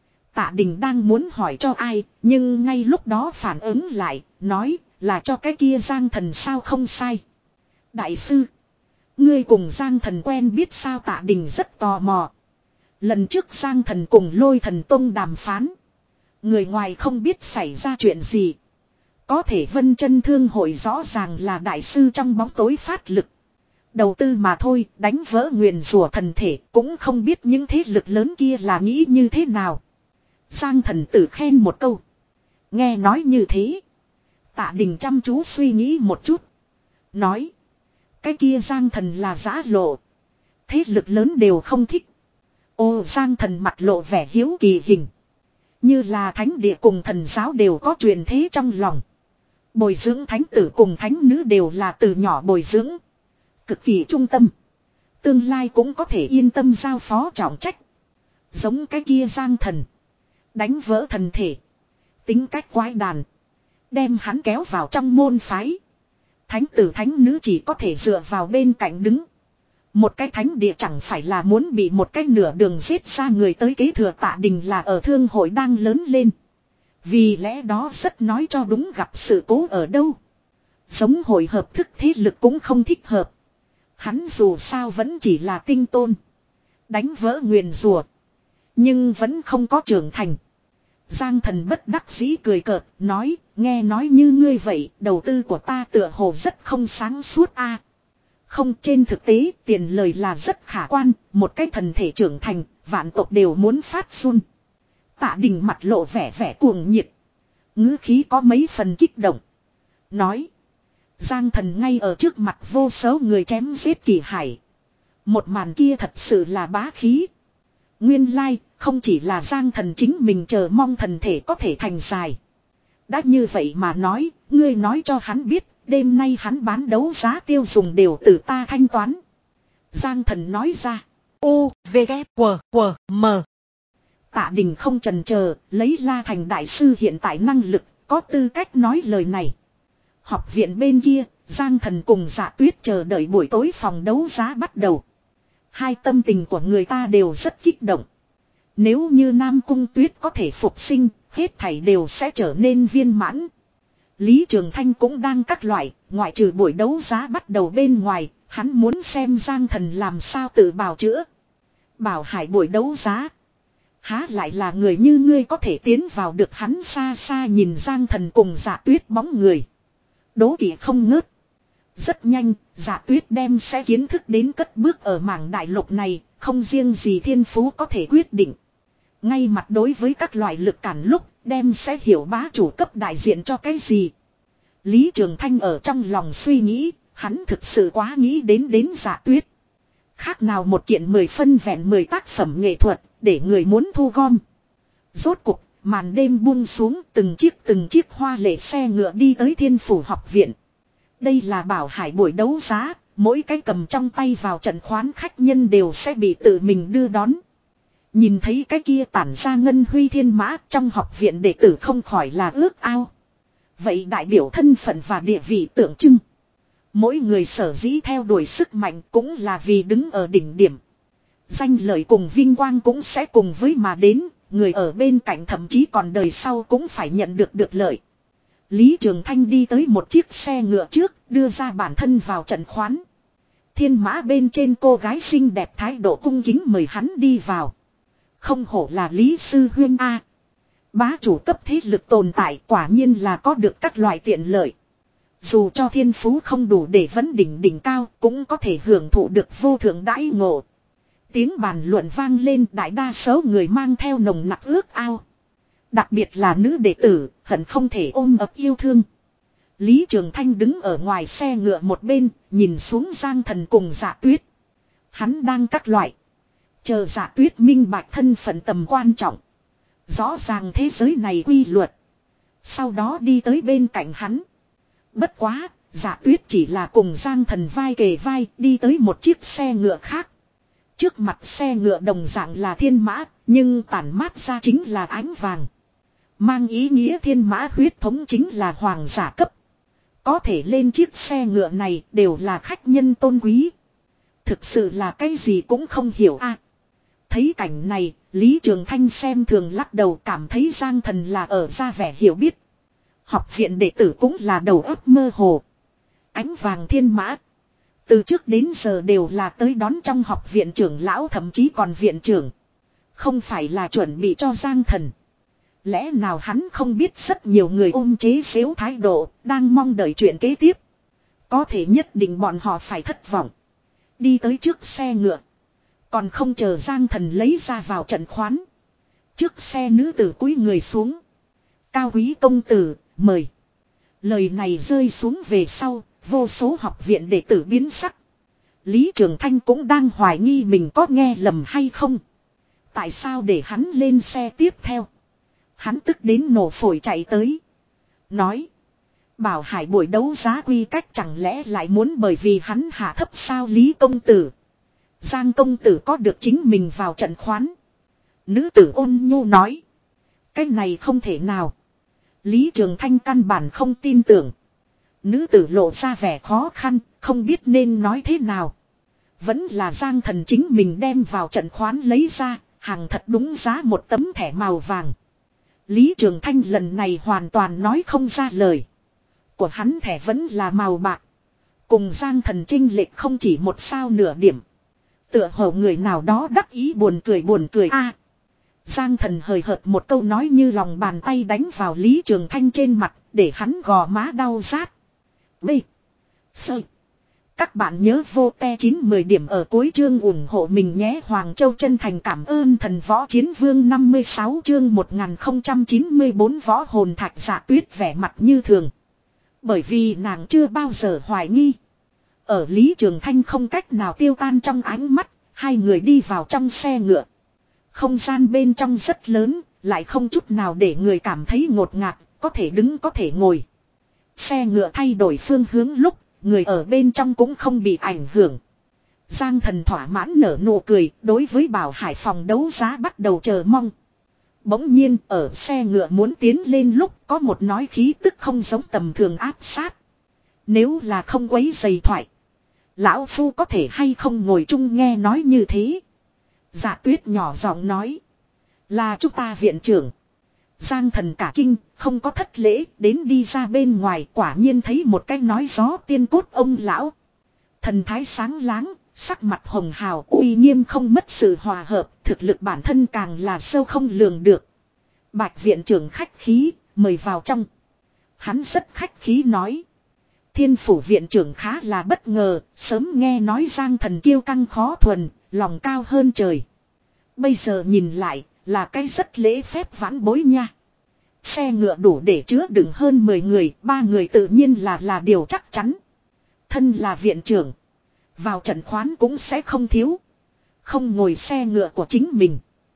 S1: Tạ Đình đang muốn hỏi cho ai, nhưng ngay lúc đó phản ứng lại, nói là cho cái kia Giang Thần sao? Không sai. Đại sư, ngươi cùng Giang Thần quen biết sao? Tạ Đình rất tò mò. Lần trước Giang Thần cùng Lôi Thần Tông đàm phán, người ngoài không biết xảy ra chuyện gì. Có thể Vân Chân Thương hội rõ ràng là đại sư trong bóng tối phát lực. Đầu tư mà thôi, đánh vỡ nguyền rủa thần thể, cũng không biết những thế lực lớn kia là nghĩ như thế nào. Giang Thần Tử khen một câu. Nghe nói như thế. Tạ Đình chăm chú suy nghĩ một chút. Nói. Cái kia Giang Thần là giã lộ. Thế lực lớn đều không thích. Ô Giang Thần mặt lộ vẻ hiếu kỳ hình. Như là thánh địa cùng thần giáo đều có truyền thế trong lòng. Bồi dưỡng thánh tử cùng thánh nữ đều là từ nhỏ bồi dưỡng. Cực kỳ trung tâm. Tương lai cũng có thể yên tâm giao phó trọng trách. Giống cái kia Giang Thần. Đánh vỡ thần thể. Tính cách quái đàn. Đem hắn kéo vào trong môn phái. Thánh tử thánh nữ chỉ có thể dựa vào bên cạnh đứng. Một cái thánh địa chẳng phải là muốn bị một cái nửa đường giết ra người tới kế thừa. Tạ Đình là ở thương hội đang lớn lên. Vì lẽ đó rất nói cho đúng gặp sự cố ở đâu. Giống hội hợp thức thế lực cũng không thích hợp. Hắn dù sao vẫn chỉ là tinh tôn. Đánh vỡ nguyền rùa. Nhưng vẫn không có trưởng thành. Giang Thần bất đắc dĩ cười cợt, nói, nghe nói như ngươi vậy, đầu tư của ta tựa hồ rất không sáng suốt a. Không, trên thực tế, tiền lời là rất khả quan, một cái thần thể trưởng thành, vạn tộc đều muốn phát run. Tạ Đình mặt lộ vẻ vẻ cuồng nhiệt. Ngữ khí có mấy phần kích động. Nói, Giang Thần ngay ở trước mặt vô số người chém giết kỳ hải. Một màn kia thật sự là bá khí. Nguyên lai, không chỉ là Giang Thần chính mình chờ mong thần thể có thể thành dài. Đã như vậy mà nói, ngươi nói cho hắn biết, đêm nay hắn bán đấu giá tiêu dùng đều từ ta thanh toán. Giang Thần nói ra. U, V, K, W, W, M. Tạ Đình không chần chờ, lấy La Thành đại sư hiện tại năng lực, có tư cách nói lời này. Học viện bên kia, Giang Thần cùng Dạ Tuyết chờ đợi buổi tối phòng đấu giá bắt đầu. Hai tâm tình của người ta đều rất kích động. Nếu như Nam Cung Tuyết có thể phục sinh, hết thảy đều sẽ trở nên viên mãn. Lý Trường Thanh cũng đang các loại, ngoại trừ buổi đấu giá bắt đầu bên ngoài, hắn muốn xem Giang Thần làm sao tự bào chữa. Bảo Hải buổi đấu giá. Há lại là người như ngươi có thể tiến vào được. Hắn xa xa nhìn Giang Thần cùng Dạ Tuyết bóng người. Đố kỵ không ngớt. Rất nhanh, Dạ Tuyết đem sẽ kiến thức đến cất bước ở mảng đại lục này, không riêng gì thiên phú có thể quyết định. Ngay mặt đối với các loại lực cản lúc, đem sẽ hiểu bá chủ cấp đại diện cho cái gì. Lý Trường Thanh ở trong lòng suy nghĩ, hắn thực sự quá nghĩ đến đến Dạ Tuyết. Khác nào một kiện mười phân vẹn mười tác phẩm nghệ thuật, để người muốn thu gom. Rốt cục, màn đêm buông xuống, từng chiếc từng chiếc hoa lệ xe ngựa đi tới Thiên Phủ học viện. Đây là Bảo Hải buổi đấu giá, mỗi cái cầm trong tay vào trận khoán khách nhân đều sẽ bị tự mình đưa đón. Nhìn thấy cái kia tản ra ngân huy thiên mã, trong học viện đệ tử không khỏi là ước ao. Vậy đại biểu thân phận và địa vị tượng trưng. Mỗi người sở dĩ theo đuổi sức mạnh cũng là vì đứng ở đỉnh điểm. Danh lợi cùng vinh quang cũng sẽ cùng với mà đến, người ở bên cạnh thậm chí còn đời sau cũng phải nhận được được lợi. Lý Trường Thanh đi tới một chiếc xe ngựa trước, đưa ra bản thân vào trận khoán. Thiên mã bên trên cô gái xinh đẹp thái độ cung kính mời hắn đi vào. Không hổ là Lý Sư Huyên A. Bá chủ cấp thế lực tồn tại quả nhiên là có được các loại tiện lợi. Dù cho thiên phú không đủ để vấn đỉnh đỉnh cao cũng có thể hưởng thụ được vô thượng đãi ngộ. Tiếng bàn luận vang lên, đại đa số người mang theo nồng nặc ước ao. Đặc biệt là nữ đệ tử, hận không thể ôm ấp yêu thương. Lý Trường Thanh đứng ở ngoài xe ngựa một bên, nhìn xuống Giang Thần cùng Dạ Tuyết. Hắn đang các loại. Chờ Dạ Tuyết minh bạch thân phận tầm quan trọng. Rõ ràng thế giới này quy luật. Sau đó đi tới bên cạnh hắn. Bất quá, Dạ Tuyết chỉ là cùng Giang Thần vai kề vai đi tới một chiếc xe ngựa khác. Trước mặt xe ngựa đồng dạng là thiên mã, nhưng tản mát ra chính là ánh vàng. Mang ý nghĩa thiên mã huyết thống chính là hoàng giả cấp. Có thể lên chiếc xe ngựa này đều là khách nhân tôn quý. Thực sự là cái gì cũng không hiểu a. Thấy cảnh này, Lý Trường Thanh xem thường lắc đầu, cảm thấy Giang Thần là ở ra vẻ hiểu biết. Học viện đệ tử cũng là đầu óc mơ hồ. Ánh vàng thiên mã. Từ trước đến giờ đều là tới đón trong học viện trưởng lão, thậm chí còn viện trưởng. Không phải là chuẩn bị cho Giang Thần. Lẽ nào hắn không biết rất nhiều người ôm chế xếu thái độ, đang mong đợi chuyện kế tiếp. Có thể nhất định bọn họ phải thất vọng. Đi tới trước xe ngựa. Còn không chờ Giang Thần lấy ra vào trận khoán. Trước xe nữ tử cúi người xuống. Cao quý công tử, mời. Lời này rơi xuống về sau, vô số học viện đệ tử biến sắc. Lý Trường Thanh cũng đang hoài nghi mình có nghe lầm hay không. Tại sao để hắn lên xe tiếp theo? Hắn tức đến nổ phổi chạy tới. Nói. Bảo Hải buổi đấu giá quy cách chẳng lẽ lại muốn bởi vì hắn hạ thấp sao Lý công tử. Giang công tử có được chính mình vào trận khoán. Nữ tử ôn nhu nói. Cái này không thể nào. Lý Trường Thanh căn bản không tin tưởng. Nữ tử lộ ra vẻ khó khăn, không biết nên nói thế nào. Vẫn là Giang Thần chính mình đem vào trận khoán lấy ra, hàng thật đúng giá một tấm thẻ màu vàng. Lý Trường Thanh lần này hoàn toàn nói không ra lời. Của hắn thẻ vẫn là màu bạc. Cùng Giang Thần chênh lệch không chỉ một sao nửa điểm. Tựa hồ người nào đó đắc ý buồn cười buồn cười a. Giang Thần hời hợt một câu nói như lòng bàn tay đánh vào Lý Trường Thanh trên mặt, để hắn gò má đau rát. B. Sơ. Các bạn nhớ vô te chín mười điểm ở cuối chương ủng hộ mình nhé. Hoàng Châu chân thành cảm ơn thần võ chiến vương năm mươi sáu chương một nghìn không trăm chín mươi bốn võ hồn Thạch Dạ Tuyết vẻ mặt như thường. Bởi vì nàng chưa bao giờ hoài nghi. Ở Lý Trường Thanh không cách nào tiêu tan trong ánh mắt, hai người đi vào trong xe ngựa. Không gian bên trong rất lớn, lại không chút nào để người cảm thấy ngột ngạt, có thể đứng có thể ngồi. Xe ngựa thay đổi phương hướng lúc, người ở bên trong cũng không bị ảnh hưởng. Giang Thần thỏa mãn nở nụ cười, đối với Bảo Hải phòng đấu giá bắt đầu chờ mong. Bỗng nhiên ở xe ngựa muốn tiến lên lúc có một nói khí tức không giống tầm thường áp sát. Nếu là không quấy giày thoại, lão phu có thể hay không ngồi chung nghe nói như thế. Dạ Tuyết nhỏ giọng nói. Là chúng ta viện trưởng. Giang Thần cả kinh, không có thất lễ, đến đi ra bên ngoài quả nhiên thấy một cái nói gió tiên cốt ông lão. Thần thái sáng láng, sắc mặt hồng hào, uy nghiêm không mất sự hòa hợp, thực lực bản thân càng là sâu không lường được. Bạch viện trưởng khách khí, mời vào trong. Hắn rất khách khí nói. Thiên phủ viện trưởng khá là bất ngờ, sớm nghe nói Giang Thần kiêu căng khó thuần, lòng cao hơn trời. Bây giờ nhìn lại, là cái rất lễ phép vãn bối nha. Xe ngựa đủ để chứa đựng hơn mười người, ba người tự nhiên là là điều chắc chắn. Thân là viện trưởng, vào trận khoán cũng sẽ không thiếu. Không ngồi xe ngựa của chính mình,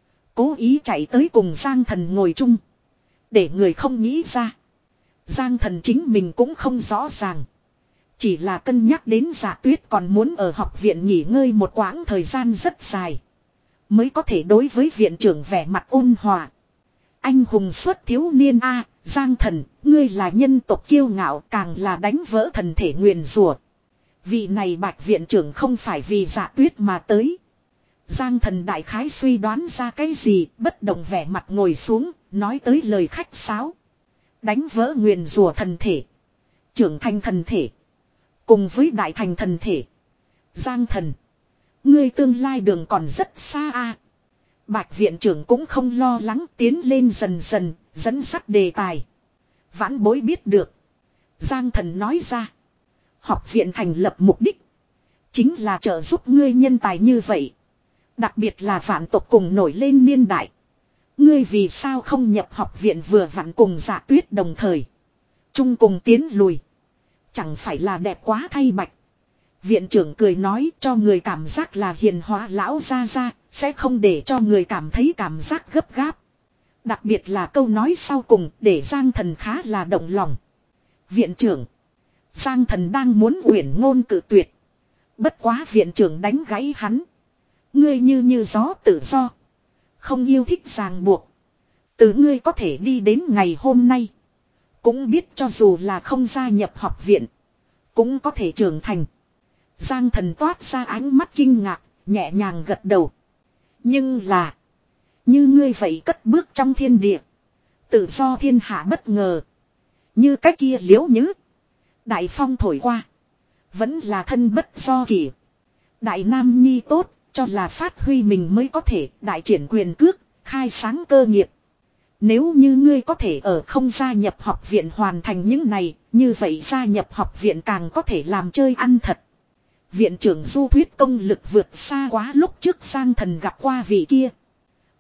S1: cố ý chạy tới cùng Giang Thần ngồi chung, để người không nghĩ ra. Giang Thần chính mình cũng không rõ ràng. Chỉ là cân nhắc đến Dạ Tuyết còn muốn ở học viện nghỉ ngơi một quãng thời gian rất dài, mới có thể đối với viện trưởng vẻ mặt ôn hòa. Anh hùng xuất thiếu niên a, Giang Thần, ngươi là nhân tộc kiêu ngạo, càng là đánh vỡ thần thể nguyền rủa. Vị này Bạch viện trưởng không phải vì Dạ Tuyết mà tới. Giang Thần đại khái suy đoán ra cái gì, bất động vẻ mặt ngồi xuống, nói tới lời khách sáo. Đánh vỡ nguyền rủa thần thể, trưởng thành thần thể, cùng với đại thành thần thể. Giang Thần, ngươi tương lai đường còn rất xa a. Bạch viện trưởng cũng không lo lắng, tiến lên dần dần, dẫn dắt đề tài. Vãn bối biết được. Giang Thần nói ra. Học viện thành lập mục đích, chính là trợ giúp ngươi nhân tài như vậy. Đặc biệt là vạn tộc cùng nổi lên niên đại. Ngươi vì sao không nhập học viện vừa vặn cùng Dạ Tuyết đồng thời. Chung cùng tiến lùi. Chẳng phải là đẹp quá thay Bạch. Viện trưởng cười nói, cho người cảm giác là hiền hóa lão gia gia, sẽ không để cho người cảm thấy cảm giác gấp gáp. Đặc biệt là câu nói sau cùng, để Giang Thần khá là động lòng. Viện trưởng. Giang Thần đang muốn uyển ngôn cự tuyệt. Bất quá viện trưởng đánh gãy hắn. Ngươi như như gió tự do, không yêu thích ràng buộc. Từ ngươi có thể đi đến ngày hôm nay, cũng biết cho dù là không gia nhập học viện, cũng có thể trưởng thành. Giang Thần toát ra ánh mắt kinh ngạc, nhẹ nhàng gật đầu. Nhưng là, như ngươi vậy cất bước trong thiên địa, tự do thiên hạ bất ngờ. Như cái kia Liễu Nhứ, đại phong thổi qua, vẫn là thân bất do kỷ. Đại nam nhi tốt, cho là phát huy mình mới có thể đại triển quyền cước, khai sáng cơ nghiệp. Nếu như ngươi có thể ở không gia nhập học viện hoàn thành những này, như vậy gia nhập học viện càng có thể làm chơi ăn thật. Viện trưởng du thuyết công lực vượt xa quá lúc trước Giang Thần gặp qua vị kia.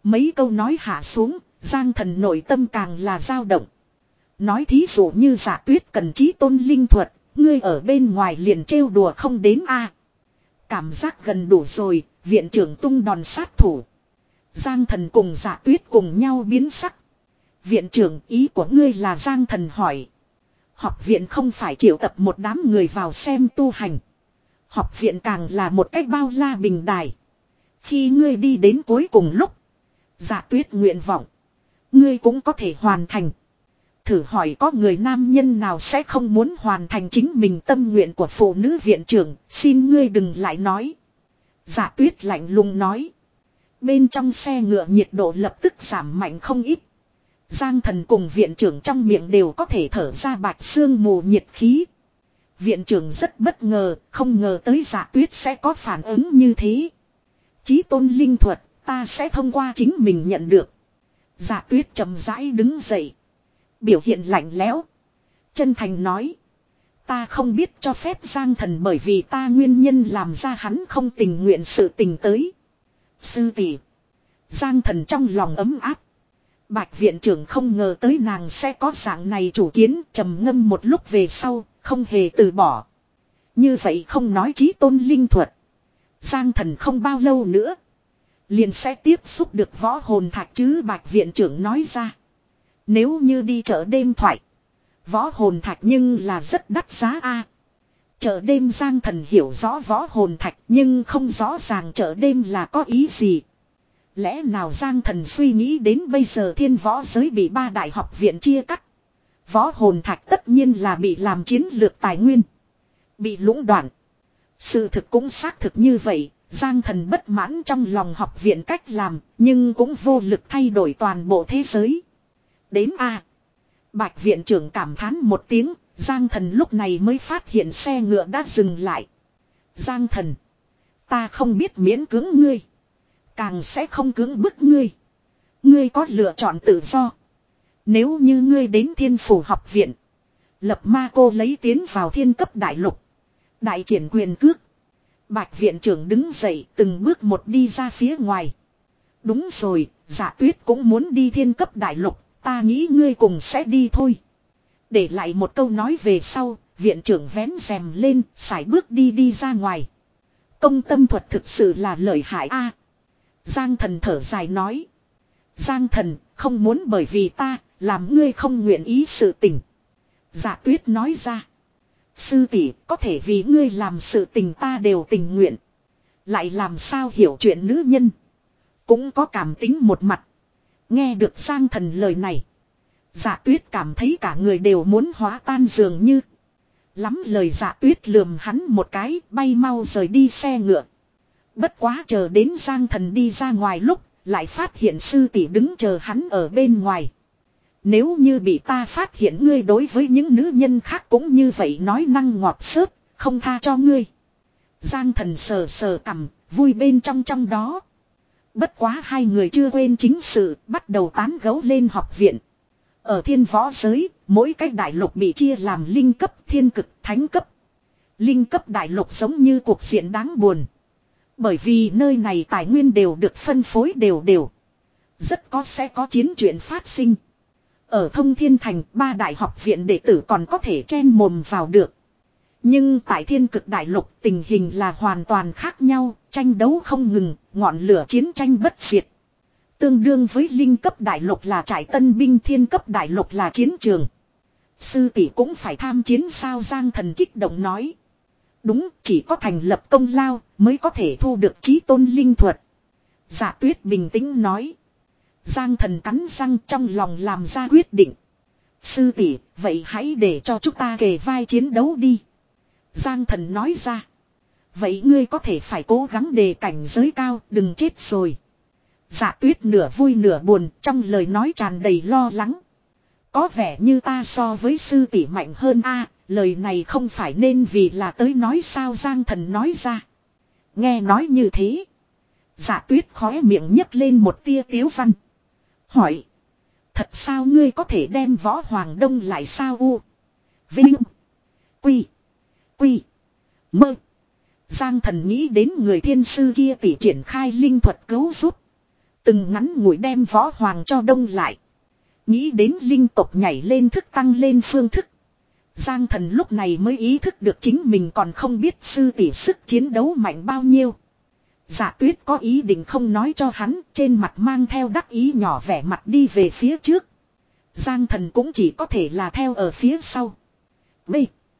S1: Mấy câu nói hạ xuống, Giang Thần nội tâm càng là dao động. Nói thí dụ như Dạ Tuyết cần chí tôn linh thuật, ngươi ở bên ngoài liền trêu đùa không đến a. Cảm giác gần đủ rồi, viện trưởng tung đòn sát thủ. Giang Thần cùng Dạ Tuyết cùng nhau biến sắc. Viện trưởng, ý của ngươi là? Giang Thần hỏi. Học viện không phải triệu tập một đám người vào xem tu hành. Học viện càng là một cách bao la bình đài. Khi ngươi đi đến cuối cùng lúc, Dạ Tuyết nguyện vọng, ngươi cũng có thể hoàn thành. Thử hỏi có người nam nhân nào sẽ không muốn hoàn thành chính mình tâm nguyện của phụ nữ viện trưởng, xin ngươi đừng lại nói. Dạ Tuyết lạnh lùng nói. Bên trong xe ngựa nhiệt độ lập tức giảm mạnh không ít. Giang Thần cùng viện trưởng trong miệng đều có thể thở ra bạch sương mù nhiệt khí. Viện trưởng rất bất ngờ, không ngờ tới Dạ Tuyết sẽ có phản ứng như thế. Chí tôn linh thuật, ta sẽ thông qua chính mình nhận được. Dạ Tuyết chậm rãi đứng dậy. Biểu hiện lạnh lẽo. Chân thành nói. Ta không biết cho phép Giang Thần bởi vì ta nguyên nhân làm ra hắn không tình nguyện sự tình tới. Sư tỷ. Giang Thần trong lòng ấm áp. Bạch viện trưởng không ngờ tới nàng sẽ có dạng này chủ kiến, trầm ngâm một lúc về sau, không hề từ bỏ. Như vậy không nói chí tôn linh thuật. Giang Thần không bao lâu nữa liền sẽ tiếp xúc được võ hồn thạch chứ. Bạch viện trưởng nói ra. Nếu như đi chợ đêm thoại, võ hồn thạch nhưng là rất đắt giá a. Chợ đêm Giang Thần hiểu rõ võ hồn thạch nhưng không rõ ràng chợ đêm là có ý gì. Lẽ nào Giang Thần suy nghĩ đến bây giờ thiên võ giới bị ba đại học viện chia cắt. Võ hồn thạch tất nhiên là bị làm chiến lược tài nguyên, bị lũng đoạn. Sự thực cũng xác thực như vậy. Giang Thần bất mãn trong lòng học viện cách làm, nhưng cũng vô lực thay đổi toàn bộ thế giới. Đến a. Bạch viện trưởng cảm thán một tiếng, Giang Thần lúc này mới phát hiện xe ngựa đã dừng lại. Giang Thần, ta không biết miễn cưỡng ngươi, càng sẽ không cưỡng bức ngươi. Ngươi có lựa chọn tự do. Nếu như ngươi đến Thiên Phủ học viện, lập ma cô lấy tiến vào thiên cấp đại lục, đại triển quyền cước. Bạch viện trưởng đứng dậy từng bước một đi ra phía ngoài. Đúng rồi, Dạ Tuyết cũng muốn đi thiên cấp đại lục, ta nghĩ ngươi cùng sẽ đi thôi. Để lại một câu nói về sau, viện trưởng vén rèm lên, sải bước đi đi ra ngoài. Công tâm thuật thực sự là lợi hại a. Giang Thần thở dài nói. Giang Thần, không muốn bởi vì ta, làm ngươi không nguyện ý sự tình. Dạ Tuyết nói ra. Sư tỷ, có thể vì ngươi làm sự tình ta đều tình nguyện. Lại làm sao hiểu chuyện nữ nhân, cũng có cảm tính một mặt. Nghe được Giang Thần lời này, Dạ Tuyết cảm thấy cả người đều muốn hóa tan dường như. Lắm lời Dạ Tuyết lườm hắn một cái, bay mau rời đi xe ngựa. Bất quá chờ đến Giang Thần đi ra ngoài lúc, lại phát hiện sư tỷ đứng chờ hắn ở bên ngoài. Nếu như bị ta phát hiện ngươi đối với những nữ nhân khác cũng như vậy nói năng ngọt xớt, không tha cho ngươi. Giang Thần sờ sờ cằm, vui bên trong trong đó. Bất quá hai người chưa quên chính sự, bắt đầu tán gẫu lên học viện. Ở thiên võ giới, mỗi cái đại lục bị chia làm linh cấp, thiên cực, thánh cấp. Linh cấp đại lục giống như cuộc diện đáng buồn. Bởi vì nơi này tài nguyên đều được phân phối đều đều. Rất có sẽ có chiến chuyện phát sinh. Ở Thông Thiên Thành, ba đại học viện đệ tử còn có thể chen mồm vào được. Nhưng tại thiên cực đại lục tình hình là hoàn toàn khác nhau, tranh đấu không ngừng, ngọn lửa chiến tranh bất diệt. Tương đương với linh cấp đại lục là trại tân binh, thiên cấp đại lục là chiến trường. Sư tỷ cũng phải tham chiến sao? Giang Thần kích động nói. Đúng, chỉ có thành lập công lao mới có thể thu được chí tôn linh thuật. Dạ Tuyết bình tĩnh nói. Giang Thần cắn răng trong lòng làm ra quyết định. Sư tỷ, vậy hãy để cho chúng ta kề vai chiến đấu đi. Giang Thần nói ra. Vậy ngươi có thể phải cố gắng đề cảnh giới cao, đừng chết rồi. Dạ Tuyết nửa vui nửa buồn, trong lời nói tràn đầy lo lắng. Có vẻ như ta so với sư tỷ mạnh hơn a, lời này không phải nên vì là tới nói sao? Giang Thần nói ra. Nghe nói như thế, Dạ Tuyết khóe miệng nhấc lên một tia tiếu văn. Hỏi. Thật sao ngươi có thể đem Võ Hoàng Đông lại sao? U. Vinh. Quy. Quy. Mơ. Giang Thần nghĩ đến người thiên sư kia tỷ triển khai linh thuật cứu giúp. Từng ngắn ngủi đem võ hoàng cho đông lại. Nghĩ đến linh tộc nhảy lên thức tăng lên phương thức. Giang Thần lúc này mới ý thức được chính mình còn không biết sư tỷ sức chiến đấu mạnh bao nhiêu. Dạ Tuyết có ý định không nói cho hắn, trên mặt mang theo đắc ý nhỏ vẻ mặt đi về phía trước. Giang Thần cũng chỉ có thể là theo ở phía sau. B.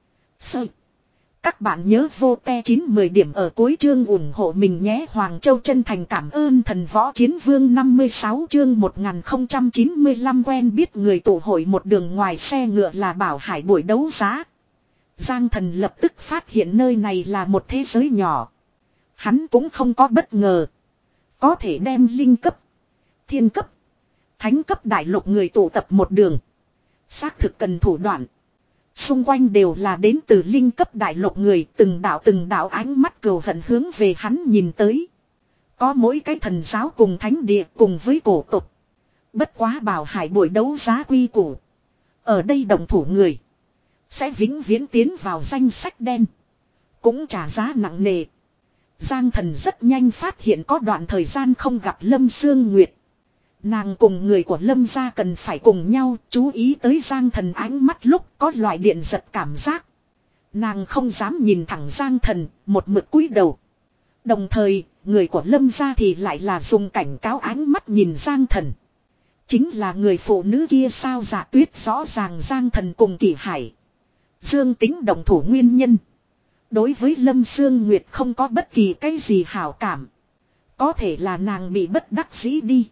S1: Sơ. Các bạn nhớ vô te chín mười điểm ở cuối chương ủng hộ mình nhé. Hoàng Châu chân thành cảm ơn thần võ chiến vương năm mươi sáu chương một nghìn không trăm chín mươi lăm quen biết người tụ hội một đường ngoài xe ngựa là Bảo Hải buổi đấu giá. Giang Thần lập tức phát hiện nơi này là một thế giới nhỏ. Hắn cũng không có bất ngờ. Có thể đem linh cấp, thiên cấp, thánh cấp đại lục người tụ tập một đường. Xác thực cần thủ đoạn. Xung quanh đều là đến từ linh cấp đại lục người, từng đạo từng đạo ánh mắt cừu hận hướng về hắn nhìn tới. Có mỗi cái thần giáo cùng thánh địa cùng với cổ tục. Bất quá Bảo Hải buổi đấu giá quy củ. Ở đây đồng thủ người sẽ vĩnh viễn tiến vào danh sách đen. Cũng trả giá nặng nề. Giang Thần rất nhanh phát hiện có đoạn thời gian không gặp Lâm Sương Nguyệt. Nàng cùng người của Lâm gia cần phải cùng nhau chú ý tới Giang Thần ánh mắt lúc có loại điện giật cảm giác. Nàng không dám nhìn thẳng Giang Thần, một mực cúi đầu. Đồng thời, người của Lâm gia thì lại là dùng cảnh cáo ánh mắt nhìn Giang Thần. Chính là người phụ nữ kia sao? Dạ Tuyết rõ ràng Giang Thần cùng Kỷ Hải, Dương Tính đồng thủ nguyên nhân. Đối với Lâm Sương Nguyệt không có bất kỳ cái gì hảo cảm. Có thể là nàng bị bất đắc dĩ đi.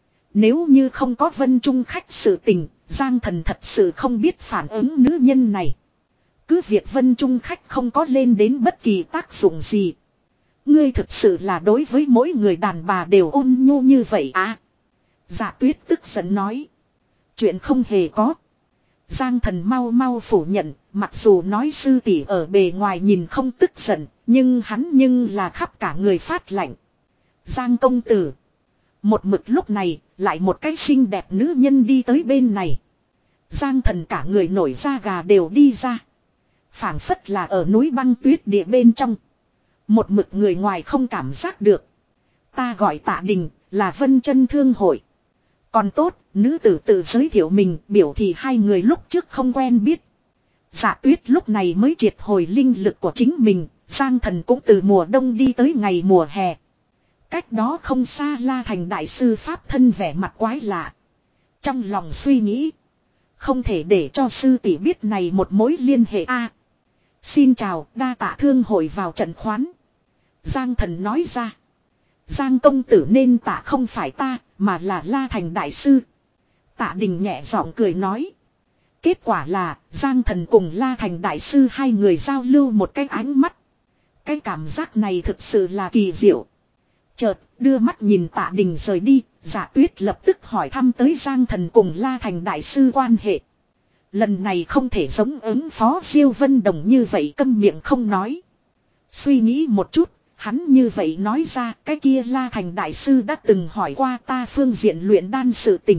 S1: Nếu như không có Vân Trung khách sự tình, Giang Thần thật sự không biết phản ứng nữ nhân này. Cứ việc Vân Trung khách không có lên đến bất kỳ tác dụng gì. Ngươi thực sự là đối với mỗi người đàn bà đều ôn nhu như vậy à? Dạ Tuyết tức giận nói. Chuyện không hề có. Giang Thần mau mau phủ nhận, mặc dù nói sư tỷ ở bề ngoài nhìn không tức giận, nhưng hắn nhưng là khắp cả người phát lạnh. Giang công tử. Một mực lúc này, lại một cái xinh đẹp nữ nhân đi tới bên này. Giang Thần cả người nổi da gà đều đi ra. Phảng phất là ở núi băng tuyết địa bên trong. Một mực người ngoài không cảm giác được. Ta gọi Tạ Đình, là Vân Chân Thương hội. Còn tốt, nữ tử tự giới thiệu mình, biểu thì hai người lúc trước không quen biết. Dạ Tuyết lúc này mới triệt hồi linh lực của chính mình, Giang Thần cũng từ mùa đông đi tới ngày mùa hè. Cách đó không xa La Thành đại sư pháp thân vẻ mặt quái lạ. Trong lòng suy nghĩ, không thể để cho sư tỷ biết này một mối liên hệ a. Xin chào, đa tạ thương hội vào trận khoán. Giang Thần nói ra. Giang công tử nên tạ không phải ta, mà là La Thành đại sư. Tạ Đình nhẹ giọng cười nói. Kết quả là Giang Thần cùng La Thành đại sư hai người giao lưu một cái ánh mắt. Cái cảm giác này thực sự là kỳ diệu. Chợt đưa mắt nhìn Tạ Đình rời đi, Dạ Tuyết lập tức hỏi thăm tới Giang Thần cùng La Thành đại sư quan hệ. Lần này không thể giống ứng phó Siêu Vân Đồng như vậy câm miệng không nói. Suy nghĩ một chút, hắn như vậy nói ra, cái kia La Thành đại sư đã từng hỏi qua ta phương diện luyện đan sự tình.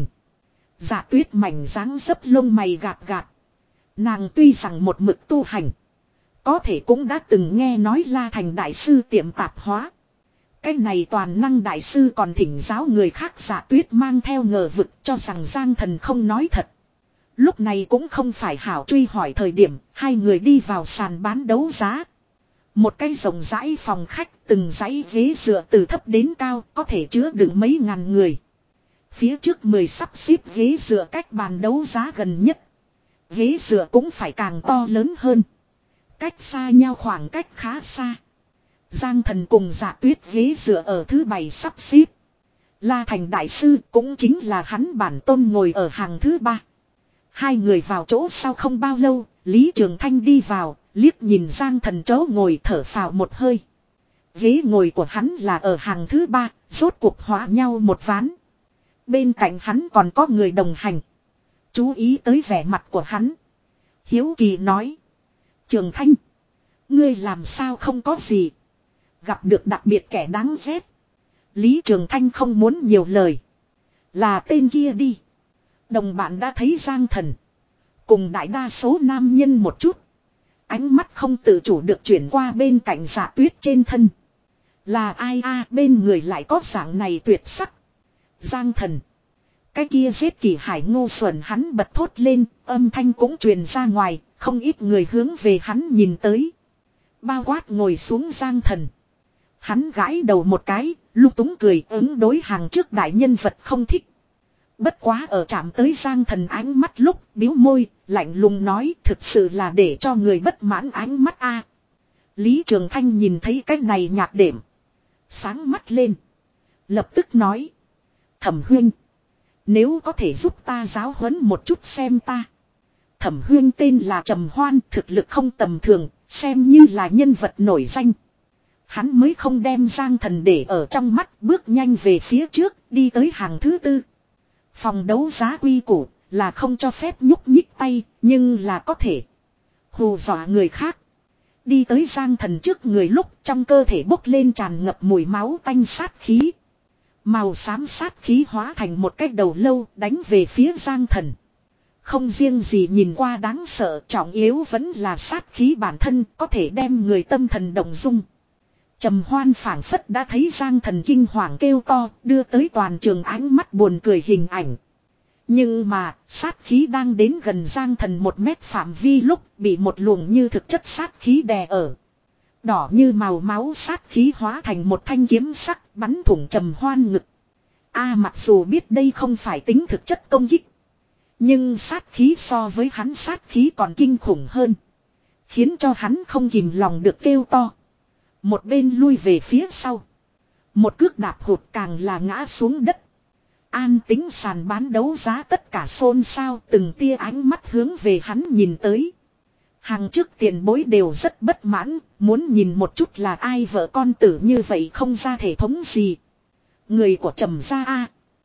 S1: Dạ Tuyết mảnh dáng dấp lông mày gạt gạt. Nàng tuy rằng một mực tu hành, có thể cũng đã từng nghe nói La Thành đại sư tiệm tạp hóa. Cái này toàn năng đại sư còn thỉnh giáo người khác. Dạ Tuyết mang theo ngờ vực cho rằng Giang Thần không nói thật. Lúc này cũng không phải hảo truy hỏi thời điểm, hai người đi vào sàn bán đấu giá. Một cái rộng rãi phòng khách, từng dãy ghế dựa từ thấp đến cao, có thể chứa đựng mấy ngàn người. Phía trước mười sắp xếp ghế dựa cách bàn đấu giá gần nhất. Ghế dựa cũng phải càng to lớn hơn. Cách xa nhau khoảng cách khá xa. Giang Thần cùng Dạ Tuyết ghế dựa ở thứ bảy sắp xếp. La Thành đại sư cũng chính là hắn bản tôn ngồi ở hàng thứ ba. Hai người vào chỗ sau không bao lâu, Lý Trường Thanh đi vào, liếc nhìn Giang Thần chỗ ngồi thở phào một hơi. Ghế ngồi của hắn là ở hàng thứ ba, rốt cuộc hóa nhau một ván. Bên cạnh hắn còn có người đồng hành. Chú ý tới vẻ mặt của hắn. Hiếu kỳ nói. Trường Thanh, ngươi làm sao không có gì. Gặp được đặc biệt kẻ đáng ghét. Lý Trường Thanh không muốn nhiều lời. Là tên kia đi. Đồng bạn đã thấy Giang Thần cùng đại đa số nam nhân một chút. Ánh mắt không tự chủ được chuyển qua bên cạnh Dạ Tuyết trên thân. Là ai a, bên người lại có dạng này tuyệt sắc. Giang thần. Cái kia giết Kỷ Hải ngu xuẩn hắn bật thốt lên, âm thanh cũng truyền ra ngoài, không ít người hướng về hắn nhìn tới. Bao quát ngồi xuống Giang thần. Hắn gãi đầu một cái, lung túng cười ứng đối hàng trước đại nhân vật không thích. Bất quá ở chạm tới Giang thần ánh mắt lúc biếu môi, lạnh lùng nói thực sự là để cho người bất mãn ánh mắt a. Lý Trường Thanh nhìn thấy cái này nhạc đệm. Sáng mắt lên. Lập tức nói. Thẩm Huynh. Nếu có thể giúp ta giáo huấn một chút xem ta. Thẩm Huynh tên là Trầm Hoan, thực lực không tầm thường, xem như là nhân vật nổi danh. Hắn mới không đem Giang thần để ở trong mắt, bước nhanh về phía trước, đi tới hàng thứ tư. Phòng đấu giá quy củ là không cho phép nhúc nhích tay, nhưng là có thể hù dọa người khác. Đi tới Giang thần trước người lúc trong cơ thể bốc lên tràn ngập mùi máu tanh sát khí. Màu xám sát khí hóa thành một cái đầu lâu đánh về phía Giang thần. Không riêng gì nhìn qua đáng sợ, trọng yếu vẫn là sát khí bản thân có thể đem người tâm thần động dung. Trầm Hoan phảng phất đã thấy Giang thần kinh hoàng kêu to, đưa tới toàn trường ánh mắt buồn cười hình ảnh. Nhưng mà, sát khí đang đến gần Giang thần một mét phạm vi lúc bị một luồng như thực chất sát khí đè ở. Đỏ như màu máu sát khí hóa thành một thanh kiếm sắc bắn thủng Trầm Hoan ngực. A mặc dù biết đây không phải tính thực chất công kích. Nhưng sát khí so với hắn sát khí còn kinh khủng hơn. Khiến cho hắn không kìm lòng được kêu to. Một bên lui về phía sau. Một cước đạp hụt càng là ngã xuống đất. An tính sàn bán đấu giá tất cả xôn xao, từng tia ánh mắt hướng về hắn nhìn tới. Hàng trước tiền bối đều rất bất mãn, muốn nhìn một chút là ai vợ con tử như vậy không ra thể thống gì. Người của Trầm gia a,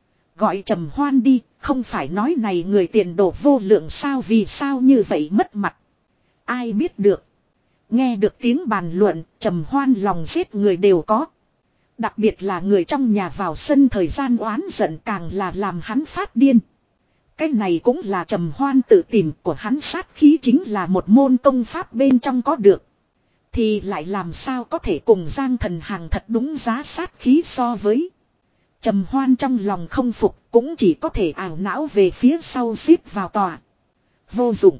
S1: gọi Trầm Hoan đi, không phải nói này người tiền đồ vô lượng sao, vì sao như vậy mất mặt. Ai biết được. Nghe được tiếng bàn luận, Trầm Hoan lòng giết người đều có. Đặc biệt là người trong nhà vào sân thời gian oán giận càng là làm hắn phát điên. Cái này cũng là Trầm Hoan tự tìm, của hắn sát khí chính là một môn công pháp bên trong có được. Thì lại làm sao có thể cùng Giang thần hàng thật đúng giá sát khí so với. Trầm Hoan trong lòng không phục, cũng chỉ có thể ảo não về phía sau xếp vào tòa. Vô dụng.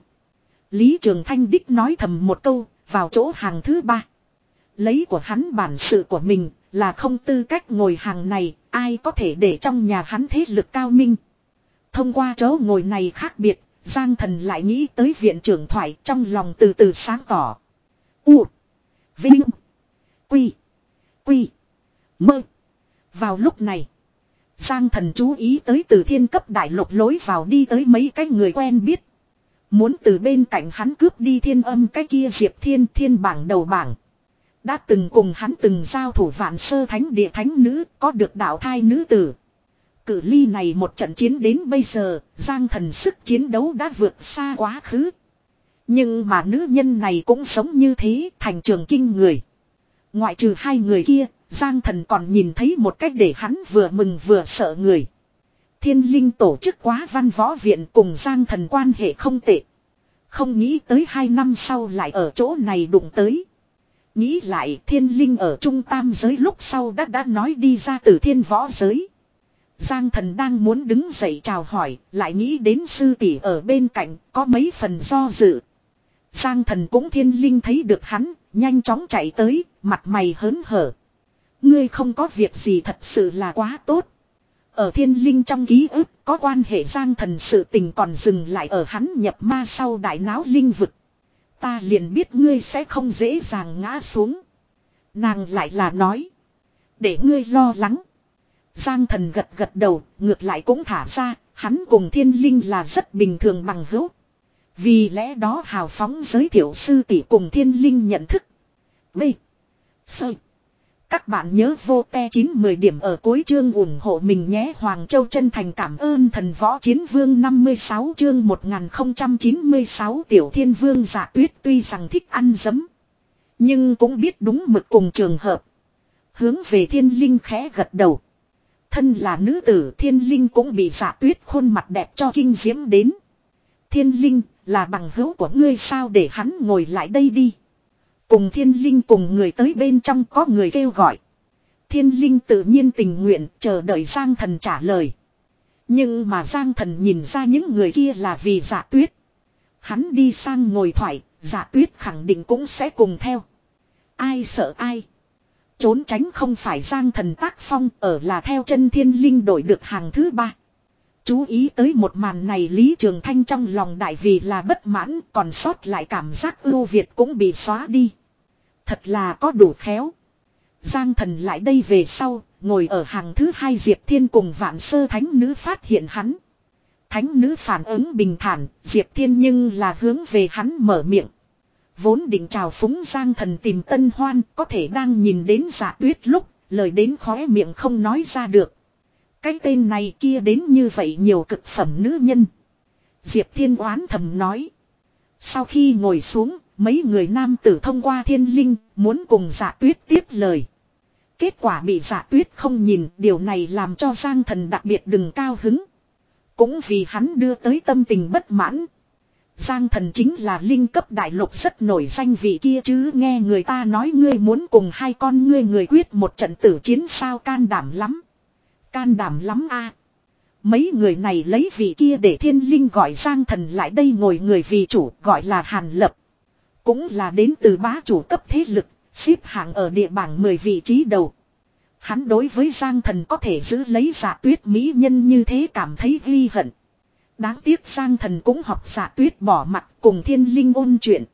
S1: Lý Trường Thanh đích nói thầm một câu, vào chỗ hàng thứ ba. Lấy của hắn bản sự của mình, là không tư cách ngồi hàng này, ai có thể để trong nhà hắn thế lực cao minh. Thông qua chỗ ngồi này khác biệt, Giang thần lại nghĩ tới viện trưởng thoại, trong lòng từ từ sáng tỏ. U. Vinh. Quy. Quy. Mơ. Vào lúc này, Giang thần chú ý tới từ thiên cấp đại lục lối vào đi tới mấy cái người quen biết. Muốn từ bên cạnh hắn cướp đi thiên âm cái kia Diệp Thiên Thiên bảng đầu bảng. Đã từng cùng hắn từng giao thủ vạn sơ thánh địa thánh nữ, có được đạo thai nữ tử. Cự ly này một trận chiến đến bây giờ, Giang thần sức chiến đấu đã vượt xa quá khứ. Nhưng mà nữ nhân này cũng sống như thế, thành trường kinh người. Ngoại trừ hai người kia, Giang thần còn nhìn thấy một cách để hắn vừa mừng vừa sợ người. Thiên linh tổ chức quá văn võ viện cùng Giang thần quan hệ không tệ. Không nghĩ tới hai năm sau lại ở chỗ này đụng tới. Nghĩ lại thiên linh ở trung tam giới lúc sau đã đã nói đi ra từ thiên võ giới. Giang thần đang muốn đứng dậy chào hỏi, lại nghĩ đến sư tỷ ở bên cạnh, có mấy phần do dự. Giang thần cũng thiên linh thấy được hắn, nhanh chóng chạy tới, mặt mày hớn hở. Ngươi không có việc gì thật sự là quá tốt. Ở thiên linh trong ký ức, có quan hệ Giang thần sự tình còn dừng lại ở hắn nhập ma sau đại náo linh vực. Ta liền biết ngươi sẽ không dễ dàng ngã xuống. Nàng lại là nói. Để ngươi lo lắng. Giang thần gật gật đầu, ngược lại cũng thả ra, hắn cùng thiên linh là rất bình thường bằng hữu. Vì lẽ đó hào phóng giới thiệu sư tỷ cùng thiên linh nhận thức. B. Sơ. Các bạn nhớ vô te chín mười điểm ở cuối chương ủng hộ mình nhé. Hoàng Châu chân thành cảm ơn thần võ chiến vương năm mươi sáu chương một nghìn không trăm chín mươi sáu tiểu thiên vương Dạ Tuyết tuy rằng thích ăn dấm. Nhưng cũng biết đúng mực cùng trường hợp. Hướng về thiên linh khẽ gật đầu. Thân là nữ tử thiên linh cũng bị Dạ Tuyết khuôn mặt đẹp cho kinh diễm đến. Thiên linh là bằng hữu của ngươi sao, để hắn ngồi lại đây đi. Cùng thiên linh cùng người tới bên trong có người kêu gọi. Thiên Linh tự nhiên tình nguyện chờ đợi Giang Thần trả lời. Nhưng mà Giang Thần nhìn ra những người kia là vì Dạ Tuyết. Hắn đi sang ngồi thoại, Dạ Tuyết khẳng định cũng sẽ cùng theo. Ai sợ ai. Trốn tránh không phải Giang Thần tác phong, ở là theo chân Thiên Linh đổi được hàng thứ ba. Chú ý tới một màn này, Lý Trường Thanh trong lòng đại vì là bất mãn, còn sót lại cảm giác ưu việt cũng bị xóa đi. Thật là có đủ khéo. Giang Thần lại đây về sau, ngồi ở hàng thứ hai. Diệp Thiên cùng Vạn Sơ Thánh Nữ phát hiện hắn. Thánh Nữ phản ứng bình thản, Diệp Thiên nhưng là hướng về hắn mở miệng. Vốn định chào phúng Giang Thần tìm tân hoan, có thể đang nhìn đến Dạ Tuyết lúc, lời đến khóe miệng không nói ra được. Cái tên này kia đến như vậy nhiều cực phẩm nữ nhân. Diệp Thiên oán thầm nói. Sau khi ngồi xuống, mấy người nam tử thông qua Thiên Linh, muốn cùng Dạ Tuyết tiếp lời. Kết quả bị Dạ Tuyết không nhìn, điều này làm cho Giang Thần đặc biệt đừng cao hứng. Cũng vì hắn đưa tới tâm tình bất mãn. Giang Thần chính là linh cấp đại lục rất nổi danh vị kia chứ, nghe người ta nói ngươi muốn cùng hai con ngươi người quyết một trận tử chiến sao, can đảm lắm. Can đảm lắm a. Mấy người này lấy vị kia để Thiên Linh gọi Giang Thần lại đây ngồi, người vì chủ gọi là Hàn Lập. Cũng là đến từ bá chủ cấp thế lực, xếp hạng ở địa bảng mười vị trí đầu. Hắn đối với Giang Thần có thể giữ lấy Dạ Tuyết mỹ nhân như thế cảm thấy ghi hận. Đáng tiếc Giang Thần cũng học Dạ Tuyết bỏ mặt cùng Thiên Linh ôn chuyện.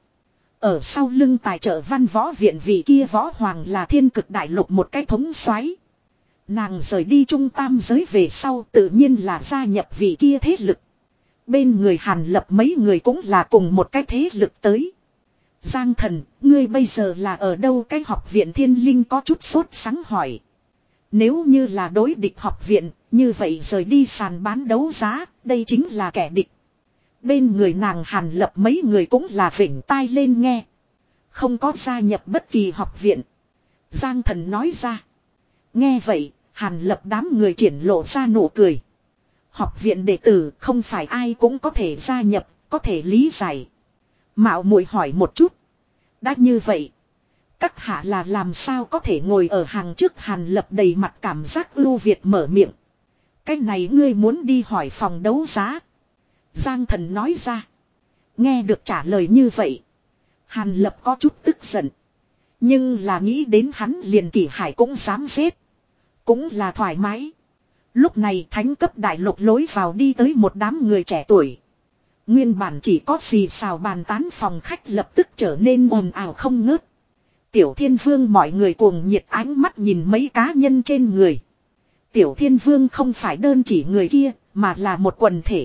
S1: Ở sau lưng tài trợ văn võ viện vị kia võ hoàng là Thiên Cực đại lục một cái thống soái. Nàng rời đi trung tam giới về sau tự nhiên là gia nhập vị kia thế lực. Bên người Hàn Lập mấy người cũng là cùng một cái thế lực tới. Giang Thần, ngươi bây giờ là ở đâu? Cái học viện Thiên Linh có chút sốt sắng hỏi. Nếu như là đối địch học viện, như vậy rời đi sàn bán đấu giá, đây chính là kẻ địch. Bên người nàng Hàn Lập mấy người cũng là vểnh tai lên nghe. Không có gia nhập bất kỳ học viện. Giang Thần nói ra. Nghe vậy, Hàn Lập đám người triển lộ ra nụ cười. Học viện đệ tử không phải ai cũng có thể gia nhập, có thể lý giải. Mạo muội hỏi một chút. Đã như vậy, các hạ là làm sao có thể ngồi ở hàng trước? Hàn Lập đầy mặt cảm giác ưu việt mở miệng. Cái này ngươi muốn đi hỏi phòng đấu giá. Giang Thần nói ra. Nghe được trả lời như vậy, Hàn Lập có chút tức giận. Nhưng là nghĩ đến hắn liền Kỷ Hải cũng dám giết, cũng là thoải mái. Lúc này thánh cấp đại lục lối vào đi tới một đám người trẻ tuổi. Nguyên bản chỉ có xì xào bàn tán phòng khách lập tức trở nên ồn ào không ngớt. Tiểu Thiên Vương mọi người cuồng nhiệt ánh mắt nhìn mấy cá nhân trên người. Tiểu Thiên Vương không phải đơn chỉ người kia, mà là một quần thể.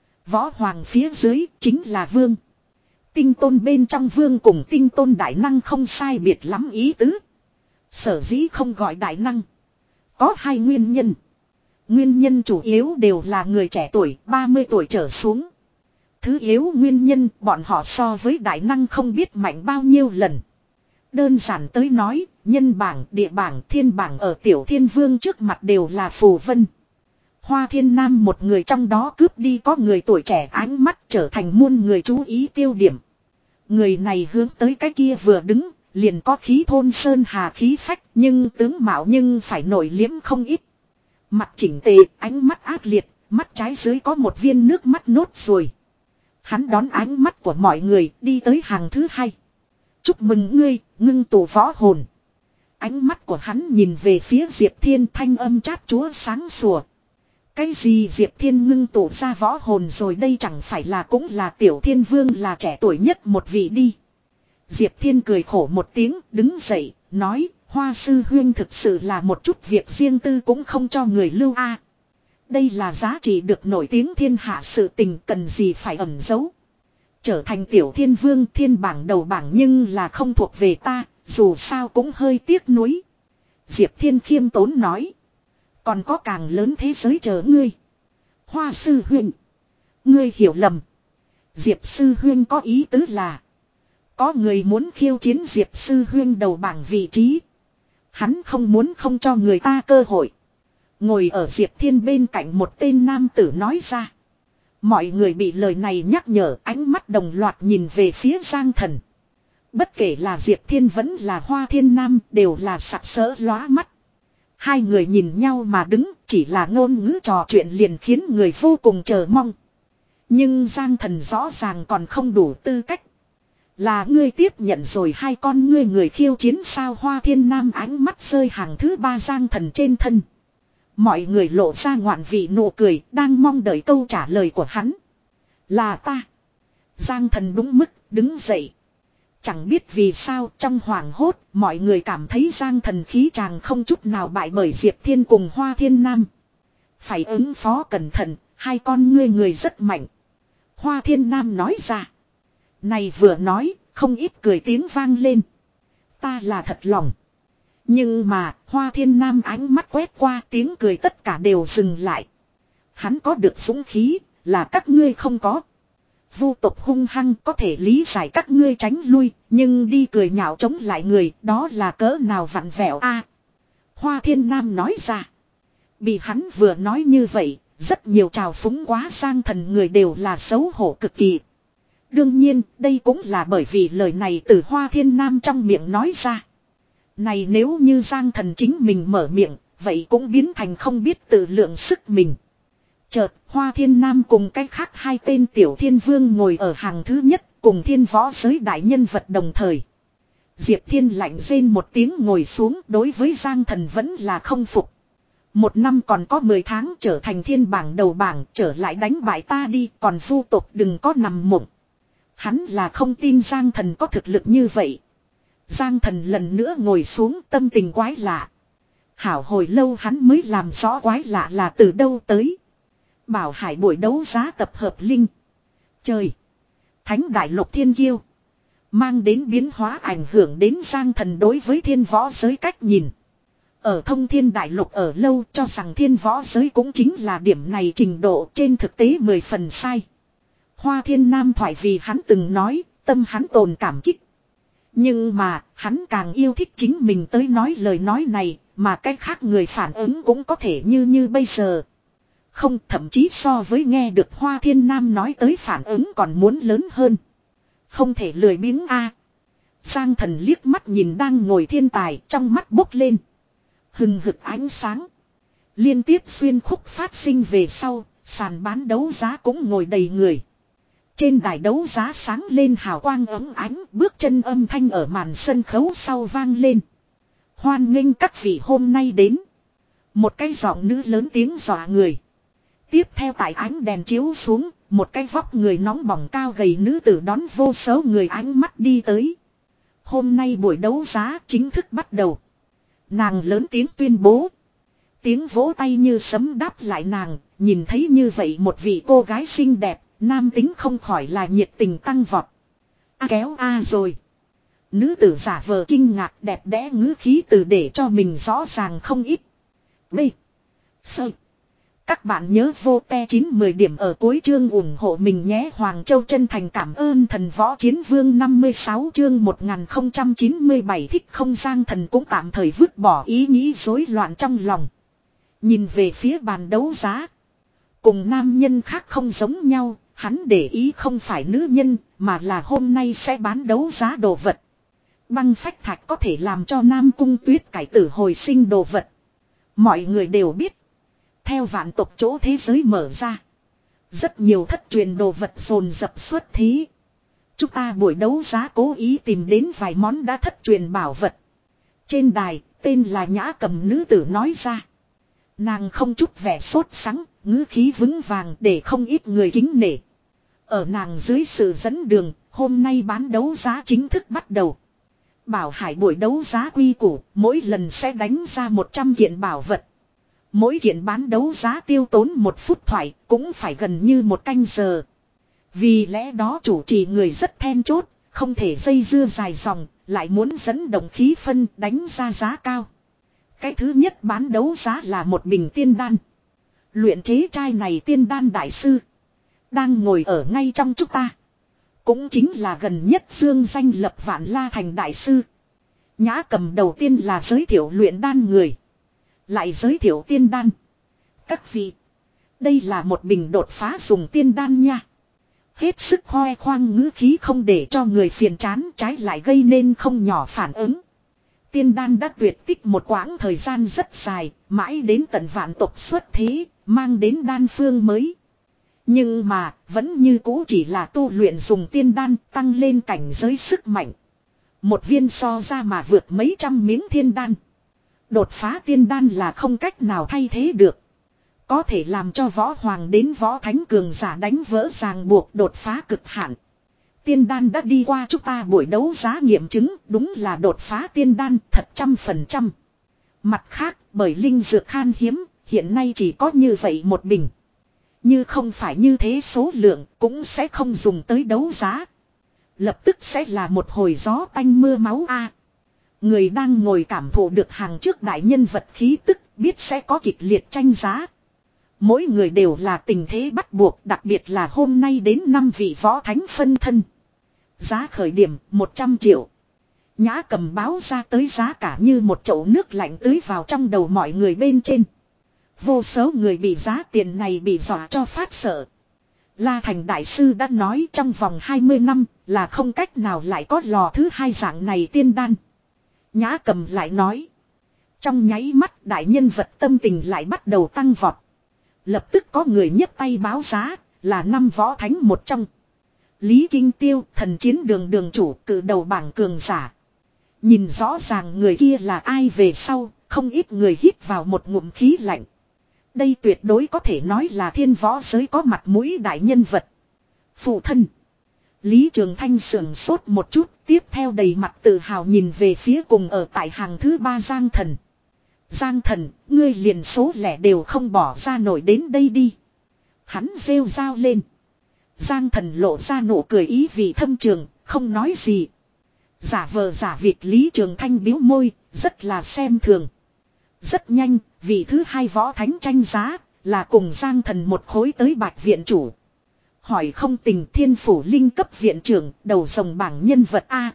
S1: Võ Hoàng phía dưới chính là Vương. Tinh Tôn bên trong Vương cùng Tinh Tôn đại năng không sai biệt lắm ý tứ. Sở dĩ không gọi đại năng, có hai nguyên nhân. Nguyên nhân chủ yếu đều là người trẻ tuổi, ba mươi tuổi trở xuống. Thứ yếu nguyên nhân, bọn họ so với đại năng không biết mạnh bao nhiêu lần. Đơn giản tới nói, nhân bảng, địa bảng, thiên bảng ở Tiểu Thiên Vương trước mặt đều là phù vân. Hoa Thiên Nam một người trong đó cướp đi có người tuổi trẻ, ánh mắt trở thành muôn người chú ý tiêu điểm. Người này hướng tới cái kia vừa đứng, liền có khí thôn sơn hà khí phách, nhưng tướng mạo nhưng phải nổi liếm không ít. Mặt chỉnh tề, ánh mắt ác liệt, mắt trái dưới có một viên nước mắt nốt ruồi. Hắn đón ánh mắt của mọi người, đi tới hàng thứ hai. Chúc mừng ngươi, ngưng tụ võ hồn. Ánh mắt của hắn nhìn về phía Diệp Thiên, thanh âm chát chúa sáng sủa. Cái gì Diệp Thiên ngưng tụ ra võ hồn rồi, đây chẳng phải là cũng là Tiểu Thiên Vương là trẻ tuổi nhất một vị đi. Diệp Thiên cười khổ một tiếng, đứng dậy, nói, Hoa sư huynh thực sự là một chút việc riêng tư cũng không cho người lưu a. Đây là giá trị được nổi tiếng thiên hạ sự tình, cần gì phải ẩn giấu. Trở thành Tiểu Thiên Vương thiên bảng đầu bảng nhưng là không thuộc về ta, dù sao cũng hơi tiếc nuối. Diệp Thiên khiêm tốn nói. Còn có càng lớn thế giới chờ ngươi. Hoa sư huynh, ngươi hiểu lầm. Diệp sư huynh có ý tứ là có người muốn khiêu chiến Diệp sư huynh đầu bảng vị trí. Hắn không muốn không cho người ta cơ hội. Ngồi ở Diệp Thiên bên cạnh một tên nam tử nói ra. Mọi người bị lời này nhắc nhở, ánh mắt đồng loạt nhìn về phía Giang Thần. Bất kể là Diệp Thiên vẫn là Hoa Thiên Nam đều là sặc sỡ lóa mắt. Hai người nhìn nhau mà đứng, chỉ là ngôn ngữ trò chuyện liền khiến người vô cùng chờ mong. Nhưng Giang Thần rõ ràng còn không đủ tư cách. Là ngươi tiếp nhận rồi hai con ngươi người khiêu chiến sao? Hoa Thiên Nam ánh mắt rơi hàng thứ ba Giang Thần trên thân. Mọi người lộ ra ngoạn vị nụ cười, đang mong đợi câu trả lời của hắn. Là ta. Giang Thần đúng mức, đứng dậy. Chẳng biết vì sao trong hoảng hốt, mọi người cảm thấy Giang Thần khí chàng không chút nào bại bởi Diệp Thiên cùng Hoa Thiên Nam. Phải ứng phó cẩn thận, hai con ngươi người rất mạnh. Hoa Thiên Nam nói ra. Này vừa nói, không ít cười tiếng vang lên. Ta là thật lòng. Nhưng mà, Hoa Thiên Nam ánh mắt quét qua tiếng cười tất cả đều dừng lại. Hắn có được dũng khí, là các ngươi không có. Vu tộc hung hăng có thể lý giải các ngươi tránh lui, nhưng đi cười nhạo chống lại người, đó là cỡ nào vặn vẹo a. Hoa Thiên Nam nói ra. Bị hắn vừa nói như vậy, rất nhiều trào phúng quá Giang Thần người đều là xấu hổ cực kỳ. Đương nhiên, đây cũng là bởi vì lời này từ Hoa Thiên Nam trong miệng nói ra. Này nếu như Giang Thần chính mình mở miệng, vậy cũng biến thành không biết tự lượng sức mình. Chợt, Hoa Thiên Nam cùng cách khác hai tên tiểu thiên vương ngồi ở hàng thứ nhất, cùng thiên võ giới đại nhân vật đồng thời. Diệp Thiên lạnh rên một tiếng ngồi xuống, đối với Giang Thần vẫn là không phục. Một năm còn có mười tháng trở thành thiên bảng đầu bảng, trở lại đánh bại ta đi, còn Vu tộc đừng có nằm mộng. Hắn là không tin Giang Thần có thực lực như vậy. Giang Thần lần nữa ngồi xuống, tâm tình quái lạ. Hảo hồi lâu hắn mới làm rõ quái lạ là từ đâu tới. Bảo Hải buổi đấu giá tập hợp linh. Trời. Thánh đại lục thiên kiêu. Mang đến biến hóa ảnh hưởng đến Giang Thần đối với thiên võ giới cách nhìn. Ở thông thiên đại lục ở lâu cho rằng thiên võ giới cũng chính là điểm này trình độ, trên thực tế mười phần sai. Hoa Thiên Nam thoại vì hắn từng nói, tâm hắn tồn cảm kích. Nhưng mà, hắn càng yêu thích chính mình tới nói lời nói này, mà cách khác người phản ứng cũng có thể như như bây giờ. Không, thậm chí so với nghe được Hoa Thiên Nam nói tới phản ứng còn muốn lớn hơn. Không thể lười biếng a. Giang Thần liếc mắt nhìn đang ngồi thiên tài, trong mắt bốc lên hừng hực ánh sáng. Liên tiếp xuyên khúc phát sinh về sau, sàn bán đấu giá cũng ngồi đầy người. Trên đài đấu giá sáng lên hào quang ấm ánh, bước chân âm thanh ở màn sân khấu sau vang lên. Hoan nghênh các vị hôm nay đến. Một cái giọng nữ lớn tiếng dọa người. Tiếp theo tại ánh đèn chiếu xuống, một cái vóc người nóng bỏng cao gầy nữ tử đón vô số người ánh mắt đi tới. Hôm nay buổi đấu giá chính thức bắt đầu. Nàng lớn tiếng tuyên bố. Tiếng vỗ tay như sấm đáp lại nàng, nhìn thấy như vậy một vị cô gái xinh đẹp, nam tính không khỏi là nhiệt tình tăng vọt. A kéo a rồi. Nữ tử giả vờ kinh ngạc đẹp đẽ ngữ khí từ để cho mình rõ ràng không ít. B. Sơ. Các bạn nhớ vô te chín mười điểm ở cuối chương ủng hộ mình nhé. Hoàng Châu chân thành cảm ơn thần võ chiến vương năm mươi sáu chương một nghìn không trăm chín mươi bảy thích không Giang Thần cũng tạm thời vứt bỏ ý nghĩ rối loạn trong lòng. Nhìn về phía bàn đấu giá. Cùng nam nhân khác không giống nhau, hắn để ý không phải nữ nhân mà là hôm nay sẽ bán đấu giá đồ vật. Băng phách thạch có thể làm cho Nam Cung Tuyết cải tử hồi sinh đồ vật. Mọi người đều biết. Theo vạn tộc chỗ thế giới mở ra. Rất nhiều thất truyền đồ vật dồn dập xuất thí. Chúng ta buổi đấu giá cố ý tìm đến vài món đã thất truyền bảo vật. Trên đài, tên là Nhã Cầm nữ tử nói ra. Nàng không chút vẻ sốt sắng, ngữ khí vững vàng để không ít người kính nể. Ở nàng dưới sự dẫn đường, hôm nay bán đấu giá chính thức bắt đầu. Bảo Hải buổi đấu giá quy củ, mỗi lần sẽ đánh ra một trăm kiện bảo vật. Mỗi kiện bán đấu giá tiêu tốn một phút thoại, cũng phải gần như một canh giờ. Vì lẽ đó chủ trì người rất then chốt, không thể dây dưa dài dòng, lại muốn dẫn động khí phân đánh ra giá cao. Cái thứ nhất bán đấu giá là một bình tiên đan. Luyện chế chai này tiên đan đại sư đang ngồi ở ngay trong chúng ta. Cũng chính là gần nhất dương danh lập vạn la thành đại sư. Nhã Cầm đầu tiên là giới thiệu luyện đan người. Lại giới thiệu tiên đan. Các vị, đây là một bình đột phá dùng tiên đan nha. Hết sức hoe khoang ngữ khí không để cho người phiền chán, trái lại gây nên không nhỏ phản ứng. Tiên đan đã tuyệt tích một quãng thời gian rất dài, mãi đến tận vạn tộc xuất thế, mang đến đan phương mới. Nhưng mà, vẫn như cũ chỉ là tu luyện dùng tiên đan tăng lên cảnh giới sức mạnh. Một viên so ra mà vượt mấy trăm miếng thiên đan. Đột phá tiên đan là không cách nào thay thế được. Có thể làm cho võ hoàng đến võ thánh cường giả đánh vỡ ràng buộc đột phá cực hạn. Tiên đan đã đi qua chúng ta buổi đấu giá nghiệm chứng, đúng là đột phá tiên đan thật trăm phần trăm. Mặt khác, bởi linh dược khan hiếm, hiện nay chỉ có như vậy một bình. Như không phải như thế số lượng, cũng sẽ không dùng tới đấu giá. Lập tức sẽ là một hồi gió tanh mưa máu a. Người đang ngồi cảm thụ được hàng trước đại nhân vật khí tức, biết sẽ có kịch liệt tranh giá. Mỗi người đều là tình thế bắt buộc, đặc biệt là hôm nay đến năm vị võ thánh phân thân. Giá khởi điểm một trăm triệu. Nhã Cầm báo ra tới giá cả như một chậu nước lạnh tưới vào trong đầu mọi người bên trên. Vô số người bị giá tiền này bị dọa cho phát sợ. La Thành Đại Sư đã nói trong vòng hai mươi năm là không cách nào lại có lò thứ hai dạng này tiên đan. Nhã Cầm lại nói. Trong nháy mắt đại nhân vật tâm tình lại bắt đầu tăng vọt. Lập tức có người nhấc tay báo giá là năm võ thánh một trong. Lý Kinh Tiêu, thần chiến đường đường chủ, cử đầu bảng cường giả. Nhìn rõ ràng người kia là ai về sau, không ít người hít vào một ngụm khí lạnh. Đây tuyệt đối có thể nói là thiên võ giới có mặt mũi đại nhân vật. Phụ thân. Lý Trường Thanh sưởng sốt một chút, tiếp theo đầy mặt tự hào nhìn về phía cùng ở tại hàng thứ ba Giang Thần. Giang Thần, ngươi liền số lẻ đều không bỏ ra nổi đến đây đi. Hắn rêu rao lên. Giang Thần lộ ra nụ cười ý vị thâm trường, không nói gì. Giả vờ giả việc Lý Trường Thanh biếu môi, rất là xem thường. Rất nhanh, vị thứ hai võ thánh tranh giá, là cùng Giang Thần một khối tới Bạch viện chủ. Hỏi không tình thiên phủ linh cấp viện trưởng, đầu rồng bảng nhân vật A.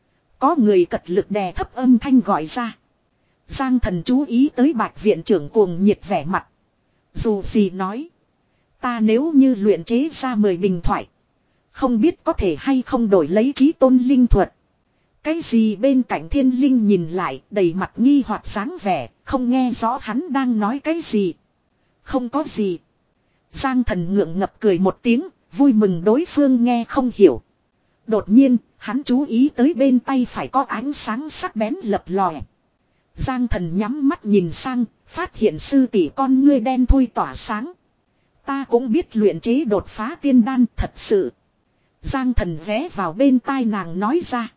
S1: Có người cật lực đè thấp âm thanh gọi ra. Giang Thần chú ý tới Bạch viện trưởng cuồng nhiệt vẻ mặt. Dù gì nói. Ta nếu như luyện chế ra mười bình thoại. Không biết có thể hay không đổi lấy trí tôn linh thuật. Cái gì bên cạnh thiên linh nhìn lại đầy mặt nghi hoặc sáng vẻ. Không nghe rõ hắn đang nói cái gì. Không có gì. Giang Thần ngượng ngập cười một tiếng. Vui mừng đối phương nghe không hiểu. Đột nhiên hắn chú ý tới bên tay phải có ánh sáng sắc bén lập lòe. Giang Thần nhắm mắt nhìn sang. Phát hiện sư tỷ con ngươi đen thui tỏa sáng. Ta cũng biết luyện chế đột phá tiên đan thật sự. Giang Thần ghé vào bên tai nàng nói ra.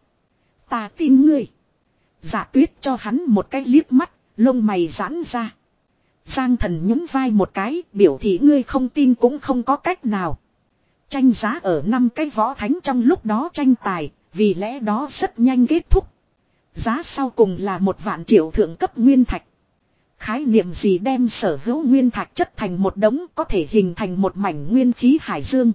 S1: Ta tin ngươi. Dạ Tuyết cho hắn một cái liếc mắt, lông mày giãn ra. Giang Thần nhún vai một cái, biểu thị ngươi không tin cũng không có cách nào. Tranh giá ở năm cái võ thánh trong lúc đó tranh tài, vì lẽ đó rất nhanh kết thúc. Giá sau cùng là một vạn triệu thượng cấp nguyên thạch. Khái niệm gì đem sở hữu nguyên thạch chất thành một đống có thể hình thành một mảnh nguyên khí hải dương.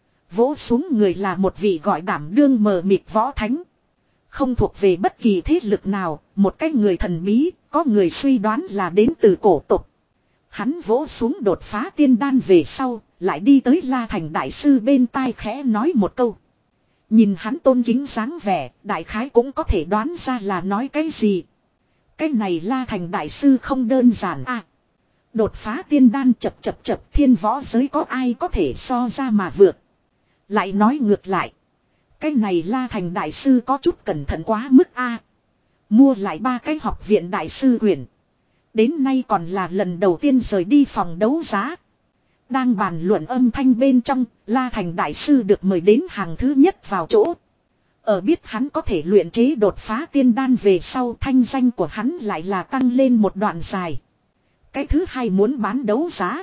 S1: Vỗ xuống người là một vị gọi đảm đương mờ mịt võ thánh. Không thuộc về bất kỳ thế lực nào, một cái người thần bí, có người suy đoán là đến từ cổ tộc. Hắn vỗ xuống đột phá tiên đan về sau, lại đi tới La Thành Đại Sư bên tai khẽ nói một câu. Nhìn hắn tôn kính dáng vẻ, đại khái cũng có thể đoán ra là nói cái gì. Cái này La Thành Đại Sư không đơn giản à. Đột phá tiên đan chập chập chập thiên võ giới có ai có thể so ra mà vượt. Lại nói ngược lại. Cái này La Thành Đại Sư có chút cẩn thận quá mức a. Mua lại ba cái học viện Đại Sư quyển. Đến nay còn là lần đầu tiên rời đi phòng đấu giá. Đang bàn luận âm thanh bên trong, La Thành Đại Sư được mời đến hàng thứ nhất vào chỗ. Ở biết hắn có thể luyện chế đột phá tiên đan về sau thanh danh của hắn lại là tăng lên một đoạn dài. Cái thứ hai muốn bán đấu giá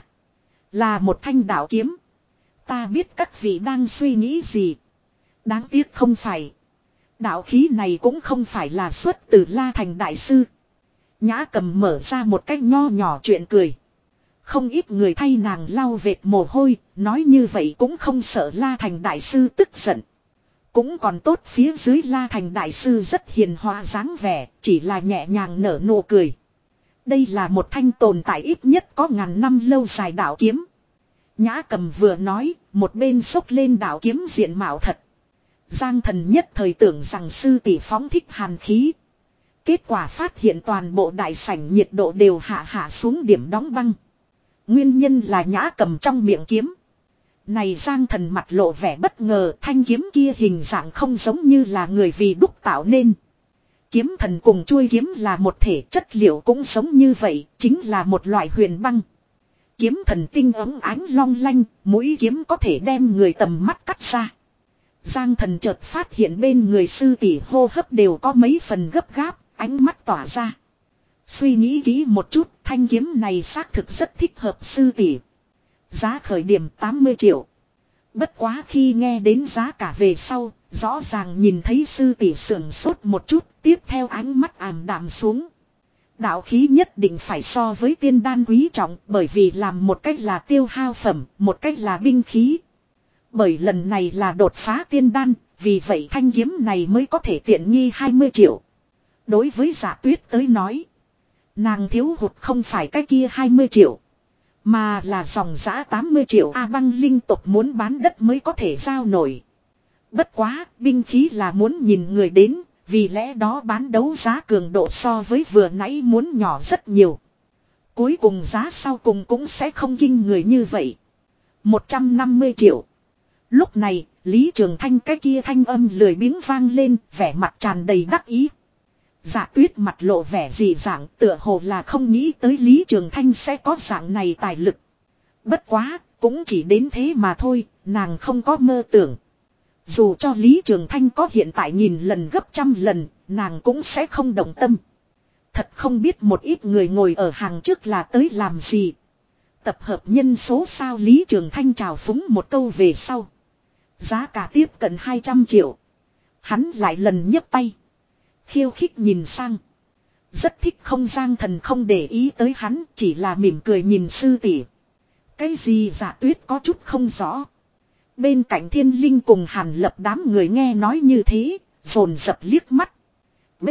S1: là một thanh đạo kiếm. Ta biết các vị đang suy nghĩ gì. Đáng tiếc không phải. Đạo khí này cũng không phải là xuất từ La Thành Đại Sư. Nhã Cầm mở ra một cách nho nhỏ chuyện cười. Không ít người thay nàng lau vệt mồ hôi, nói như vậy cũng không sợ La Thành Đại Sư tức giận. Cũng còn tốt phía dưới La Thành Đại Sư rất hiền hòa dáng vẻ, chỉ là nhẹ nhàng nở nụ cười. Đây là một thanh tồn tại ít nhất có ngàn năm lâu dài đạo kiếm. Nhã Cầm vừa nói, một bên xốc lên đạo kiếm diện mạo thật. Giang Thần nhất thời tưởng rằng sư tỷ phóng thích hàn khí. Kết quả phát hiện toàn bộ đại sảnh nhiệt độ đều hạ hạ xuống điểm đóng băng. Nguyên nhân là Nhã cầm trong miệng kiếm. Này Giang Thần mặt lộ vẻ bất ngờ, thanh kiếm kia hình dạng không giống như là người vì đúc tạo nên. Kiếm thần cùng chuôi kiếm là một thể, chất liệu cũng giống như vậy, chính là một loại huyền băng. Kiếm thần tinh ấm ánh long lanh, mũi kiếm có thể đem người tầm mắt cắt ra. Giang Thần chợt phát hiện bên người sư tỷ hô hấp đều có mấy phần gấp gáp, ánh mắt tỏa ra. Suy nghĩ kỹ một chút, thanh kiếm này xác thực rất thích hợp sư tỷ. Giá khởi điểm tám mươi triệu. Bất quá khi nghe đến giá cả về sau, rõ ràng nhìn thấy sư tỷ sưởng sốt một chút, tiếp theo ánh mắt ảm đạm xuống. Đạo khí nhất định phải so với tiên đan quý trọng, bởi vì làm một cách là tiêu hao phẩm, một cách là binh khí. Bởi lần này là đột phá tiên đan, vì vậy thanh kiếm này mới có thể tiện nghi hai mươi triệu. Đối với Dạ Tuyết tới nói, nàng thiếu hụt không phải cái kia hai mươi triệu, mà là dòng giá tám mươi triệu A Băng linh tộc muốn bán đất mới có thể giao nổi. Bất quá, binh khí là muốn nhìn người đến, vì lẽ đó bán đấu giá cường độ so với vừa nãy muốn nhỏ rất nhiều. Cuối cùng giá sau cùng cũng sẽ không kinh người như vậy. một trăm năm mươi triệu. Lúc này, Lý Trường Thanh cái kia thanh âm lười biếng vang lên, vẻ mặt tràn đầy đắc ý. Dạ Tuyết mặt lộ vẻ dị dạng, tựa hồ là không nghĩ tới Lý Trường Thanh sẽ có dạng này tài lực. Bất quá, cũng chỉ đến thế mà thôi, nàng không có mơ tưởng. Dù cho Lý Trường Thanh có hiện tại nghìn lần gấp trăm lần, nàng cũng sẽ không động tâm. Thật không biết một ít người ngồi ở hàng trước là tới làm gì. Tập hợp nhân số sao, Lý Trường Thanh chào phúng một câu về sau. Giá cả tiếp cận hai trăm triệu. Hắn lại lần nhấc tay. Khiêu khích nhìn sang. Rất thích không Giang Thần không để ý tới hắn, chỉ là mỉm cười nhìn sư tỷ. Cái gì Dạ Tuyết có chút không rõ. Bên cạnh Thiên Linh cùng Hàn Lập đám người nghe nói như thế, dồn dập liếc mắt. B.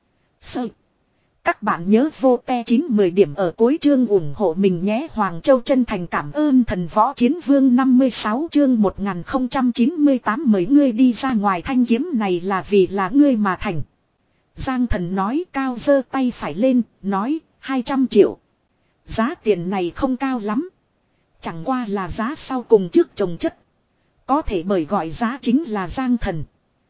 S1: Sơ. Các bạn nhớ vô te chín mười điểm ở cuối chương ủng hộ mình nhé. Hoàng Châu chân thành cảm ơn thần võ chiến vương năm mươi sáu chương một nghìn không trăm chín mươi tám mấy ngươi đi ra ngoài, thanh kiếm này là vì là ngươi mà thành. Giang Thần nói, cao giơ tay phải lên, nói hai trăm triệu. Giá tiền này không cao lắm. Chẳng qua là giá sau cùng trước trồng chất. Có thể bởi gọi giá chính là Giang Thần.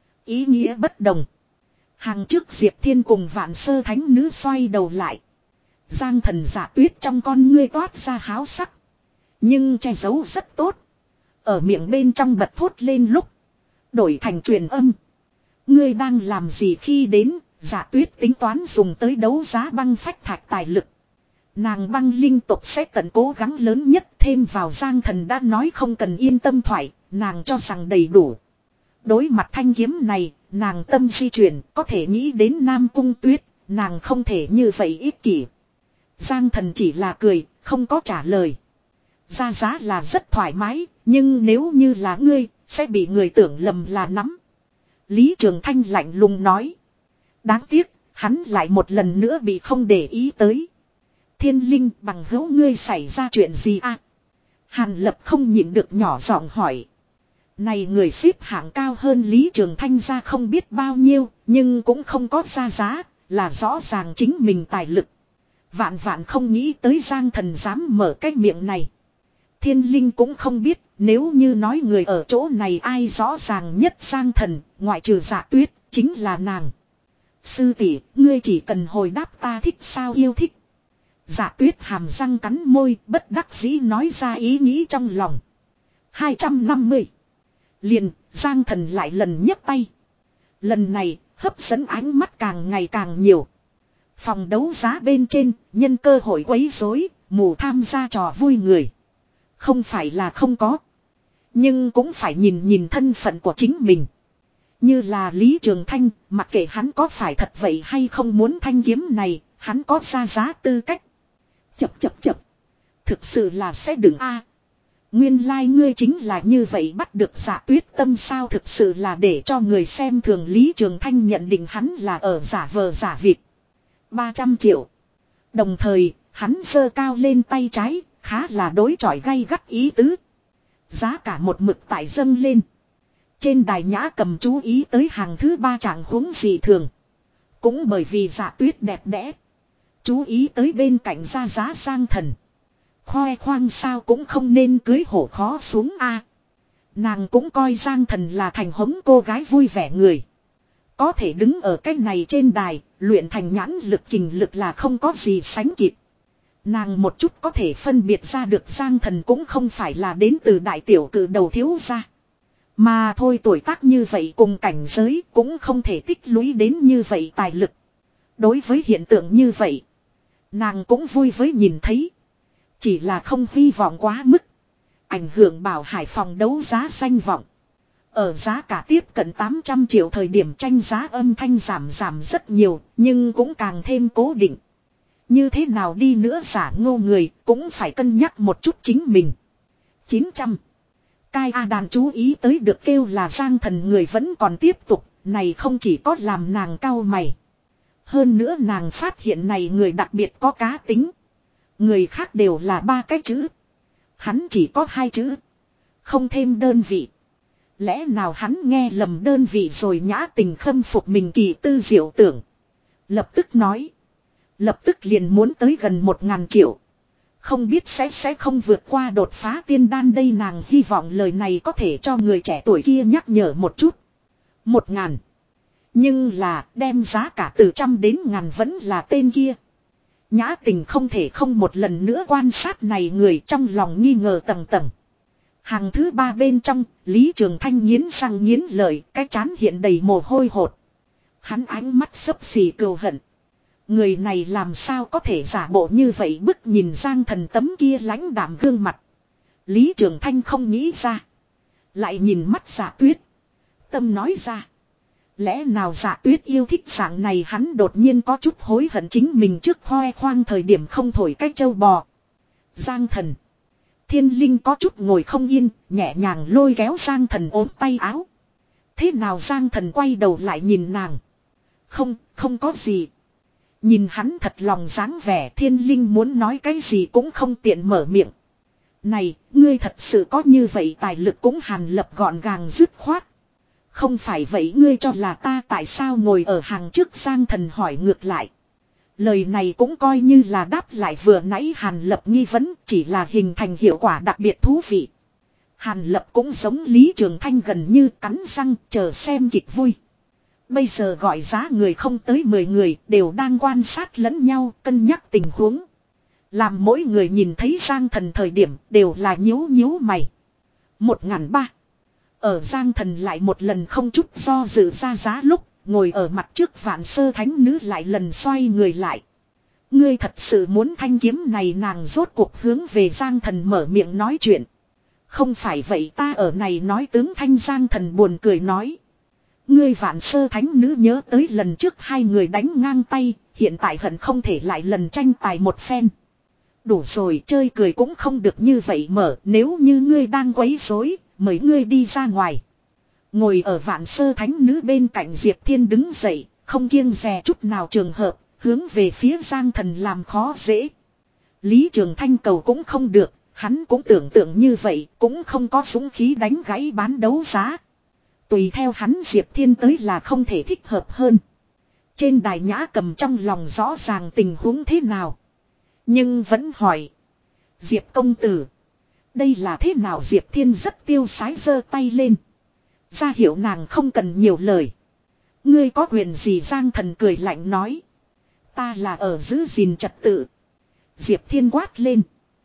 S1: Ý nghĩa bất đồng. Hàng trước Diệp Thiên cùng Vạn Sơ Thánh Nữ xoay đầu lại. Giang Thần Dạ Tuyết trong con ngươi toát ra háo sắc. Nhưng che giấu rất tốt. Ở miệng bên trong bật thốt lên lúc. Đổi thành truyền âm. Ngươi đang làm gì khi đến, Dạ Tuyết tính toán dùng tới đấu giá băng phách thạch tài lực. Nàng băng linh tục sẽ tận cố gắng lớn nhất, thêm vào Giang Thần đã nói không cần yên tâm thoại, nàng cho rằng đầy đủ. Đối mặt thanh kiếm này, nàng tâm di chuyển, có thể nghĩ đến Nam Cung Tuyết, nàng không thể như vậy ích kỷ. Giang Thần chỉ là cười, không có trả lời. Ra giá là rất thoải mái, nhưng nếu như là ngươi, sẽ bị người tưởng lầm là nắm. Lý Trường Thanh lạnh lùng nói. Đáng tiếc, hắn lại một lần nữa bị không để ý tới. Thiên Linh, bằng hữu ngươi xảy ra chuyện gì à? Hàn Lập không nhịn được nhỏ giọng hỏi. Này người xếp hạng cao hơn Lý Trường Thanh ra không biết bao nhiêu, nhưng cũng không có ra giá, là rõ ràng chính mình tài lực. Vạn vạn không nghĩ tới Giang Thần dám mở cái miệng này. Thiên Linh cũng không biết, nếu như nói người ở chỗ này ai rõ ràng nhất Giang Thần, ngoại trừ Dạ Tuyết, chính là nàng. Sư tỷ, ngươi chỉ cần hồi đáp ta thích sao yêu thích. Dạ Tuyết hàm răng cắn môi, bất đắc dĩ nói ra ý nghĩ trong lòng. hai trăm năm mươi. Liền, Giang Thần lại lần nhấc tay. Lần này, hấp dẫn ánh mắt càng ngày càng nhiều. Phòng đấu giá bên trên, nhân cơ hội quấy rối, mù tham gia trò vui người. Không phải là không có. Nhưng cũng phải nhìn nhìn thân phận của chính mình. Như là Lý Trường Thanh, mặc kệ hắn có phải thật vậy hay không muốn thanh kiếm này, hắn có ra giá tư cách. Chập chập chập. Thực sự là sẽ đừng a. Nguyên lai like ngươi chính là như vậy bắt được Dạ Tuyết tâm sao, thực sự là để cho người xem thường. Lý Trường Thanh nhận định hắn là ở giả vờ giả vịt. ba trăm triệu. Đồng thời, hắn giơ cao lên tay trái, khá là đối chọi gay gắt ý tứ. Giá cả một mực tại dâng lên. Trên đài Nhã Cầm chú ý tới hàng thứ ba trạng huống dị thường. Cũng bởi vì Dạ Tuyết đẹp đẽ. Chú ý tới bên cạnh ra giá Giang Thần. Khoe khoang sao cũng không nên cưới hổ khó xuống a. Nàng cũng coi Giang Thần là thành hống cô gái vui vẻ người. Có thể đứng ở cái này trên đài, luyện thành nhãn lực kình lực là không có gì sánh kịp. Nàng một chút có thể phân biệt ra được Giang Thần cũng không phải là đến từ đại tiểu cử đầu thiếu gia. Mà thôi tuổi tác như vậy cùng cảnh giới cũng không thể tích lũy đến như vậy tài lực. Đối với hiện tượng như vậy, nàng cũng vui với nhìn thấy. Chỉ là không hy vọng quá mức. Ảnh hưởng Bảo Hải phòng đấu giá danh vọng. Ở giá cả tiếp cận tám trăm triệu thời điểm tranh giá âm thanh giảm giảm rất nhiều, nhưng cũng càng thêm cố định. Như thế nào đi nữa giả ngô người cũng phải cân nhắc một chút chính mình. chín trăm. Cai A Đàn chú ý tới được kêu là Giang Thần người vẫn còn tiếp tục, này không chỉ có làm nàng cau mày. Hơn nữa nàng phát hiện này người đặc biệt có cá tính. Người khác đều là ba cái chữ. Hắn chỉ có hai chữ. Không thêm đơn vị. Lẽ nào hắn nghe lầm đơn vị rồi nhã tình khâm phục mình kỳ tư diệu tưởng. Lập tức nói. Lập tức liền muốn tới gần một ngàn triệu. Không biết sẽ sẽ không vượt qua đột phá tiên đan đây nàng hy vọng lời này có thể cho người trẻ tuổi kia nhắc nhở một chút. Một ngàn. Nhưng là đem giá cả từ trăm đến ngàn vẫn là tên kia. Nhã tình không thể không một lần nữa quan sát này người trong lòng nghi ngờ tầng tầng. Hàng thứ ba bên trong, Lý Trường Thanh nghiến răng nghiến lợi, cái trán hiện đầy mồ hôi hột. Hắn ánh mắt xấp xì cừu hận. Người này làm sao có thể giả bộ như vậy bức nhìn Giang Thần tấm kia lãnh đạm gương mặt. Lý Trường Thanh không nghĩ ra. Lại nhìn mắt Dạ Tuyết. Tâm nói ra. Lẽ nào Dạ Tuyết yêu thích dạng này hắn đột nhiên có chút hối hận chính mình trước khoe khoang thời điểm không thổi cái trâu bò. Giang Thần. Thiên Linh có chút ngồi không yên, nhẹ nhàng lôi kéo Giang Thần ốm tay áo. Thế nào Giang Thần quay đầu lại nhìn nàng. Không, không có gì. Nhìn hắn thật lòng dáng vẻ Thiên Linh muốn nói cái gì cũng không tiện mở miệng. Này, ngươi thật sự có như vậy tài lực cũng Hàn Lập gọn gàng dứt khoát. Không phải vậy ngươi cho là ta tại sao ngồi ở hàng trước Giang Thần hỏi ngược lại. Lời này cũng coi như là đáp lại vừa nãy Hàn Lập nghi vấn chỉ là hình thành hiệu quả đặc biệt thú vị. Hàn Lập cũng giống Lý Trường Thanh gần như cắn răng chờ xem kịch vui. Bây giờ gọi giá người không tới mười người đều đang quan sát lẫn nhau cân nhắc tình huống. Làm mỗi người nhìn thấy Giang Thần thời điểm đều là nhíu nhíu mày. Một ngàn ba. Ở Giang Thần lại một lần không chút do dự ra giá lúc ngồi ở mặt trước Vạn Sơ Thánh Nữ lại lần xoay người lại. Ngươi thật sự muốn thanh kiếm này nàng rốt cuộc hướng về Giang Thần mở miệng nói chuyện. Không phải vậy ta ở này nói tướng thanh Giang Thần buồn cười nói. Ngươi Vạn Sơ Thánh Nữ nhớ tới lần trước hai người đánh ngang tay, hiện tại hận không thể lại lần tranh tài một phen. Đủ rồi chơi cười cũng không được như vậy mở, nếu như ngươi đang quấy rối, mời ngươi đi ra ngoài. Ngồi ở Vạn Sơ Thánh Nữ bên cạnh Diệp Thiên đứng dậy, không kiêng dè chút nào trường hợp, hướng về phía Giang Thần làm khó dễ. Lý Trường Thanh cầu cũng không được, hắn cũng tưởng tượng như vậy, cũng không có dũng khí đánh gãy bán đấu giá. Tùy theo hắn Diệp Thiên tới là không thể thích hợp hơn. Trên đài Nhã Cầm trong lòng rõ ràng tình huống thế nào. Nhưng vẫn hỏi. Diệp công tử. Đây là thế nào Diệp Thiên rất tiêu sái giơ tay lên. Ra hiệu nàng không cần nhiều lời. Ngươi có quyền gì Giang Thần cười lạnh nói. Ta là ở giữ gìn trật tự. Diệp Thiên quát lên.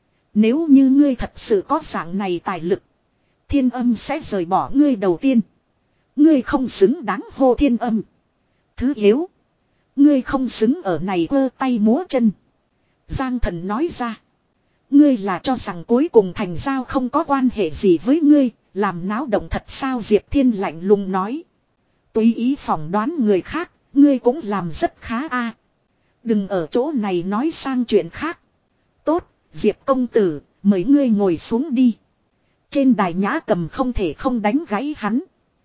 S1: Nếu như ngươi thật sự có dạng này tài lực. Thiên Âm sẽ rời bỏ ngươi đầu tiên. Ngươi không xứng đáng hô Thiên Âm. Thứ yếu. Ngươi không xứng ở này quơ tay múa chân. Giang Thần nói ra. Ngươi là cho rằng cuối cùng thành giao không có quan hệ gì với ngươi. Làm náo động thật sao Diệp Thiên lạnh lùng nói. Tùy ý phỏng đoán người khác. Ngươi cũng làm rất khá a. Đừng ở chỗ này nói sang chuyện khác. Tốt, Diệp công tử, mời ngươi ngồi xuống đi. Trên đài Nhã Cầm không thể không đánh gãy hắn.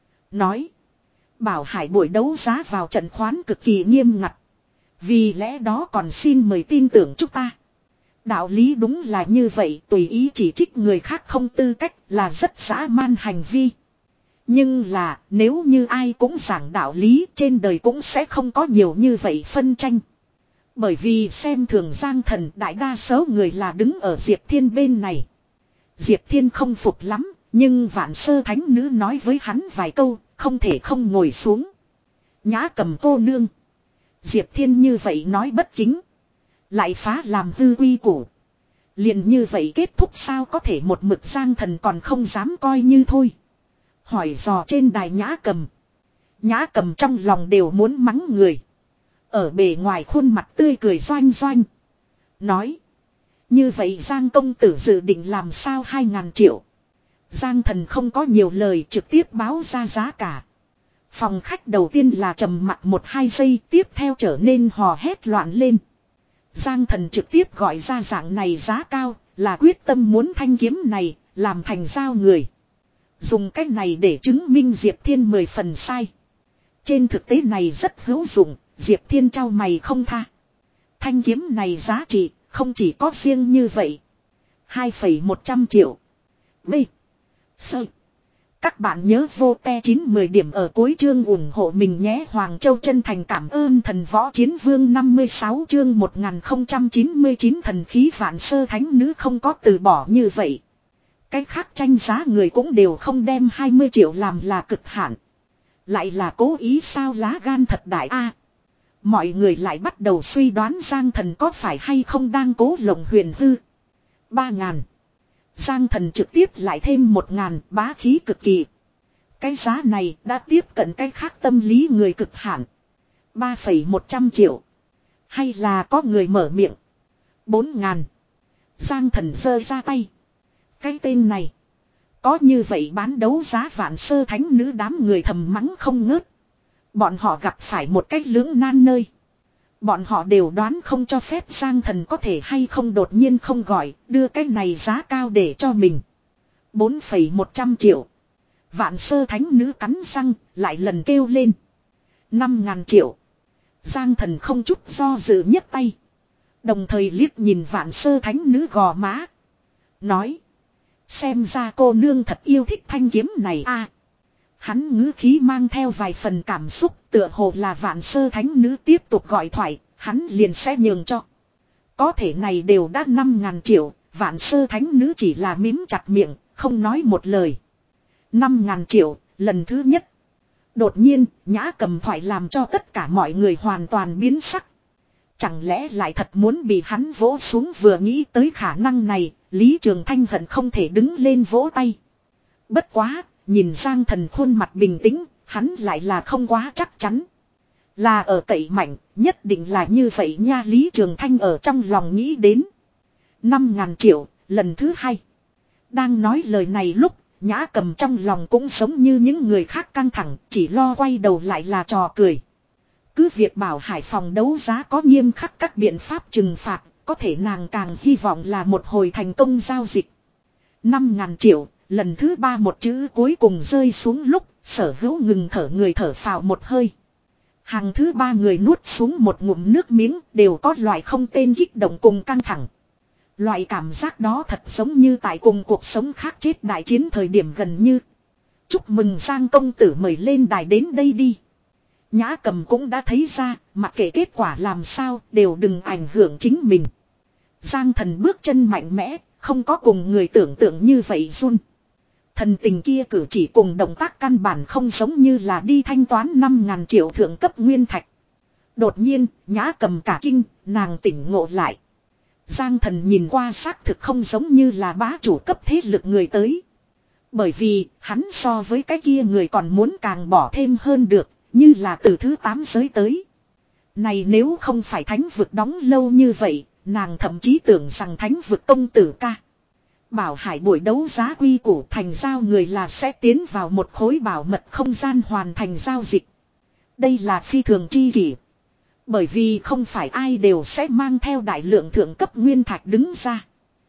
S1: Nói. Bảo Hải buổi đấu giá vào trận khoán cực kỳ nghiêm ngặt. Vì lẽ đó còn xin mời tin tưởng chúng ta. Đạo lý đúng là như vậy, tùy ý chỉ trích người khác không tư cách là rất dã man hành vi. Nhưng là nếu như ai cũng giảng đạo lý trên đời cũng sẽ không có nhiều như vậy phân tranh. Bởi vì xem thường Giang Thần đại đa số người là đứng ở Diệp Thiên bên này. Diệp Thiên không phục lắm, nhưng Vạn Sơ Thánh Nữ nói với hắn vài câu, không thể không ngồi xuống. Nhã Cầm cô nương. Diệp Thiên như vậy nói bất kính. Lại phá làm hư quy củ. Liền như vậy kết thúc sao có thể một mực Giang Thần còn không dám coi như thôi. Hỏi dò trên đài Nhã Cầm. Nhã Cầm trong lòng đều muốn mắng người. Ở bề ngoài khuôn mặt tươi cười doanh doanh. Nói. Như vậy Giang công tử dự định làm sao hai ngàn triệu. Giang Thần không có nhiều lời trực tiếp báo ra giá cả. Phòng khách đầu tiên là trầm mặc một hai giây tiếp theo trở nên hò hét loạn lên. Giang Thần trực tiếp gọi ra dạng này giá cao là quyết tâm muốn thanh kiếm này làm thành giao người. Dùng cách này để chứng minh Diệp Thiên mười phần sai. Trên thực tế này rất hữu dụng, Diệp Thiên trao mày không tha. Thanh kiếm này giá trị không chỉ có riêng như vậy. hai phẩy một trăm triệu. B. Sơ. Các bạn nhớ vô te chín mười điểm ở cuối chương ủng hộ mình nhé. Hoàng Châu chân thành cảm ơn thần võ chiến vương năm mươi sáu chương một nghìn không trăm chín mươi chín thần khí Vạn Sơ Thánh Nữ không có từ bỏ như vậy. Cái khác tranh giá người cũng đều không đem hai mươi triệu làm là cực hạn. Lại là cố ý sao lá gan thật đại a. Mọi người lại bắt đầu suy đoán Giang Thần có phải hay không đang cố lộng huyền hư. Ba ngàn. Giang Thần trực tiếp lại thêm một ngàn bá khí cực kỳ. Cái giá này đã tiếp cận cái khác tâm lý người cực hạn. Ba phẩy một trăm triệu. Hay là có người mở miệng. Bốn ngàn. Giang Thần giơ ra tay. Cái tên này. Có như vậy bán đấu giá Vạn Sơ Thánh Nữ đám người thầm mắng không ngớt. Bọn họ gặp phải một cách lưỡng nan nơi. Bọn họ đều đoán không cho phép Giang Thần có thể hay không đột nhiên không gọi, đưa cái này giá cao để cho mình. Bốn phẩy một trăm triệu. Vạn Sơ Thánh Nữ cắn răng, lại lần kêu lên. Năm ngàn triệu. Giang Thần không chút do dự nhấc tay. Đồng thời liếc nhìn Vạn Sơ Thánh Nữ gò má. Nói. Xem ra cô nương thật yêu thích thanh kiếm này a. À, hắn ngữ khí mang theo vài phần cảm xúc, tựa hồ là Vạn Sơ Thánh Nữ tiếp tục gọi thoại, hắn liền sẽ nhường cho. Có thể này đều đã năm ngàn triệu, Vạn Sơ Thánh Nữ chỉ là mím chặt miệng, không nói một lời. Năm ngàn triệu, lần thứ nhất. Đột nhiên, Nhã Cầm thoại làm cho tất cả mọi người hoàn toàn biến sắc. Chẳng lẽ lại thật muốn bị hắn vỗ xuống, vừa nghĩ tới khả năng này, Lý Trường Thanh hận không thể đứng lên vỗ tay. Bất quá, nhìn Giang Thần khuôn mặt bình tĩnh, hắn lại là không quá chắc chắn. Là ở cậy mạnh, nhất định là như vậy nha. Lý Trường Thanh ở trong lòng nghĩ đến. Năm ngàn triệu, lần thứ hai. Đang nói lời này lúc, Nhã Cầm trong lòng cũng giống như những người khác căng thẳng, chỉ lo quay đầu lại là trò cười. Cứ việc bảo Hải Phòng đấu giá có nghiêm khắc các biện pháp trừng phạt, có thể nàng càng hy vọng là một hồi thành công giao dịch. Năm ngàn triệu, lần thứ ba một chữ cuối cùng rơi xuống lúc, Sở Hữu ngừng thở người thở phào một hơi. Hàng thứ ba người nuốt xuống một ngụm nước miếng, đều có loại không tên kích động cùng căng thẳng. Loại cảm giác đó thật giống như tại cùng cuộc sống khác chết đại chiến thời điểm gần như. Chúc mừng Giang công tử, mời lên đài đến đây đi. Nhã Cầm cũng đã thấy ra, mặc kệ kết quả làm sao, đều đừng ảnh hưởng chính mình. Giang Thần bước chân mạnh mẽ, không có cùng người tưởng tượng như vậy run. Thần tình kia cử chỉ cùng động tác căn bản không giống như là đi thanh toán năm ngàn triệu thượng cấp nguyên thạch. Đột nhiên, Nhã Cầm cả kinh, nàng tỉnh ngộ lại. Giang Thần nhìn qua xác thực không giống như là bá chủ cấp thế lực người tới. Bởi vì, hắn so với cái kia người còn muốn càng bỏ thêm hơn được, như là từ thứ tám giới tới. Này nếu không phải thánh vực đóng lâu như vậy, nàng thậm chí tưởng rằng thánh vực công tử ca. Bảo Hải buổi đấu giá quy củ thành giao người là sẽ tiến vào một khối bảo mật không gian hoàn thành giao dịch. Đây là phi thường chi kỷ. Bởi vì không phải ai đều sẽ mang theo đại lượng thượng cấp nguyên thạch đứng ra.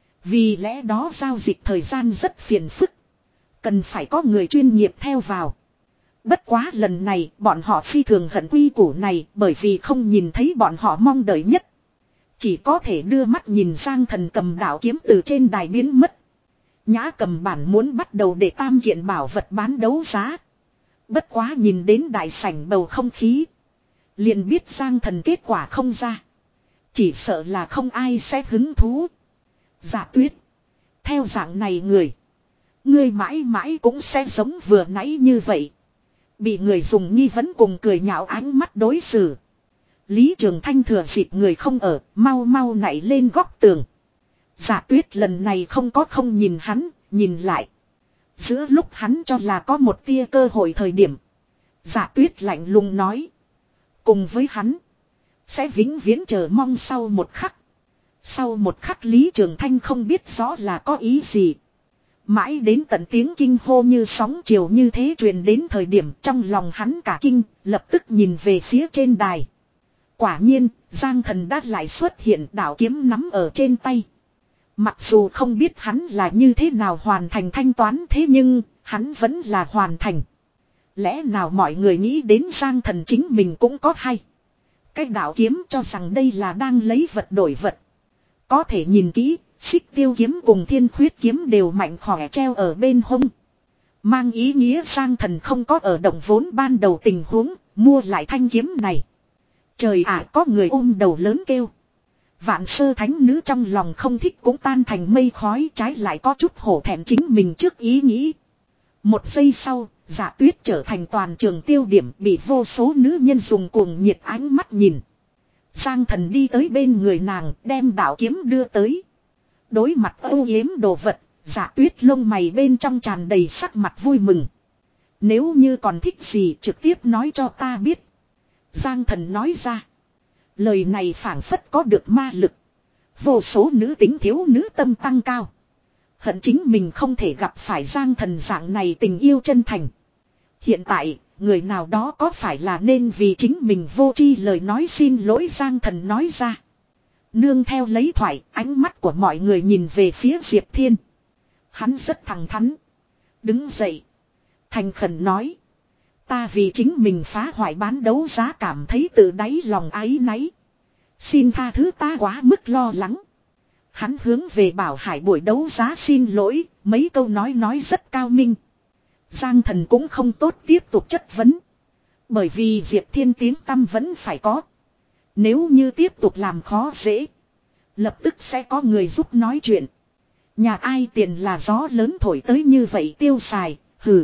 S1: Vì lẽ đó giao dịch thời gian rất phiền phức. Cần phải có người chuyên nghiệp theo vào. Bất quá lần này bọn họ phi thường hận quy củ này, bởi vì không nhìn thấy bọn họ mong đợi nhất. Chỉ có thể đưa mắt nhìn Giang Thần cầm đạo kiếm từ trên đài biến mất. Nhã Cầm bản muốn bắt đầu để tam kiện bảo vật bán đấu giá. Bất quá nhìn đến đại sảnh bầu không khí. Liền biết Giang Thần kết quả không ra. Chỉ sợ là không ai sẽ hứng thú. Dạ Tuyết. Theo dạng này người. Ngươi mãi mãi cũng sẽ giống vừa nãy như vậy. Bị người dùng nghi vấn cùng cười nhạo ánh mắt đối xử. Lý Trường Thanh thừa dịp người không ở, mau mau nảy lên góc tường. Dạ Tuyết lần này không có không nhìn hắn, nhìn lại. Giữa lúc hắn cho là có một tia cơ hội thời điểm. Dạ Tuyết lạnh lùng nói. Cùng với hắn. Sẽ vĩnh viễn chờ mong sau một khắc. Sau một khắc Lý Trường Thanh không biết rõ là có ý gì. Mãi đến tận tiếng kinh hô như sóng chiều như thế truyền đến thời điểm trong lòng hắn cả kinh, lập tức nhìn về phía trên đài. Quả nhiên, Giang Thần đã lại xuất hiện, đạo kiếm nắm ở trên tay. Mặc dù không biết hắn là như thế nào hoàn thành thanh toán, thế nhưng, hắn vẫn là hoàn thành. Lẽ nào mọi người nghĩ đến Giang Thần chính mình cũng có hay. Cái đạo kiếm cho rằng đây là đang lấy vật đổi vật. Có thể nhìn kỹ, Xích Tiêu kiếm cùng Thiên Khuyết kiếm đều mạnh khỏe treo ở bên hông. Mang ý nghĩa Giang Thần không có ở động vốn ban đầu tình huống, mua lại thanh kiếm này. Trời ạ, có người ôm đầu lớn kêu. Vạn Sơ Thánh Nữ trong lòng không thích cũng tan thành mây khói, trái lại có chút hổ thẹn chính mình trước ý nghĩ. Một giây sau, Dạ Tuyết trở thành toàn trường tiêu điểm, bị vô số nữ nhân dùng cuồng nhiệt ánh mắt nhìn. Giang Thần đi tới bên người nàng, đem đạo kiếm đưa tới. Đối mặt âu yếm đồ vật, Dạ Tuyết lông mày bên trong tràn đầy sắc mặt vui mừng. Nếu như còn thích gì trực tiếp nói cho ta biết. Giang Thần nói ra. Lời này phảng phất có được ma lực. Vô số nữ tính thiếu nữ tâm tăng cao. Hận chính mình không thể gặp phải Giang Thần dạng này tình yêu chân thành. Hiện tại, người nào đó có phải là nên vì chính mình vô tri lời nói xin lỗi Giang Thần nói ra. Nương theo lấy thoại, ánh mắt của mọi người nhìn về phía Diệp Thiên. Hắn rất thẳng thắn. Đứng dậy. Thành khẩn nói. Ta vì chính mình phá hoại bán đấu giá cảm thấy từ đáy lòng áy náy. Xin tha thứ ta quá mức lo lắng. Hắn hướng về Bảo Hải buổi đấu giá xin lỗi, mấy câu nói nói rất cao minh. Giang Thần cũng không tốt tiếp tục chất vấn. Bởi vì Diệp Thiên tiếng tăm vẫn phải có. Nếu như tiếp tục làm khó dễ, lập tức sẽ có người giúp nói chuyện. Nhà ai tiền là gió lớn thổi tới như vậy tiêu xài, hừ.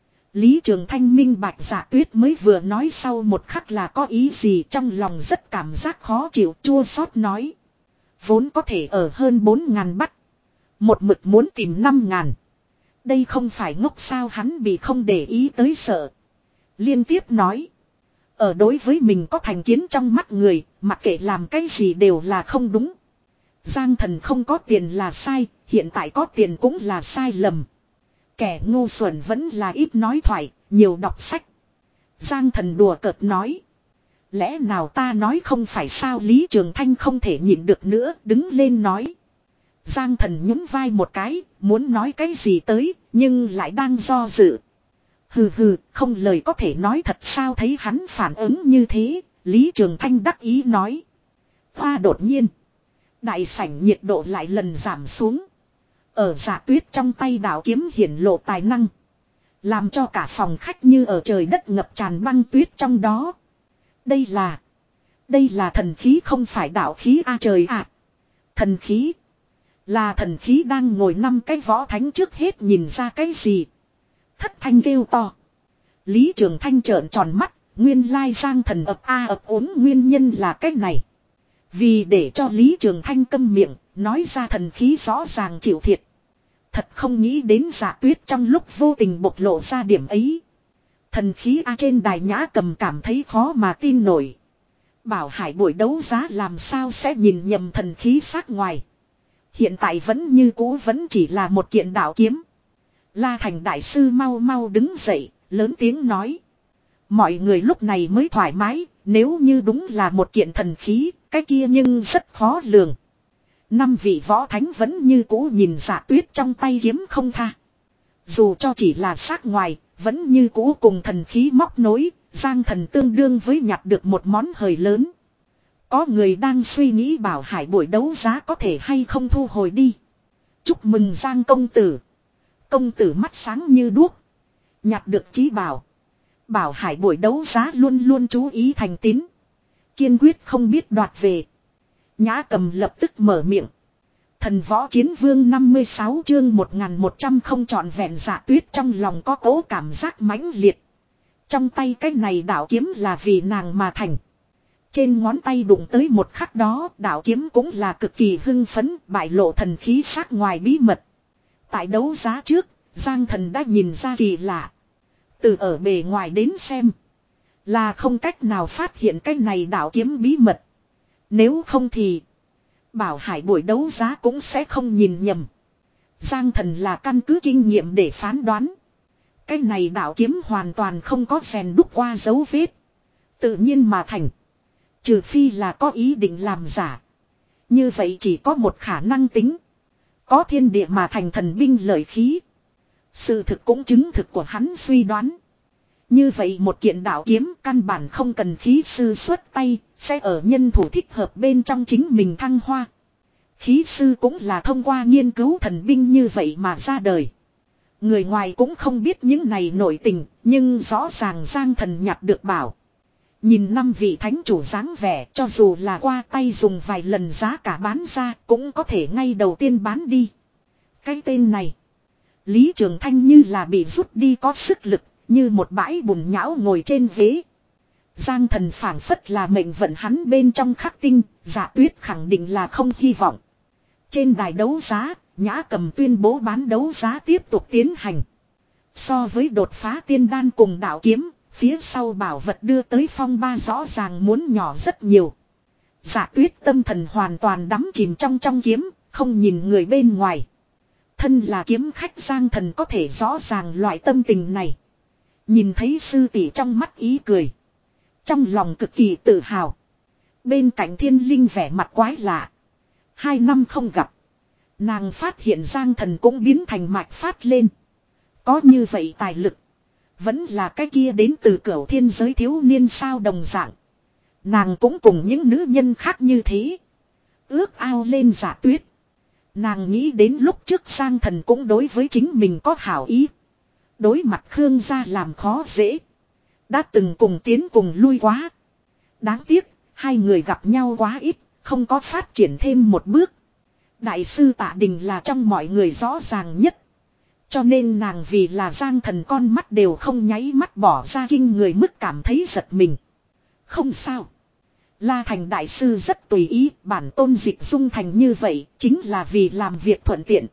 S1: Lý Trường Thanh minh bạch Dạ Tuyết mới vừa nói sau một khắc là có ý gì, trong lòng rất cảm giác khó chịu, chua xót nói. Vốn có thể ở hơn bốn ngàn bắt. Một mực muốn tìm năm ngàn. Đây không phải ngốc sao, hắn bị không để ý tới sợ. Liên tiếp nói. Ở đối với mình có thành kiến trong mắt người, mặc kệ làm cái gì đều là không đúng. Giang Thần không có tiền là sai, hiện tại có tiền cũng là sai lầm. Kẻ ngu xuẩn vẫn là ít nói thoại, nhiều đọc sách. Giang Thần đùa cợt nói. Lẽ nào ta nói không phải sao? Lý Trường Thanh không thể nhịn được nữa, đứng lên nói. Giang Thần nhún vai một cái, muốn nói cái gì tới, nhưng lại đang do dự. Hừ hừ, không lời có thể nói thật sao? Thấy hắn phản ứng như thế, Lý Trường Thanh đắc ý nói. Hoa đột nhiên, đại sảnh nhiệt độ lại lần giảm xuống. Ở Dạ Tuyết trong tay đạo kiếm hiển lộ tài năng. Làm cho cả phòng khách như ở trời đất ngập tràn băng tuyết trong đó. Đây là... Đây là thần khí không phải đạo khí a trời ạ. Thần khí. Là thần khí đang ngồi năm cái võ thánh trước hết nhìn ra cái gì. Thất thanh kêu to. Lý Trường Thanh trợn tròn mắt. Nguyên lai Giang Thần ập a ập ốm nguyên nhân là cái này. Vì để cho Lý Trường Thanh câm miệng. Nói ra thần khí rõ ràng chịu thiệt. Thật không nghĩ đến Dạ Tuyết trong lúc vô tình bộc lộ ra điểm ấy. Thần khí A trên đài nhã cầm cảm thấy khó mà tin nổi. Bảo Hải buổi đấu giá làm sao sẽ nhìn nhầm thần khí sát ngoài. Hiện tại vẫn như cũ vẫn chỉ là một kiện đạo kiếm. La Thành đại sư mau mau đứng dậy, lớn tiếng nói. Mọi người lúc này mới thoải mái, nếu như đúng là một kiện thần khí, cái kia nhưng rất khó lường. Năm vị võ thánh vẫn như cũ nhìn Dạ Tuyết trong tay kiếm không tha. Dù cho chỉ là sát ngoài, vẫn như cũ cùng thần khí móc nối, Giang Thần tương đương với nhặt được một món hời lớn. Có người đang suy nghĩ Bảo Hải buổi đấu giá có thể hay không thu hồi đi. Chúc mừng Giang công tử. Công tử mắt sáng như đuốc. Nhặt được chí bảo. Bảo Hải buổi đấu giá luôn luôn chú ý thành tín. Kiên quyết không biết đoạt về. Nhã Cầm lập tức mở miệng. Thần võ chiến vương năm mươi sáu chương một nghìn một trăm không trọn vẹn. Dạ Tuyết trong lòng có cố cảm giác mãnh liệt. Trong tay cái này đạo kiếm là vì nàng mà thành. Trên ngón tay đụng tới một khắc đó, đạo kiếm cũng là cực kỳ hưng phấn, bại lộ thần khí sát ngoài bí mật. Tại đấu giá trước, Giang Thần đã nhìn ra kỳ lạ. Từ ở bề ngoài đến xem, là không cách nào phát hiện cái này đạo kiếm bí mật. Nếu không thì Bảo Hải buổi đấu giá cũng sẽ không nhìn nhầm. Giang Thần là căn cứ kinh nghiệm để phán đoán. Cái này đạo kiếm hoàn toàn không có rèn đúc qua dấu vết. Tự nhiên mà thành. Trừ phi là có ý định làm giả. Như vậy chỉ có một khả năng tính. Có thiên địa mà thành thần binh lợi khí. Sự thực cũng chứng thực của hắn suy đoán. Như vậy một kiện đạo kiếm căn bản không cần khí sư xuất tay, sẽ ở nhân thủ thích hợp bên trong chính mình thăng hoa. Khí sư cũng là thông qua nghiên cứu thần binh như vậy mà ra đời. Người ngoài cũng không biết những này nổi tình, nhưng rõ ràng Giang Thần nhặt được bảo. Nhìn năm vị thánh chủ dáng vẻ, cho dù là qua tay dùng vài lần giá cả bán ra, cũng có thể ngay đầu tiên bán đi. Cái tên này, Lý Trường Thanh như là bị rút đi có sức lực, như một bãi bùn nhão ngồi trên ghế. Giang Thần phảng phất là mệnh vận hắn bên trong khắc tinh, Dạ Tuyết khẳng định là không hy vọng. Trên đài đấu giá, Nhã Cầm tuyên bố bán đấu giá tiếp tục tiến hành. So với đột phá tiên đan cùng đạo kiếm, phía sau bảo vật đưa tới phong ba rõ ràng muốn nhỏ rất nhiều. Dạ Tuyết tâm thần hoàn toàn đắm chìm trong trong kiếm, không nhìn người bên ngoài. Thân là kiếm khách Giang Thần có thể rõ ràng loại tâm tình này. Nhìn thấy sư tỷ trong mắt ý cười. Trong lòng cực kỳ tự hào. Bên cạnh Thiên Linh vẻ mặt quái lạ. Hai năm không gặp. Nàng phát hiện Giang Thần cũng biến thành mạch phát lên. Có như vậy tài lực. Vẫn là cái kia đến từ cửu thiên giới thiếu niên sao đồng dạng. Nàng cũng cùng những nữ nhân khác như thế. Ước ao lên Dạ Tuyết. Nàng nghĩ đến lúc trước Giang Thần cũng đối với chính mình có hảo ý. Đối mặt Khương gia làm khó dễ. Đã từng cùng tiến cùng lui quá. Đáng tiếc, hai người gặp nhau quá ít, không có phát triển thêm một bước. Đại sư Tạ Đình là trong mọi người rõ ràng nhất. Cho nên nàng vì là Giang Thần con mắt đều không nháy mắt bỏ ra kinh người mức cảm thấy giật mình. Không sao. La Thành đại sư rất tùy ý, bản tôn Dịch Dung thành như vậy, chính là vì làm việc thuận tiện.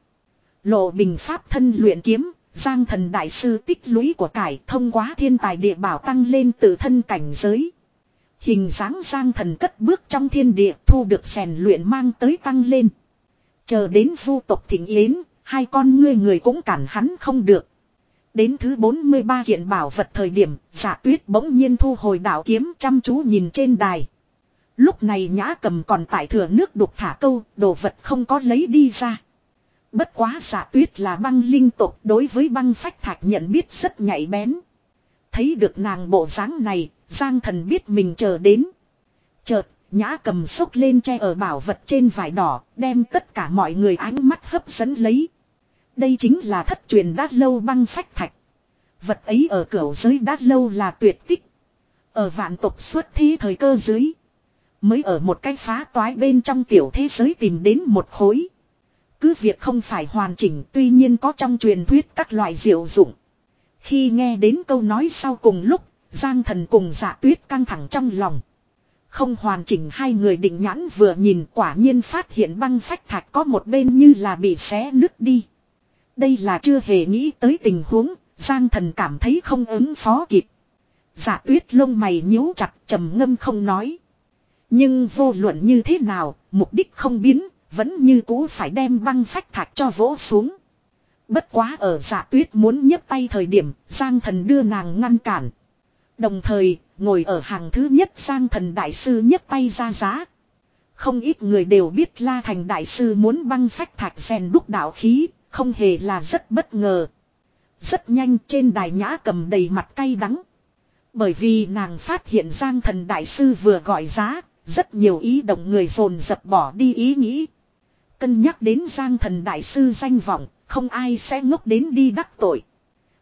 S1: Lộ bình pháp thân luyện kiếm, Giang Thần đại sư tích lũy của cải thông qua thiên tài địa bảo tăng lên tự thân cảnh giới. Hình dáng Giang Thần cất bước trong thiên địa thu được rèn luyện mang tới tăng lên. Chờ đến vu tộc thịnh yến, hai con ngươi người cũng cản hắn không được. Đến thứ bốn mươi ba kiện bảo vật thời điểm, Dạ Tuyết bỗng nhiên thu hồi đạo kiếm chăm chú nhìn trên đài. Lúc này Nhã Cầm còn tại thừa nước đục thả câu, đồ vật không có lấy đi ra. Bất quá Dạ Tuyết là băng linh tộc, đối với băng phách thạch nhận biết rất nhạy bén. Thấy được nàng bộ dáng này, Giang Thần biết mình chờ đến. Chợt, Nhã Cầm xốc lên che ở bảo vật trên vải đỏ, đem tất cả mọi người ánh mắt hấp dẫn lấy. Đây chính là thất truyền đã lâu băng phách thạch. Vật ấy ở cửu giới đã lâu là tuyệt tích. Ở vạn tộc xuất thế thời cơ dưới. Mới ở một cái phá toái bên trong tiểu thế giới tìm đến một khối. Cứ việc không phải hoàn chỉnh, tuy nhiên có trong truyền thuyết các loại diệu dụng. Khi nghe đến câu nói sau cùng lúc, Giang Thần cùng Dạ Tuyết căng thẳng trong lòng. Không hoàn chỉnh hai người định nhãn vừa nhìn quả nhiên phát hiện băng phách thạch có một bên như là bị xé nứt đi. Đây là chưa hề nghĩ tới tình huống, Giang Thần cảm thấy không ứng phó kịp. Dạ Tuyết lông mày nhíu chặt trầm ngâm không nói. Nhưng vô luận như thế nào, mục đích không biến, vẫn như cũ phải đem băng phách thạch cho vỗ xuống. Bất quá ở Dạ Tuyết muốn nhấc tay thời điểm, Giang Thần đưa nàng ngăn cản. Đồng thời, ngồi ở hàng thứ nhất Giang Thần đại sư nhấc tay ra giá. Không ít người đều biết La Thành đại sư muốn băng phách thạch rèn đúc đạo khí, không hề là rất bất ngờ. Rất nhanh trên đài Nhã Cầm đầy mặt cay đắng. Bởi vì nàng phát hiện Giang Thần đại sư vừa gọi giá, rất nhiều ý động người dồn dập bỏ đi ý nghĩ. Cân nhắc đến Giang Thần đại sư danh vọng, không ai sẽ ngốc đến đi đắc tội.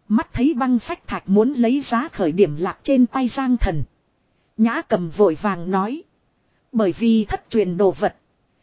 S1: Mắt thấy băng phách thạch muốn lấy giá khởi điểm lạc trên tay Giang Thần. Nhã Cầm vội vàng nói. Bởi vì thất truyền đồ vật.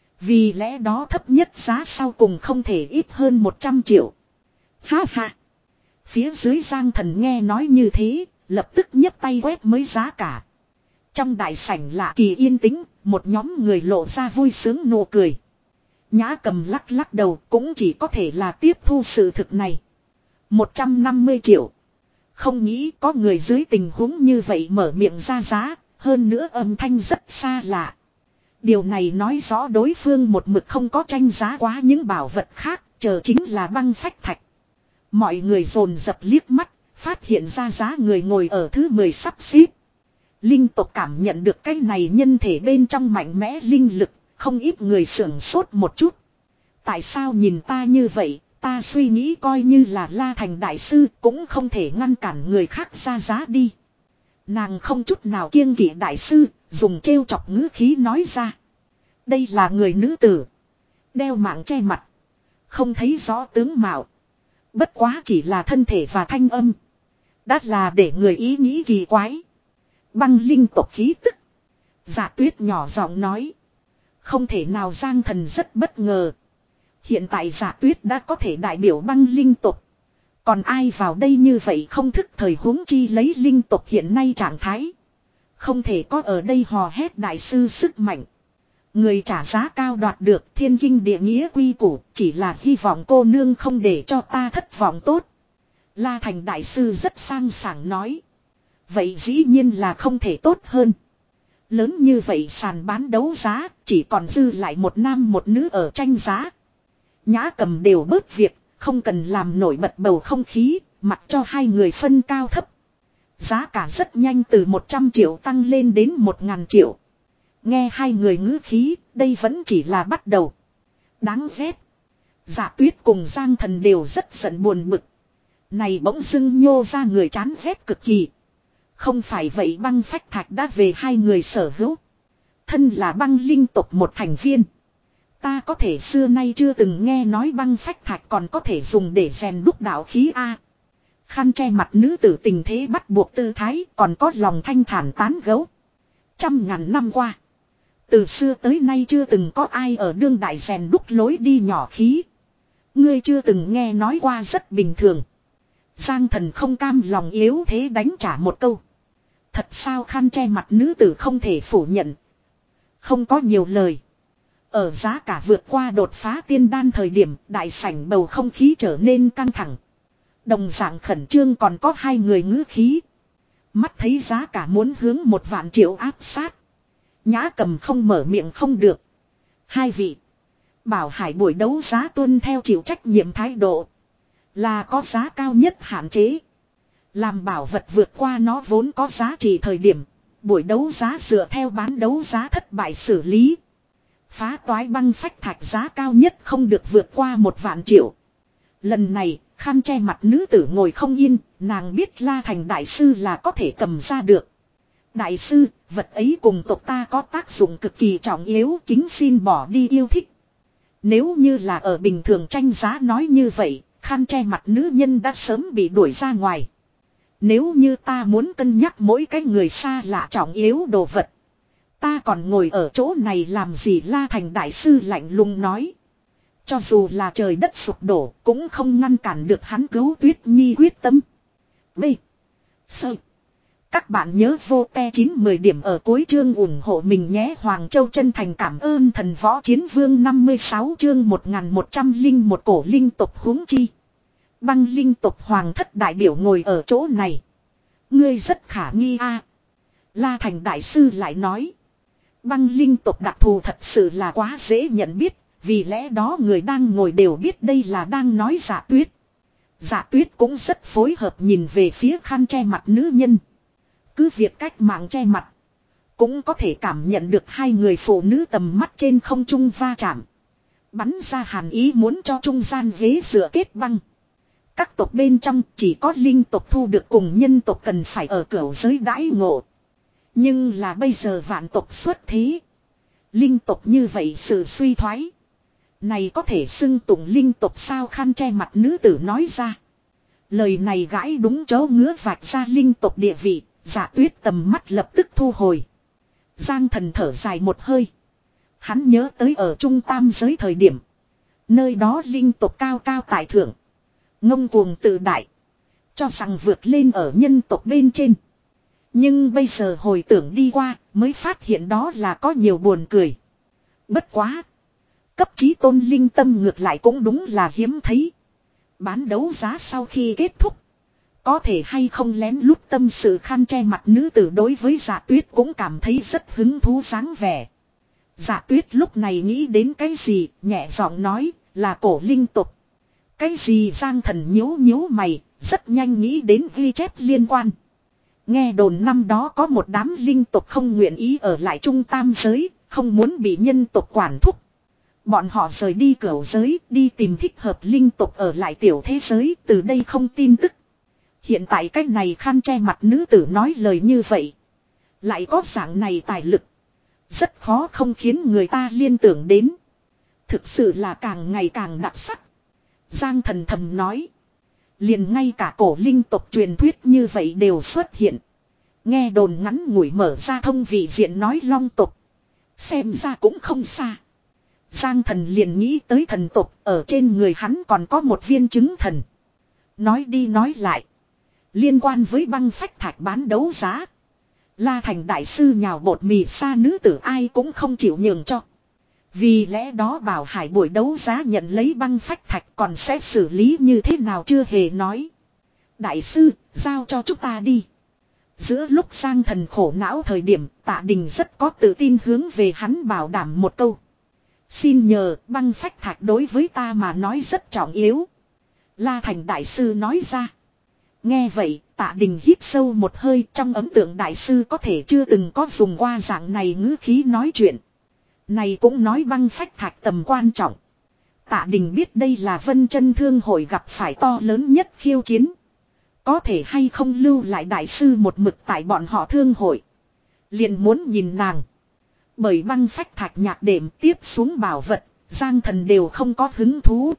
S1: Vì lẽ đó thấp nhất giá sau cùng không thể ít hơn một trăm triệu. Ha ha. Phía dưới Giang Thần nghe nói như thế, lập tức nhấc tay quét mới giá cả. Trong đại sảnh lạ kỳ yên tĩnh, một nhóm người lộ ra vui sướng nụ cười. Nhã Cầm lắc lắc đầu cũng chỉ có thể là tiếp thu sự thực này. một trăm năm mươi triệu. Không nghĩ có người dưới tình huống như vậy mở miệng ra giá, hơn nữa âm thanh rất xa lạ. Điều này nói rõ đối phương một mực không có tranh giá quá những bảo vật khác, chờ chính là băng phách thạch. Mọi người dồn dập liếc mắt, phát hiện ra giá người ngồi ở thứ mười sắp xếp. Linh tộc cảm nhận được cái này nhân thể bên trong mạnh mẽ linh lực, không ít người sưởng sốt một chút. Tại sao nhìn ta như vậy, ta suy nghĩ coi như là La Thành đại sư cũng không thể ngăn cản người khác ra giá đi. Nàng không chút nào kiêng kỵ đại sư, dùng trêu chọc ngữ khí nói ra. Đây là người nữ tử. Đeo mạng che mặt. Không thấy rõ tướng mạo. Bất quá chỉ là thân thể và thanh âm. Đã là để người ý nghĩ kỳ quái. Băng linh tộc khí tức. Dạ Tuyết nhỏ giọng nói. Không thể nào Giang Thần rất bất ngờ. Hiện tại Dạ Tuyết đã có thể đại biểu băng linh tộc. Còn ai vào đây như vậy không thức thời huống chi lấy linh tộc hiện nay trạng thái. Không thể có ở đây hò hét đại sư sức mạnh. Người trả giá cao đoạt được thiên kinh địa nghĩa quy củ, chỉ là hy vọng cô nương không để cho ta thất vọng tốt. La Thành đại sư rất sang sảng nói. Vậy dĩ nhiên là không thể tốt hơn. Lớn như vậy sàn bán đấu giá, chỉ còn dư lại một nam một nữ ở tranh giá. Nhã Cầm đều bớt việc, không cần làm nổi bật bầu không khí, mặc cho hai người phân cao thấp. Giá cả rất nhanh từ một trăm triệu tăng lên đến một ngàn triệu. Nghe hai người ngữ khí, đây vẫn chỉ là bắt đầu. Đáng ghét. Dạ Tuyết cùng Giang Thần đều rất giận buồn bực. Này bỗng dưng nhô ra người chán ghét cực kỳ. Không phải vậy băng phách thạch đã về hai người sở hữu. Thân là băng linh tộc một thành viên. Ta có thể xưa nay chưa từng nghe nói băng phách thạch còn có thể dùng để rèn đúc đạo khí A. Khăn che mặt nữ tử tình thế bắt buộc tư thái còn có lòng thanh thản tán gấu. Trăm ngàn năm qua. Từ xưa tới nay chưa từng có ai ở đương đại rèn đúc lối đi nhỏ khí. Ngươi chưa từng nghe nói qua rất bình thường. Giang Thần không cam lòng yếu thế đánh trả một câu. Thật sao khăn che mặt nữ tử không thể phủ nhận. Không có nhiều lời. Ở giá cả vượt qua đột phá tiên đan thời điểm đại sảnh bầu không khí trở nên căng thẳng. Đồng dạng khẩn trương còn có hai người ngữ khí. Mắt thấy giá cả muốn hướng một vạn triệu áp sát. Nhã Cầm không mở miệng không được. Hai vị. Bảo Hải buổi đấu giá tuân theo chịu trách nhiệm thái độ. Là có giá cao nhất hạn chế. Làm bảo vật vượt qua nó vốn có giá trị thời điểm. Buổi đấu giá dựa theo bán đấu giá thất bại xử lý. Phá toái băng phách thạch giá cao nhất không được vượt qua một vạn triệu. Lần này, khăn che mặt nữ tử ngồi không yên, nàng biết La Thành đại sư là có thể cầm ra được. Đại sư, vật ấy cùng tộc ta có tác dụng cực kỳ trọng yếu, kính xin bỏ đi yêu thích. Nếu như là ở bình thường tranh giá nói như vậy, khăn che mặt nữ nhân đã sớm bị đuổi ra ngoài. Nếu như ta muốn cân nhắc mỗi cái người xa lạ trọng yếu đồ vật. Ta còn ngồi ở chỗ này làm gì La Thành đại sư lạnh lùng nói. Cho dù là trời đất sụp đổ cũng không ngăn cản được hắn cứu Tuyết Nhi quyết tâm. B. Sơ. Các bạn nhớ vô te chín mười điểm ở cuối chương ủng hộ mình nhé. Hoàng Châu chân thành cảm ơn thần võ chiến vương năm mươi sáu chương một nghìn một trăm lẻ một cổ linh tộc huống chi. Băng linh tộc hoàng thất đại biểu ngồi ở chỗ này. Ngươi rất khả nghi a. La Thành đại sư lại nói. Băng linh tộc đặc thù thật sự là quá dễ nhận biết. Vì lẽ đó người đang ngồi đều biết đây là đang nói Dạ Tuyết. Dạ Tuyết cũng rất phối hợp nhìn về phía khăn che mặt nữ nhân. Cứ việc cách mạng che mặt. Cũng có thể cảm nhận được hai người phụ nữ tầm mắt trên không trung va chạm. Bắn ra hàn ý muốn cho trung gian ghế dựa kết băng. Các tộc bên trong chỉ có linh tộc thu được cùng nhân tộc cần phải ở cửu giới đãi ngộ. Nhưng là bây giờ vạn tộc xuất thế. Linh tộc như vậy sự suy thoái. Này có thể xưng tụng linh tộc sao khăn che mặt nữ tử nói ra. Lời này gãi đúng chỗ ngứa vạch ra linh tộc địa vị, Dạ Tuyết tầm mắt lập tức thu hồi. Giang Thần thở dài một hơi. Hắn nhớ tới ở trung tam giới thời điểm. Nơi đó linh tộc cao cao tại thượng. Ngông cuồng tự đại. Cho rằng vượt lên ở nhân tộc bên trên. Nhưng bây giờ hồi tưởng đi qua mới phát hiện đó là có nhiều buồn cười. Bất quá. Cấp chí tôn linh tâm ngược lại cũng đúng là hiếm thấy. Bán đấu giá sau khi kết thúc. Có thể hay không lén lút tâm sự khăn che mặt nữ tử đối với Dạ Tuyết cũng cảm thấy rất hứng thú dáng vẻ. Dạ Tuyết lúc này nghĩ đến cái gì, nhẹ giọng nói, là cổ linh tục. Cái gì Giang Thần nhíu nhíu mày, rất nhanh nghĩ đến ghi chép liên quan. Nghe đồn năm đó có một đám linh tục không nguyện ý ở lại trung tam giới, không muốn bị nhân tục quản thúc. Bọn họ rời đi cửu giới, đi tìm thích hợp linh tục ở lại tiểu thế giới, từ đây không tin tức. Hiện tại cái này khăn che mặt nữ tử nói lời như vậy. Lại có dạng này tài lực. Rất khó không khiến người ta liên tưởng đến. Thực sự là càng ngày càng đặc sắc. Giang Thần thầm nói. Liền ngay cả cổ linh tộc truyền thuyết như vậy đều xuất hiện. Nghe đồn ngắn ngủi mở ra thông vị diện nói long tộc. Xem ra cũng không xa. Giang Thần liền nghĩ tới thần tộc, ở trên người hắn còn có một viên chứng thần. Nói đi nói lại. Liên quan với băng phách thạch bán đấu giá. La Thành đại sư nhào bột mì xa nữ tử ai cũng không chịu nhường cho. Vì lẽ đó bảo Hải buổi đấu giá nhận lấy băng phách thạch còn sẽ xử lý như thế nào chưa hề nói. Đại sư, giao cho chúng ta đi. Giữa lúc Giang Thần khổ não thời điểm, Tạ Đình rất có tự tin hướng về hắn bảo đảm một câu. Xin nhờ, băng phách thạch đối với ta mà nói rất trọng yếu. La Thành đại sư nói ra. Nghe vậy, Tạ Đình hít sâu một hơi, trong ấn tượng đại sư có thể chưa từng có dùng qua dạng này ngữ khí nói chuyện. Này cũng nói băng phách thạch tầm quan trọng. Tạ Đình biết đây là Vân Chân Thương hội gặp phải to lớn nhất khiêu chiến. Có thể hay không lưu lại đại sư một mực tại bọn họ thương hội. Liền muốn nhìn nàng. Bởi băng phách thạch nhạc đệm tiếp xuống bảo vật, Giang Thần đều không có hứng thú.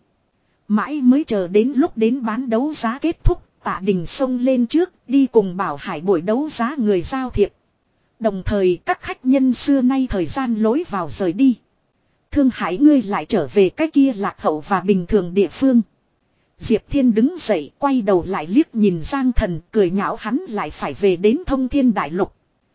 S1: Mãi mới chờ đến lúc đến bán đấu giá kết thúc, Tạ Đình xông lên trước, đi cùng Bảo Hải buổi đấu giá người giao thiệp. Đồng thời các khách nhân xưa nay thời gian lối vào rời đi. Thương Hải ngươi lại trở về cái kia lạc hậu và bình thường địa phương. Diệp Thiên đứng dậy quay đầu lại liếc nhìn Giang Thần cười nhạo hắn lại phải về đến Thông Thiên Đại Lục.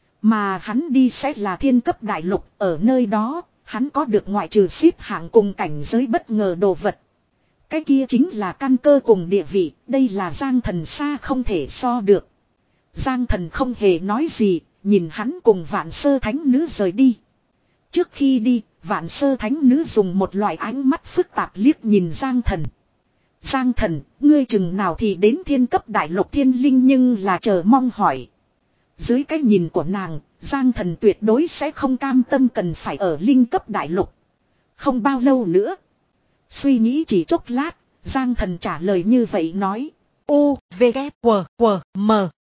S1: Mà hắn đi sẽ là thiên cấp đại lục, ở nơi đó, hắn có được ngoại trừ xếp hạng cùng cảnh giới bất ngờ đồ vật. Cái kia chính là căn cơ cùng địa vị, đây là Giang Thần xa không thể so được. Giang Thần không hề nói gì, nhìn hắn cùng Vạn Sơ Thánh Nữ rời đi. Trước khi đi, Vạn Sơ Thánh Nữ dùng một loại ánh mắt phức tạp liếc nhìn Giang Thần. Giang Thần, ngươi chừng nào thì đến thiên cấp đại lục thiên linh nhưng là chờ mong hỏi. Dưới cái nhìn của nàng, Giang Thần tuyệt đối sẽ không cam tâm cần phải ở linh cấp đại lục. Không bao lâu nữa. Suy nghĩ chỉ chốc lát, Giang Thần trả lời như vậy nói. U, V, K, W, W, M.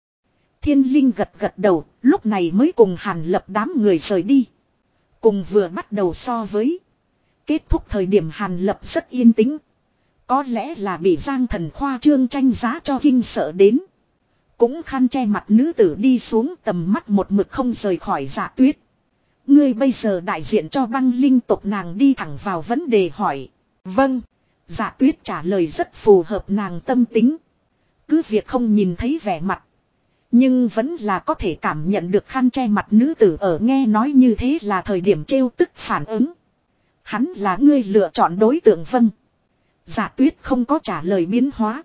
S1: Thiên linh gật gật đầu, lúc này mới cùng Hàn Lập đám người rời đi. Cùng vừa bắt đầu so với. Kết thúc thời điểm Hàn Lập rất yên tĩnh. Có lẽ là bị Giang Thần khoa trương tranh giá cho kinh sợ đến. Cũng khăn che mặt nữ tử đi xuống tầm mắt một mực không rời khỏi Dạ Tuyết. Ngươi bây giờ đại diện cho băng linh tộc nàng đi thẳng vào vấn đề hỏi. Vâng. Dạ Tuyết trả lời rất phù hợp nàng tâm tính. Cứ việc không nhìn thấy vẻ mặt. Nhưng vẫn là có thể cảm nhận được khăn che mặt nữ tử ở nghe nói như thế là thời điểm trêu tức phản ứng. Hắn là ngươi lựa chọn đối tượng vâng. Dạ Tuyết không có trả lời biến hóa.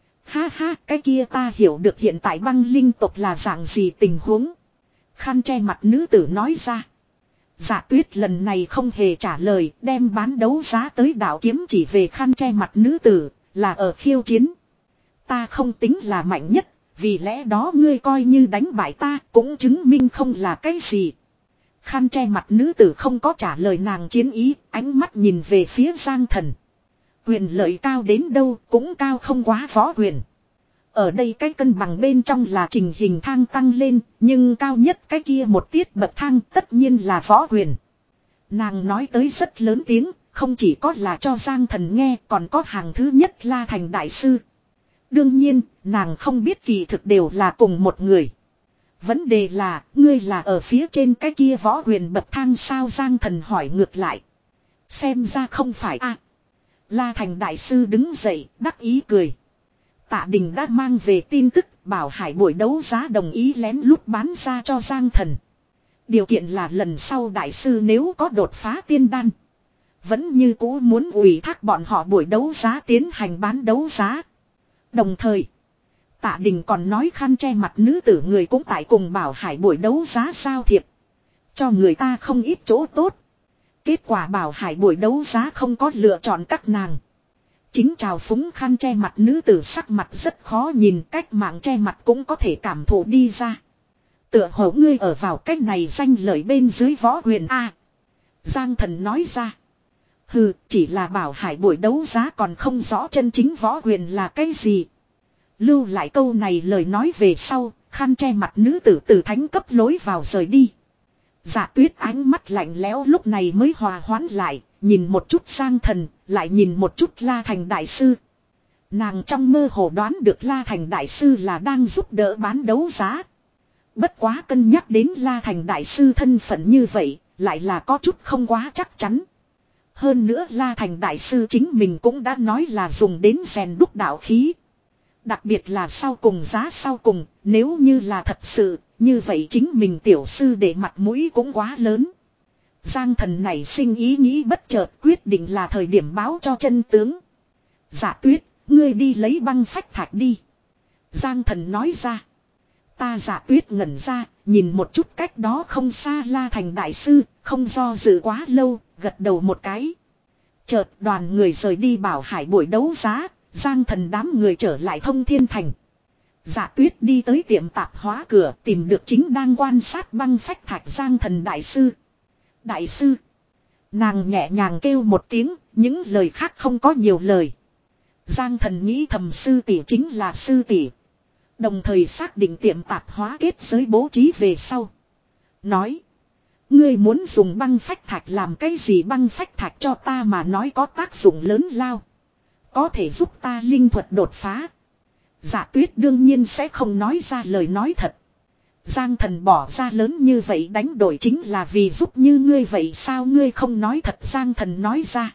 S1: Ha ha, cái kia ta hiểu được hiện tại băng linh tộc là dạng gì tình huống. Khăn che mặt nữ tử nói ra. Dạ Tuyết lần này không hề trả lời, đem bán đấu giá tới đạo kiếm chỉ về khăn che mặt nữ tử, là ở khiêu chiến. Ta không tính là mạnh nhất, vì lẽ đó ngươi coi như đánh bại ta cũng chứng minh không là cái gì. Khăn che mặt nữ tử không có trả lời nàng chiến ý, ánh mắt nhìn về phía Giang Thần. Quyền lợi cao đến đâu cũng cao không quá võ quyền. Ở đây cái cân bằng bên trong là trình hình thang tăng lên, nhưng cao nhất cái kia một tiết bậc thang tất nhiên là võ quyền. Nàng nói tới rất lớn tiếng, không chỉ có là cho Giang Thần nghe còn có hàng thứ nhất La Thành đại sư. Đương nhiên, nàng không biết kỳ thực đều là cùng một người. Vấn đề là, ngươi là ở phía trên cái kia võ huyền bậc thang sao, Giang Thần hỏi ngược lại. Xem ra không phải a. La Thành đại sư đứng dậy, đắc ý cười. Tạ Đình đã mang về tin tức, bảo Hải buổi đấu giá đồng ý lén lút bán ra cho Giang Thần. Điều kiện là lần sau đại sư nếu có đột phá tiên đan, vẫn như cũ muốn ủy thác bọn họ buổi đấu giá tiến hành bán đấu giá. Đồng thời, Tạ Đình còn nói khăn che mặt nữ tử người cũng tại cùng bảo Hải buổi đấu giá giao thiệp, cho người ta không ít chỗ tốt. Kết quả bảo Hải buổi đấu giá không có lựa chọn các nàng. Chính trào phúng khăn che mặt nữ tử sắc mặt rất khó nhìn, cách mạng che mặt cũng có thể cảm thụ đi ra. Tựa hồ ngươi ở vào cách này danh lợi bên dưới võ huyền A. Giang Thần nói ra. Hừ, chỉ là bảo Hải buổi đấu giá còn không rõ chân chính võ huyền là cái gì. Lưu lại câu này lời nói về sau, khăn che mặt nữ tử từ thánh cấp lối vào rời đi. Dạ Tuyết ánh mắt lạnh lẽo lúc này mới hòa hoãn lại, nhìn một chút Giang Thần, lại nhìn một chút La Thành đại sư. Nàng trong mơ hồ đoán được La Thành đại sư là đang giúp đỡ bán đấu giá. Bất quá cân nhắc đến La Thành đại sư thân phận như vậy, lại là có chút không quá chắc chắn. Hơn nữa La Thành đại sư chính mình cũng đã nói là dùng đến rèn đúc đạo khí. Đặc biệt là sau cùng giá sau cùng, nếu như là thật sự, như vậy chính mình tiểu sư để mặt mũi cũng quá lớn. Giang Thần này sinh ý nghĩ bất chợt, quyết định là thời điểm báo cho chân tướng. Dạ Tuyết, ngươi đi lấy băng phách thạch đi. Giang Thần nói ra. Ta Dạ Tuyết ngẩn ra, nhìn một chút cách đó không xa La Thành đại sư, không do dự quá lâu, gật đầu một cái. Chợt đoàn người rời đi bảo Hải buổi đấu giá, Giang Thần đám người trở lại Thông Thiên Thành. Dạ Tuyết đi tới tiệm tạp hóa cửa, tìm được chính đang quan sát băng phách thạch Giang Thần đại sư. Đại sư. Nàng nhẹ nhàng kêu một tiếng, những lời khác không có nhiều lời. Giang Thần nghĩ thầm sư tỷ chính là sư tỷ. Đồng thời xác định tiệm tạp hóa kết giới bố trí về sau. Nói. Ngươi muốn dùng băng phách thạch làm cái gì? Băng phách thạch cho ta mà nói có tác dụng lớn lao. Có thể giúp ta linh thuật đột phá. Dạ Tuyết đương nhiên sẽ không nói ra lời nói thật. Giang Thần bỏ ra lớn như vậy đánh đổi chính là vì giúp như ngươi vậy sao ngươi không nói thật? Giang Thần nói ra.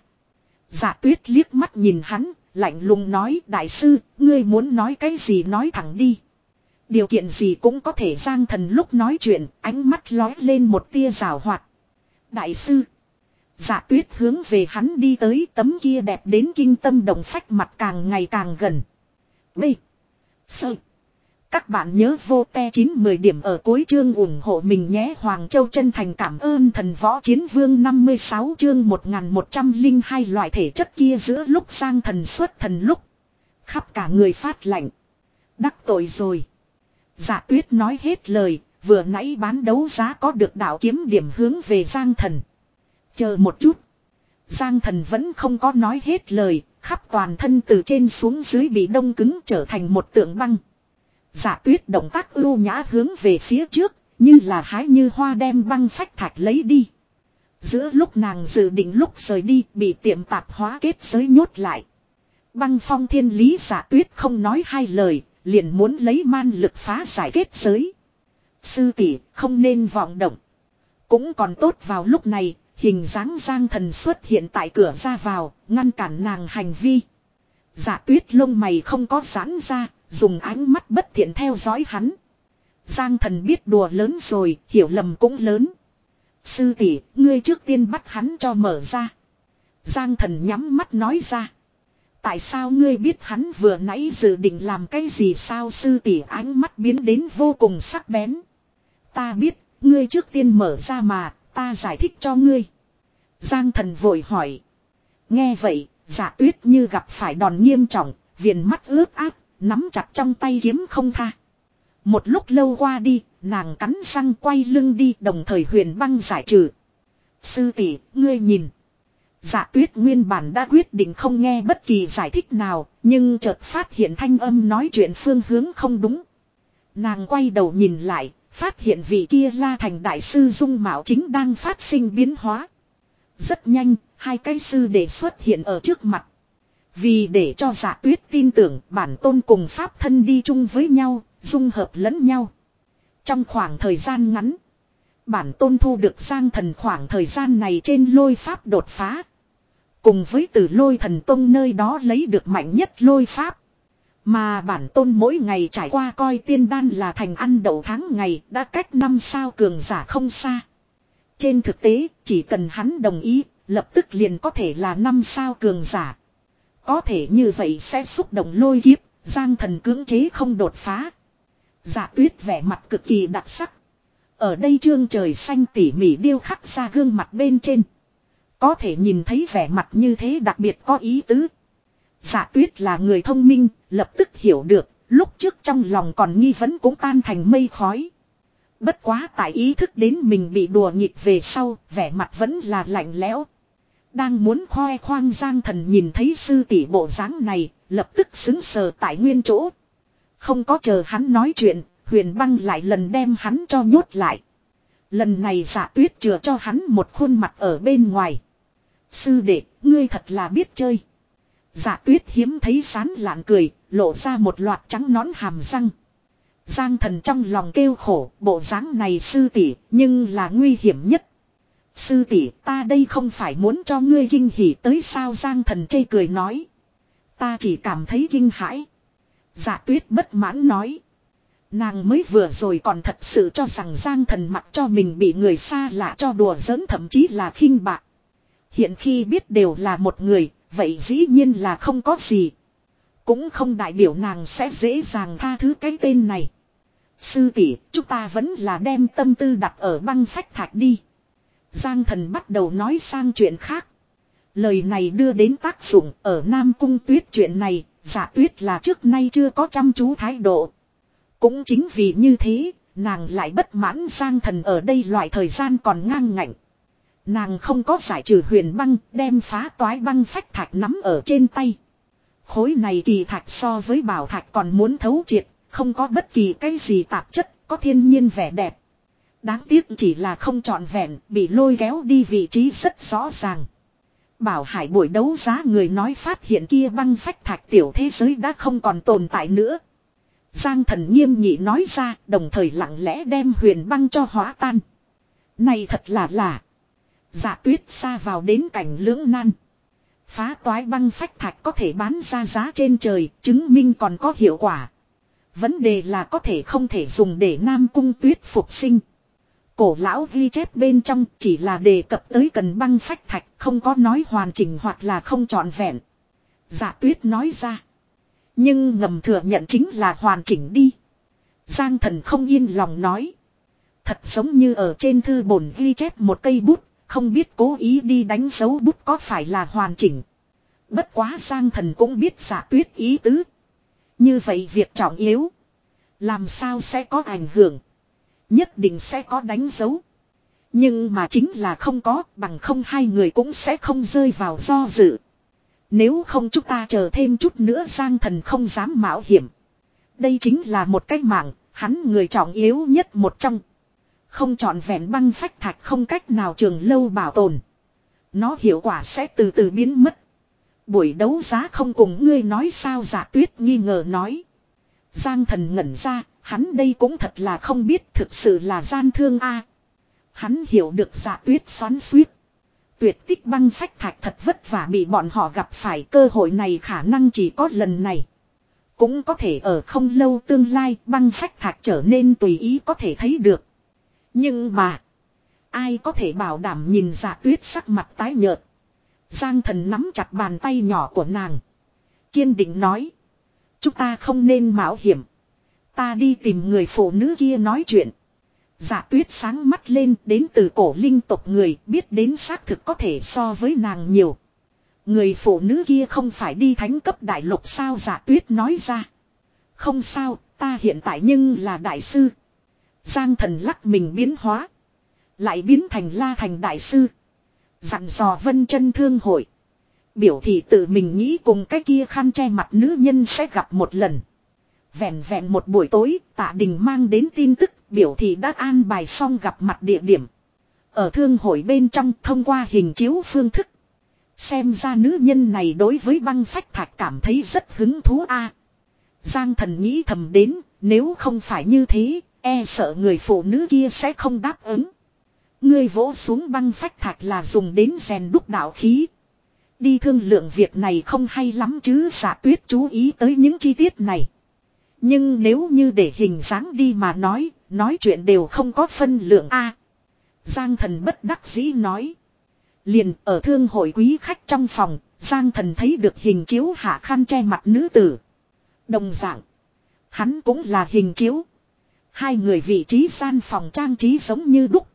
S1: Dạ Tuyết liếc mắt nhìn hắn, lạnh lùng nói đại sư, ngươi muốn nói cái gì nói thẳng đi. Điều kiện gì cũng có thể. Giang Thần lúc nói chuyện, ánh mắt lóe lên một tia giảo hoạt. Đại sư. Dạ Tuyết hướng về hắn đi tới, tấm kia đẹp đến kinh tâm động phách mặt càng ngày càng gần. B. Sơ. Các bạn nhớ vô te chín mười điểm ở cuối chương ủng hộ mình nhé. Hoàng Châu chân thành cảm ơn thần võ chiến vương. Năm mươi sáu chương một nghìn một trăm lẻ hai loại thể chất kia giữa lúc Giang Thần xuất thần lúc. Khắp cả người phát lạnh. Đắc tội rồi. Dạ Tuyết nói hết lời, vừa nãy bán đấu giá có được đạo kiếm điểm hướng về Giang Thần. Chờ một chút. Giang Thần vẫn không có nói hết lời, khắp toàn thân từ trên xuống dưới bị đông cứng trở thành một tượng băng. Dạ Tuyết động tác ưu nhã hướng về phía trước, như là hái như hoa đem băng phách thạch lấy đi. Giữa lúc nàng dự định lúc rời đi, bị tiệm tạp hóa kết giới nhốt lại. Băng phong thiên lý. Dạ Tuyết không nói hai lời, liền muốn lấy man lực phá giải kết giới. Sư tỷ không nên vọng động. Cũng còn tốt vào lúc này, hình dáng Giang Thần xuất hiện tại cửa ra vào, ngăn cản nàng hành vi. Dạ Tuyết lông mày không có giãn ra, dùng ánh mắt bất thiện theo dõi hắn. Giang Thần biết đùa lớn rồi, hiểu lầm cũng lớn. Sư tỷ, ngươi trước tiên bắt hắn cho mở ra. Giang Thần nhắm mắt nói ra. Tại sao ngươi biết hắn vừa nãy dự định làm cái gì sao? Sư tỷ ánh mắt biến đến vô cùng sắc bén. Ta biết, ngươi trước tiên mở ra mà, ta giải thích cho ngươi. Giang Thần vội hỏi. Nghe vậy, Dạ Tuyết như gặp phải đòn nghiêm trọng, viền mắt ướt át, nắm chặt trong tay kiếm không tha. Một lúc lâu qua đi, nàng cắn răng quay lưng đi, đồng thời huyền băng giải trừ. Sư tỷ, ngươi nhìn. Dạ Tuyết nguyên bản đã quyết định không nghe bất kỳ giải thích nào, nhưng chợt phát hiện thanh âm nói chuyện phương hướng không đúng. Nàng quay đầu nhìn lại, phát hiện vị kia La Thành đại sư dung mạo chính đang phát sinh biến hóa. Rất nhanh, hai cái sư đệ xuất hiện ở trước mặt. Vì để cho Dạ Tuyết tin tưởng bản tôn cùng pháp thân đi chung với nhau, dung hợp lẫn nhau. Trong khoảng thời gian ngắn, bản tôn thu được Giang Thần khoảng thời gian này trên lôi pháp đột phá. Cùng với từ lôi thần tông nơi đó lấy được mạnh nhất lôi pháp. Mà bản tôn mỗi ngày trải qua coi tiên đan là thành ăn đậu tháng ngày đã cách năm sao cường giả không xa. Trên thực tế, chỉ cần hắn đồng ý, lập tức liền có thể là năm sao cường giả. Có thể như vậy sẽ xúc động lôi kiếp, Giang Thần cưỡng chế không đột phá. Dạ Tuyết vẻ mặt cực kỳ đặc sắc. Ở đây trương trời xanh tỉ mỉ điêu khắc ra gương mặt bên trên. Có thể nhìn thấy vẻ mặt như thế đặc biệt có ý tứ. Dạ Tuyết là người thông minh, lập tức hiểu được, lúc trước trong lòng còn nghi vấn cũng tan thành mây khói. Bất quá tại ý thức đến mình bị đùa nghịch về sau, vẻ mặt vẫn là lạnh lẽo. Đang muốn khoe khoang Giang Thần nhìn thấy sư tỷ bộ dáng này, lập tức xứng sờ tại nguyên chỗ. Không có chờ hắn nói chuyện, Huyền Băng lại lần đem hắn cho nhốt lại. Lần này Dạ Tuyết chừa cho hắn một khuôn mặt ở bên ngoài. Sư đệ, ngươi thật là biết chơi. Dạ Tuyết hiếm thấy sán lạn cười, lộ ra một loạt trắng nõn hàm răng. Giang Thần trong lòng kêu khổ, bộ dáng này sư tỷ, nhưng là nguy hiểm nhất. Sư tỷ, ta đây không phải muốn cho ngươi kinh hỉ tới sao? Giang Thần chê cười nói. Ta chỉ cảm thấy kinh hãi. Dạ Tuyết bất mãn nói. Nàng mới vừa rồi còn thật sự cho rằng Giang Thần mặc cho mình bị người xa lạ cho đùa giỡn, thậm chí là khinh bạc. Hiện khi biết đều là một người, vậy dĩ nhiên là không có gì. Cũng không đại biểu nàng sẽ dễ dàng tha thứ cái tên này. Sư tỷ, chúng ta vẫn là đem tâm tư đặt ở băng phách thạch đi. Giang Thần bắt đầu nói sang chuyện khác. Lời này đưa đến tác dụng ở Nam Cung Tuyết chuyện này, Dạ Tuyết là trước nay chưa có chăm chú thái độ. Cũng chính vì như thế, nàng lại bất mãn Giang Thần ở đây loại thời gian còn ngang ngạnh. Nàng không có giải trừ huyền băng, đem phá toái băng phách thạch nắm ở trên tay. Khối này kỳ thạch so với bảo thạch còn muốn thấu triệt, không có bất kỳ cái gì tạp chất, có thiên nhiên vẻ đẹp. Đáng tiếc chỉ là không trọn vẹn, bị lôi kéo đi vị trí rất rõ ràng. Bảo Hải buổi đấu giá người nói phát hiện kia băng phách thạch tiểu thế giới đã không còn tồn tại nữa. Giang Thần nghiêm nghị nói ra, đồng thời lặng lẽ đem huyền băng cho hóa tan. Này thật là lạ. Dạ Tuyết xa vào đến cảnh lưỡng nan. Phá toái băng phách thạch có thể bán ra giá trên trời, chứng minh còn có hiệu quả. Vấn đề là có thể không thể dùng để Nam Cung Tuyết phục sinh. Cổ lão ghi chép bên trong chỉ là đề cập tới cần băng phách thạch, không có nói hoàn chỉnh hoặc là không trọn vẹn. Dạ Tuyết nói ra. Nhưng ngầm thừa nhận chính là hoàn chỉnh đi. Giang Thần không yên lòng nói. Thật giống như ở trên thư bổn ghi chép một cây bút, không biết cố ý đi đánh dấu bút có phải là hoàn chỉnh. Bất quá Giang Thần cũng biết Dạ Tuyết ý tứ. Như vậy việc trọng yếu, làm sao sẽ có ảnh hưởng? Nhất định sẽ có đánh dấu. Nhưng mà chính là không có, bằng không hai người cũng sẽ không rơi vào do dự. Nếu không chúng ta chờ thêm chút nữa. Giang Thần không dám mạo hiểm. Đây chính là một cái mạng, hắn người trọng yếu nhất một trong. Không trọn vẹn băng phách thạch không cách nào trường lâu bảo tồn. Nó hiệu quả sẽ từ từ biến mất. Buổi đấu giá không cùng ngươi nói sao? Dạ Tuyết nghi ngờ nói. Giang Thần ngẩn ra, hắn đây cũng thật là không biết, thực sự là gian thương a. Hắn hiểu được Dạ Tuyết xoắn xuýt. Tuyệt tích băng phách thạch thật vất vả bị bọn họ gặp phải, cơ hội này khả năng chỉ có lần này. Cũng có thể ở không lâu tương lai băng phách thạch trở nên tùy ý có thể thấy được. Nhưng mà, ai có thể bảo đảm? Nhìn Dạ Tuyết sắc mặt tái nhợt, Giang Thần nắm chặt bàn tay nhỏ của nàng, kiên định nói. Chúng ta không nên mạo hiểm. Ta đi tìm người phụ nữ kia nói chuyện. Dạ Tuyết sáng mắt lên, đến từ cổ linh tộc người, biết đến xác thực có thể so với nàng nhiều. Người phụ nữ kia không phải đi thánh cấp đại lục sao? Dạ Tuyết nói ra. Không sao, ta hiện tại nhưng là đại sư. Giang Thần lắc mình biến hóa, lại biến thành La Thành đại sư. Dặn dò Vân Chân Thương hội, biểu thị tự mình nghĩ cùng cái kia khăn che mặt nữ nhân sẽ gặp một lần. Vẹn vẹn một buổi tối, Tạ Đình mang đến tin tức, biểu thị đã an bài xong gặp mặt địa điểm. Ở thương hội bên trong, thông qua hình chiếu phương thức. Xem ra nữ nhân này đối với băng phách thạch cảm thấy rất hứng thú a. Giang Thần nghĩ thầm đến, nếu không phải như thế, e sợ người phụ nữ kia sẽ không đáp ứng. Ngươi vỗ xuống băng phách thạch là dùng đến rèn đúc đạo khí. Đi thương lượng việc này không hay lắm chứ. Dạ Tuyết chú ý tới những chi tiết này. Nhưng nếu như để hình dáng đi mà nói, nói chuyện đều không có phân lượng a. Giang Thần bất đắc dĩ nói. Liền ở thương hội quý khách trong phòng, Giang Thần thấy được hình chiếu hạ khăn che mặt nữ tử. Đồng dạng, hắn cũng là hình chiếu. Hai người vị trí gian phòng trang trí giống như đúc.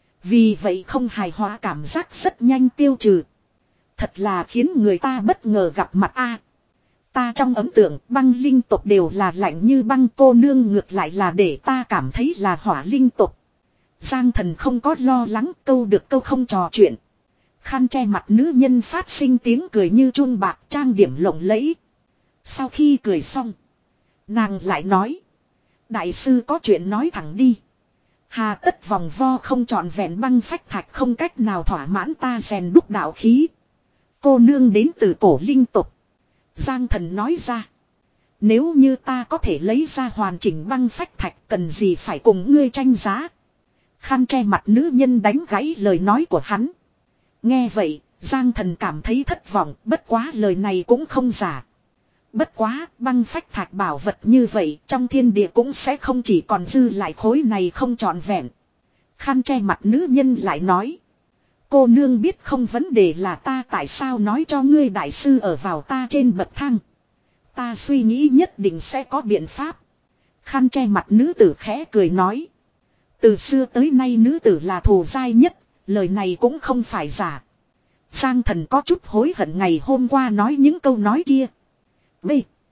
S1: Vì vậy không hài hòa cảm giác rất nhanh tiêu trừ. Thật là khiến người ta bất ngờ gặp mặt a. Ta trong ấn tượng băng linh tộc đều là lạnh như băng, cô nương ngược lại là để ta cảm thấy là hỏa linh tộc. Giang Thần không có lo lắng, câu được câu không trò chuyện. Khăn che mặt nữ nhân phát sinh tiếng cười như chun bạc, trang điểm lộng lẫy. Sau khi cười xong, nàng lại nói. Đại sư có chuyện nói thẳng đi. Hà tất vòng vo không trọn vẹn, băng phách thạch không cách nào thỏa mãn ta rèn đúc đạo khí. Cô nương đến từ cổ linh tộc. Giang Thần nói ra. Nếu như ta có thể lấy ra hoàn chỉnh băng phách thạch, cần gì phải cùng ngươi tranh giá. Khăn che mặt nữ nhân đánh gãy lời nói của hắn. Nghe vậy, Giang Thần cảm thấy thất vọng, bất quá lời này cũng không giả. Bất quá, băng phách thạch bảo vật như vậy, trong thiên địa cũng sẽ không chỉ còn dư lại khối này không trọn vẹn. Khăn che mặt nữ nhân lại nói. Cô nương biết không, vấn đề là ta tại sao nói cho ngươi đại sư ở vào ta trên bậc thang. Ta suy nghĩ nhất định sẽ có biện pháp. Khăn che mặt nữ tử khẽ cười nói. Từ xưa tới nay nữ tử là thù dai nhất, lời này cũng không phải giả. Giang Thần có chút hối hận ngày hôm qua nói những câu nói kia. B.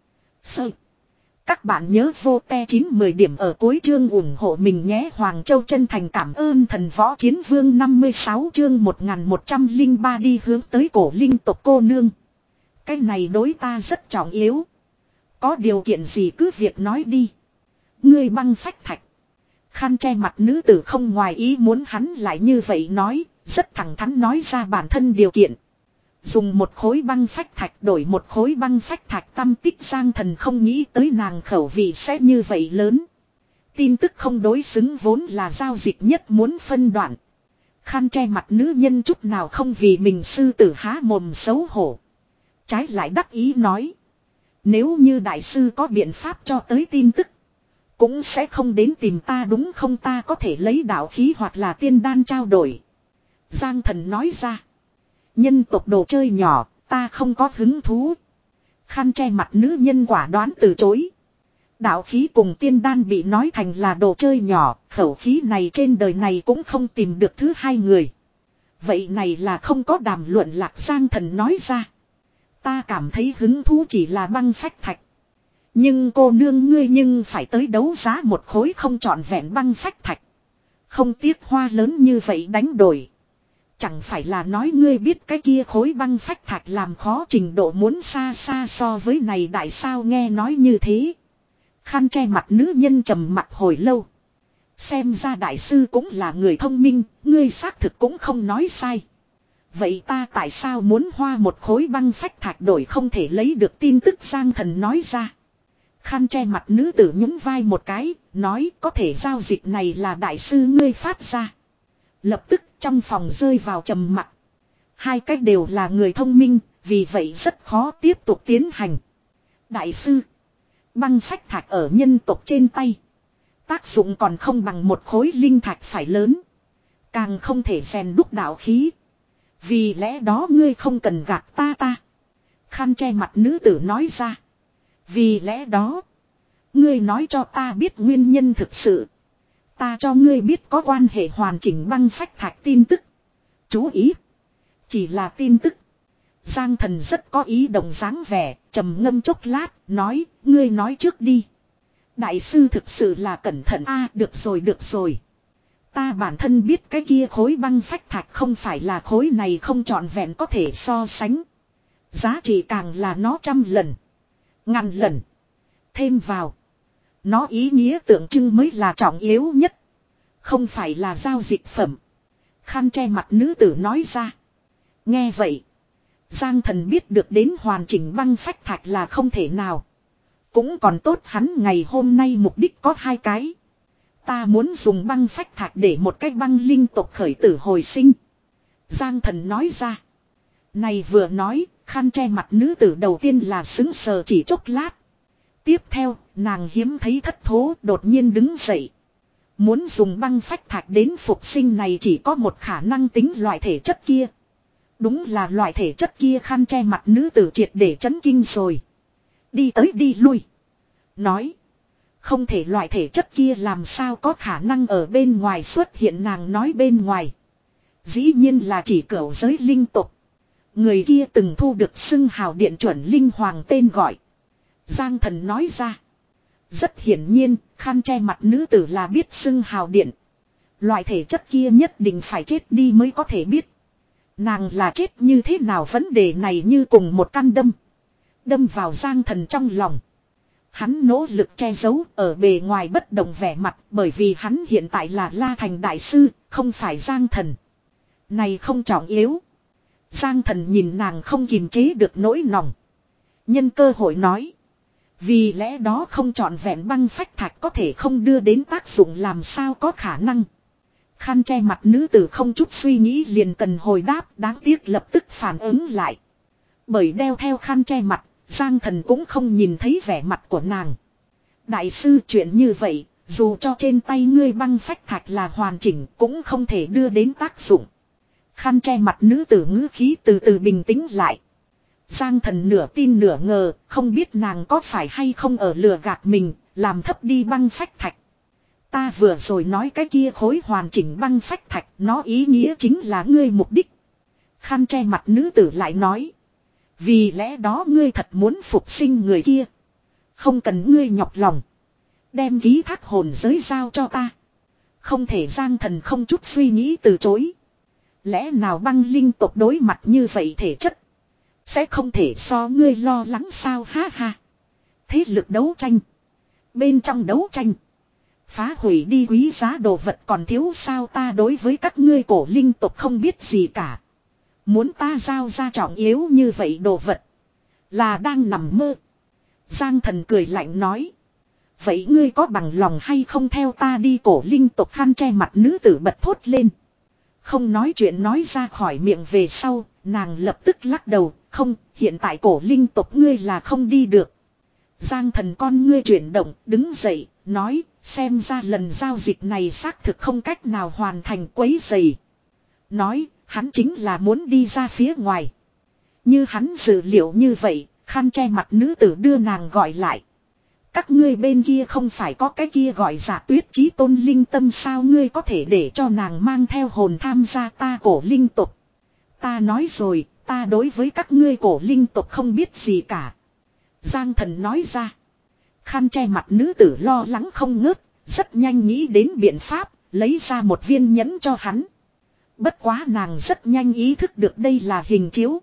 S1: Sơ. Các bạn nhớ vô te chín mười điểm ở cuối chương ủng hộ mình nhé. Hoàng Châu chân thành cảm ơn thần võ chiến vương. Năm mươi sáu chương một nghìn một trăm lẻ ba đi hướng tới cổ linh tộc cô nương. Cái này đối ta rất trọng yếu. Có điều kiện gì cứ việc nói đi. Ngươi băng phách thạch. Khăn che mặt nữ tử không ngoài ý muốn hắn lại như vậy nói, rất thẳng thắn nói ra bản thân điều kiện. Dùng một khối băng phách thạch đổi một khối băng phách thạch, tâm tích. Giang Thần không nghĩ tới nàng khẩu vị sẽ như vậy lớn. Tin tức không đối xứng vốn là giao dịch nhất muốn phân đoạn. Khăn che mặt nữ nhân chút nào không vì mình sư tử há mồm xấu hổ. Trái lại đắc ý nói. Nếu như đại sư có biện pháp cho tới tin tức, cũng sẽ không đến tìm ta đúng không, ta có thể lấy đạo khí hoặc là tiên đan trao đổi. Giang Thần nói ra. Nhân tộc đồ chơi nhỏ, ta không có hứng thú. Khăn che mặt nữ nhân quả đoán từ chối. Đạo khí cùng tiên đan bị nói thành là đồ chơi nhỏ, khẩu khí này trên đời này cũng không tìm được thứ hai người. Vậy này là không có đàm luận lạc. Giang Thần nói ra. Ta cảm thấy hứng thú chỉ là băng phách thạch. Nhưng cô nương ngươi nhưng phải tới đấu giá một khối không trọn vẹn băng phách thạch. Không tiếc hoa lớn như vậy đánh đổi. Chẳng phải là nói ngươi biết cái kia khối băng phách thạch làm khó trình độ muốn xa xa so với này đại sao. Nghe nói như thế, khăn che mặt nữ nhân trầm mặt hồi lâu. Xem ra đại sư cũng là người thông minh, ngươi xác thực cũng không nói sai. Vậy ta tại sao muốn hoa một khối băng phách thạch đổi không thể lấy được tin tức. Giang Thần nói ra. Khăn che mặt nữ tử nhún vai một cái, nói có thể giao dịch này là đại sư ngươi phát ra. Lập tức trong phòng rơi vào trầm mặc. Hai cách đều là người thông minh, vì vậy rất khó tiếp tục tiến hành. Đại sư, băng phách thạch ở nhân tộc trên tay, tác dụng còn không bằng một khối linh thạch phải lớn. Càng không thể rèn đúc đạo khí. Vì lẽ đó ngươi không cần gạt ta ta. Khăn che mặt nữ tử nói ra. Vì lẽ đó, ngươi nói cho ta biết nguyên nhân thực sự. Ta cho ngươi biết có quan hệ hoàn chỉnh băng phách thạch tin tức. Chú ý, chỉ là tin tức. Giang Thần rất có ý đồng dáng vẻ, trầm ngâm chốc lát, nói, ngươi nói trước đi. Đại sư thực sự là cẩn thận a. À, được rồi được rồi. Ta bản thân biết cái kia khối băng phách thạch không phải là khối này không trọn vẹn có thể so sánh. Giá trị càng là nó trăm lần, ngàn lần. Thêm vào, nó ý nghĩa tượng trưng mới là trọng yếu nhất. Không phải là giao dịch phẩm. Khăn che mặt nữ tử nói ra. Nghe vậy, Giang Thần biết được đến hoàn chỉnh băng phách thạch là không thể nào. Cũng còn tốt hắn ngày hôm nay mục đích có hai cái. Ta muốn dùng băng phách thạch để một cái băng linh tộc khởi tử hồi sinh. Giang Thần nói ra. Này vừa nói, khăn che mặt nữ tử đầu tiên là xứng sờ chỉ chốc lát. Tiếp theo, nàng hiếm thấy thất thố đột nhiên đứng dậy. Muốn dùng băng phách thạch đến phục sinh này chỉ có một khả năng tính loại thể chất kia. Đúng là loại thể chất kia, khăn che mặt nữ tử triệt để chấn kinh rồi. Đi tới đi lui. Nói. Không thể, loại thể chất kia làm sao có khả năng ở bên ngoài xuất hiện, nàng nói bên ngoài. Dĩ nhiên là chỉ cửu giới linh tục. Người kia từng thu được xưng hào điện chuẩn linh hoàng tên gọi. Giang Thần nói ra. Rất hiển nhiên, khăn che mặt nữ tử là biết xưng hào điện. Loại thể chất kia nhất định phải chết đi mới có thể biết. Nàng là chết như thế nào, vấn đề này như cùng một căn đâm. Đâm vào Giang Thần trong lòng. Hắn nỗ lực che giấu ở bề ngoài bất động vẻ mặt, bởi vì hắn hiện tại là La Thành Đại Sư, không phải Giang Thần. Này không trọng yếu. Giang Thần nhìn nàng không kiềm chế được nỗi lòng. Nhân cơ hội nói. Vì lẽ đó không trọn vẹn băng phách thạch có thể không đưa đến tác dụng, làm sao có khả năng. Khăn che mặt nữ tử không chút suy nghĩ liền cần hồi đáp, đáng tiếc lập tức phản ứng lại. Bởi đeo theo khăn che mặt, Giang Thần cũng không nhìn thấy vẻ mặt của nàng. Đại sư, chuyện như vậy, dù cho trên tay ngươi băng phách thạch là hoàn chỉnh cũng không thể đưa đến tác dụng. Khăn che mặt nữ tử ngữ khí từ từ bình tĩnh lại. Giang Thần nửa tin nửa ngờ, không biết nàng có phải hay không ở lừa gạt mình, làm thấp đi băng phách thạch. Ta vừa rồi nói cái kia khối hoàn chỉnh băng phách thạch, nó ý nghĩa chính là ngươi mục đích. Khăn che mặt nữ tử lại nói. Vì lẽ đó ngươi thật muốn phục sinh người kia. Không cần ngươi nhọc lòng. Đem ký thác hồn giới giao cho ta. Không thể. Giang Thần không chút suy nghĩ từ chối. Lẽ nào băng linh tộc đối mặt như vậy thể chất sẽ không thể so ngươi lo lắng sao, ha ha. Thế lực đấu tranh. Bên trong đấu tranh. Phá hủy đi quý giá đồ vật còn thiếu sao, ta đối với các ngươi cổ linh tộc không biết gì cả. Muốn ta giao ra trọng yếu như vậy đồ vật. Là đang nằm mơ. Giang Thần cười lạnh nói. Vậy ngươi có bằng lòng hay không theo ta đi, cổ linh tộc khăn che mặt nữ tử bật thốt lên. Không nói chuyện nói ra khỏi miệng về sau, nàng lập tức lắc đầu. Không, hiện tại cổ linh tộc ngươi là không đi được. Giang Thần con ngươi chuyển động, đứng dậy, nói, xem ra lần giao dịch này xác thực không cách nào hoàn thành, quấy rầy. Nói, hắn chính là muốn đi ra phía ngoài. Như hắn dự liệu như vậy, khăn che mặt nữ tử đưa nàng gọi lại. Các ngươi bên kia không phải có cái kia gọi Giả Tuyết Chí Tôn linh tâm sao, ngươi có thể để cho nàng mang theo hồn tham gia ta cổ linh tộc. Ta nói rồi, ta đối với các ngươi cổ linh tộc không biết gì cả. Giang Thần nói ra. Khăn che mặt nữ tử lo lắng không ngớt, rất nhanh nghĩ đến biện pháp, lấy ra một viên nhẫn cho hắn. Bất quá nàng rất nhanh ý thức được đây là hình chiếu.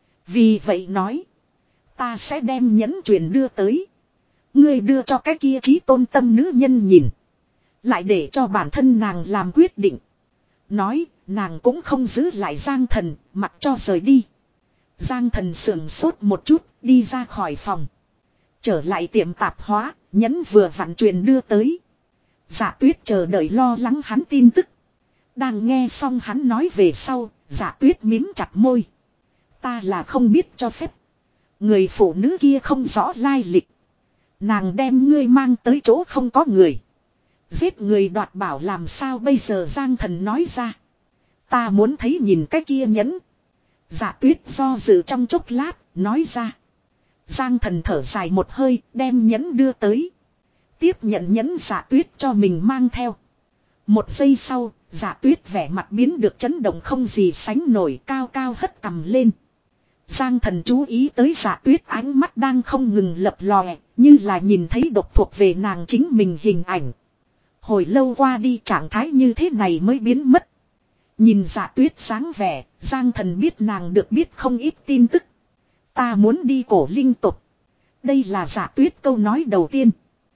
S1: Vì vậy nói. Ta sẽ đem nhẫn truyền đưa tới. Ngươi đưa cho cái kia Chí Tôn tâm nữ nhân nhìn. Lại để cho bản thân nàng làm quyết định. Nói, nàng cũng không giữ lại Giang Thần, mặc cho rời đi. Giang Thần sườn sốt một chút, đi ra khỏi phòng. Trở lại tiệm tạp hóa, nhẫn vừa vặn truyền đưa tới. Dạ Tuyết chờ đợi lo lắng hắn tin tức. Đang nghe xong hắn nói về sau, Dạ Tuyết mím chặt môi. Ta là không biết cho phép. Người phụ nữ kia không rõ lai lịch. Nàng đem ngươi mang tới chỗ không có người. Giết người đoạt bảo làm sao bây giờ, Giang Thần nói ra. Ta muốn thấy nhìn cái kia nhẫn. Dạ Tuyết do dự trong chốc lát, nói ra. Giang Thần thở dài một hơi, đem nhẫn đưa tới. Tiếp nhận nhẫn, Dạ Tuyết cho mình mang theo. Một giây sau, Dạ Tuyết vẻ mặt biến được chấn động không gì sánh nổi, cao cao hất cằm lên. Giang Thần chú ý tới Dạ Tuyết ánh mắt đang không ngừng lập lòe, như là nhìn thấy độc thuộc về nàng chính mình hình ảnh. Hồi lâu qua đi trạng thái như thế này mới biến mất. Nhìn Dạ Tuyết sáng vẻ, Giang Thần biết nàng được biết không ít tin tức. Ta muốn đi cổ linh tộc. Đây là Dạ Tuyết câu nói đầu tiên.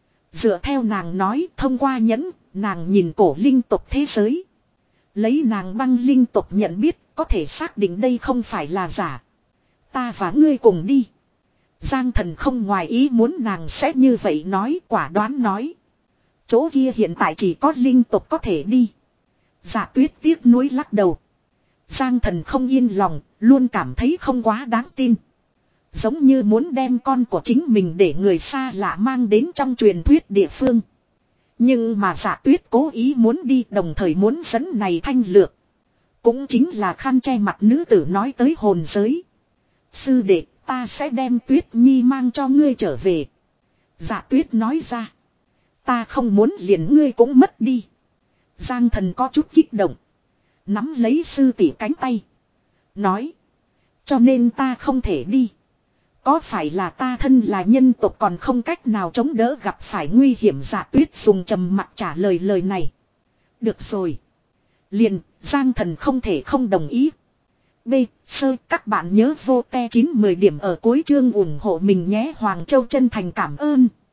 S1: Dựa theo nàng nói, thông qua nhẫn, nàng nhìn cổ linh tộc thế giới. Lấy nàng băng linh tộc nhận biết, có thể xác định đây không phải là giả. ta và ngươi cùng đi. Giang Thần không ngoài ý muốn nàng sẽ như vậy nói, quả đoán nói. Chỗ kia hiện tại chỉ có linh tộc có thể đi. Dạ Tuyết tiếc nuối lắc đầu. Giang Thần không yên lòng, luôn cảm thấy không quá đáng tin. Giống như muốn đem con của chính mình để người xa lạ mang đến trong truyền thuyết địa phương. Nhưng mà Dạ Tuyết cố ý muốn đi, đồng thời muốn dẫn này thanh lược. Cũng chính là khăn che mặt nữ tử nói tới hồn giới. Sư đệ, ta sẽ đem Tuyết Nhi mang cho ngươi trở về. Dạ Tuyết nói ra. Ta không muốn liền ngươi cũng mất đi. Giang Thần có chút kích động. Nắm lấy sư tỷ cánh tay. Nói. Cho nên ta không thể đi. Có phải là ta thân là nhân tộc còn không cách nào chống đỡ gặp phải nguy hiểm? Dạ Tuyết dùng trầm mặc trả lời lời này. Được rồi. Liền, Giang Thần không thể không đồng ý. B. Sơ, các bạn nhớ vô te chín mười điểm ở cuối chương ủng hộ mình nhé. Hoàng Châu chân thành cảm ơn.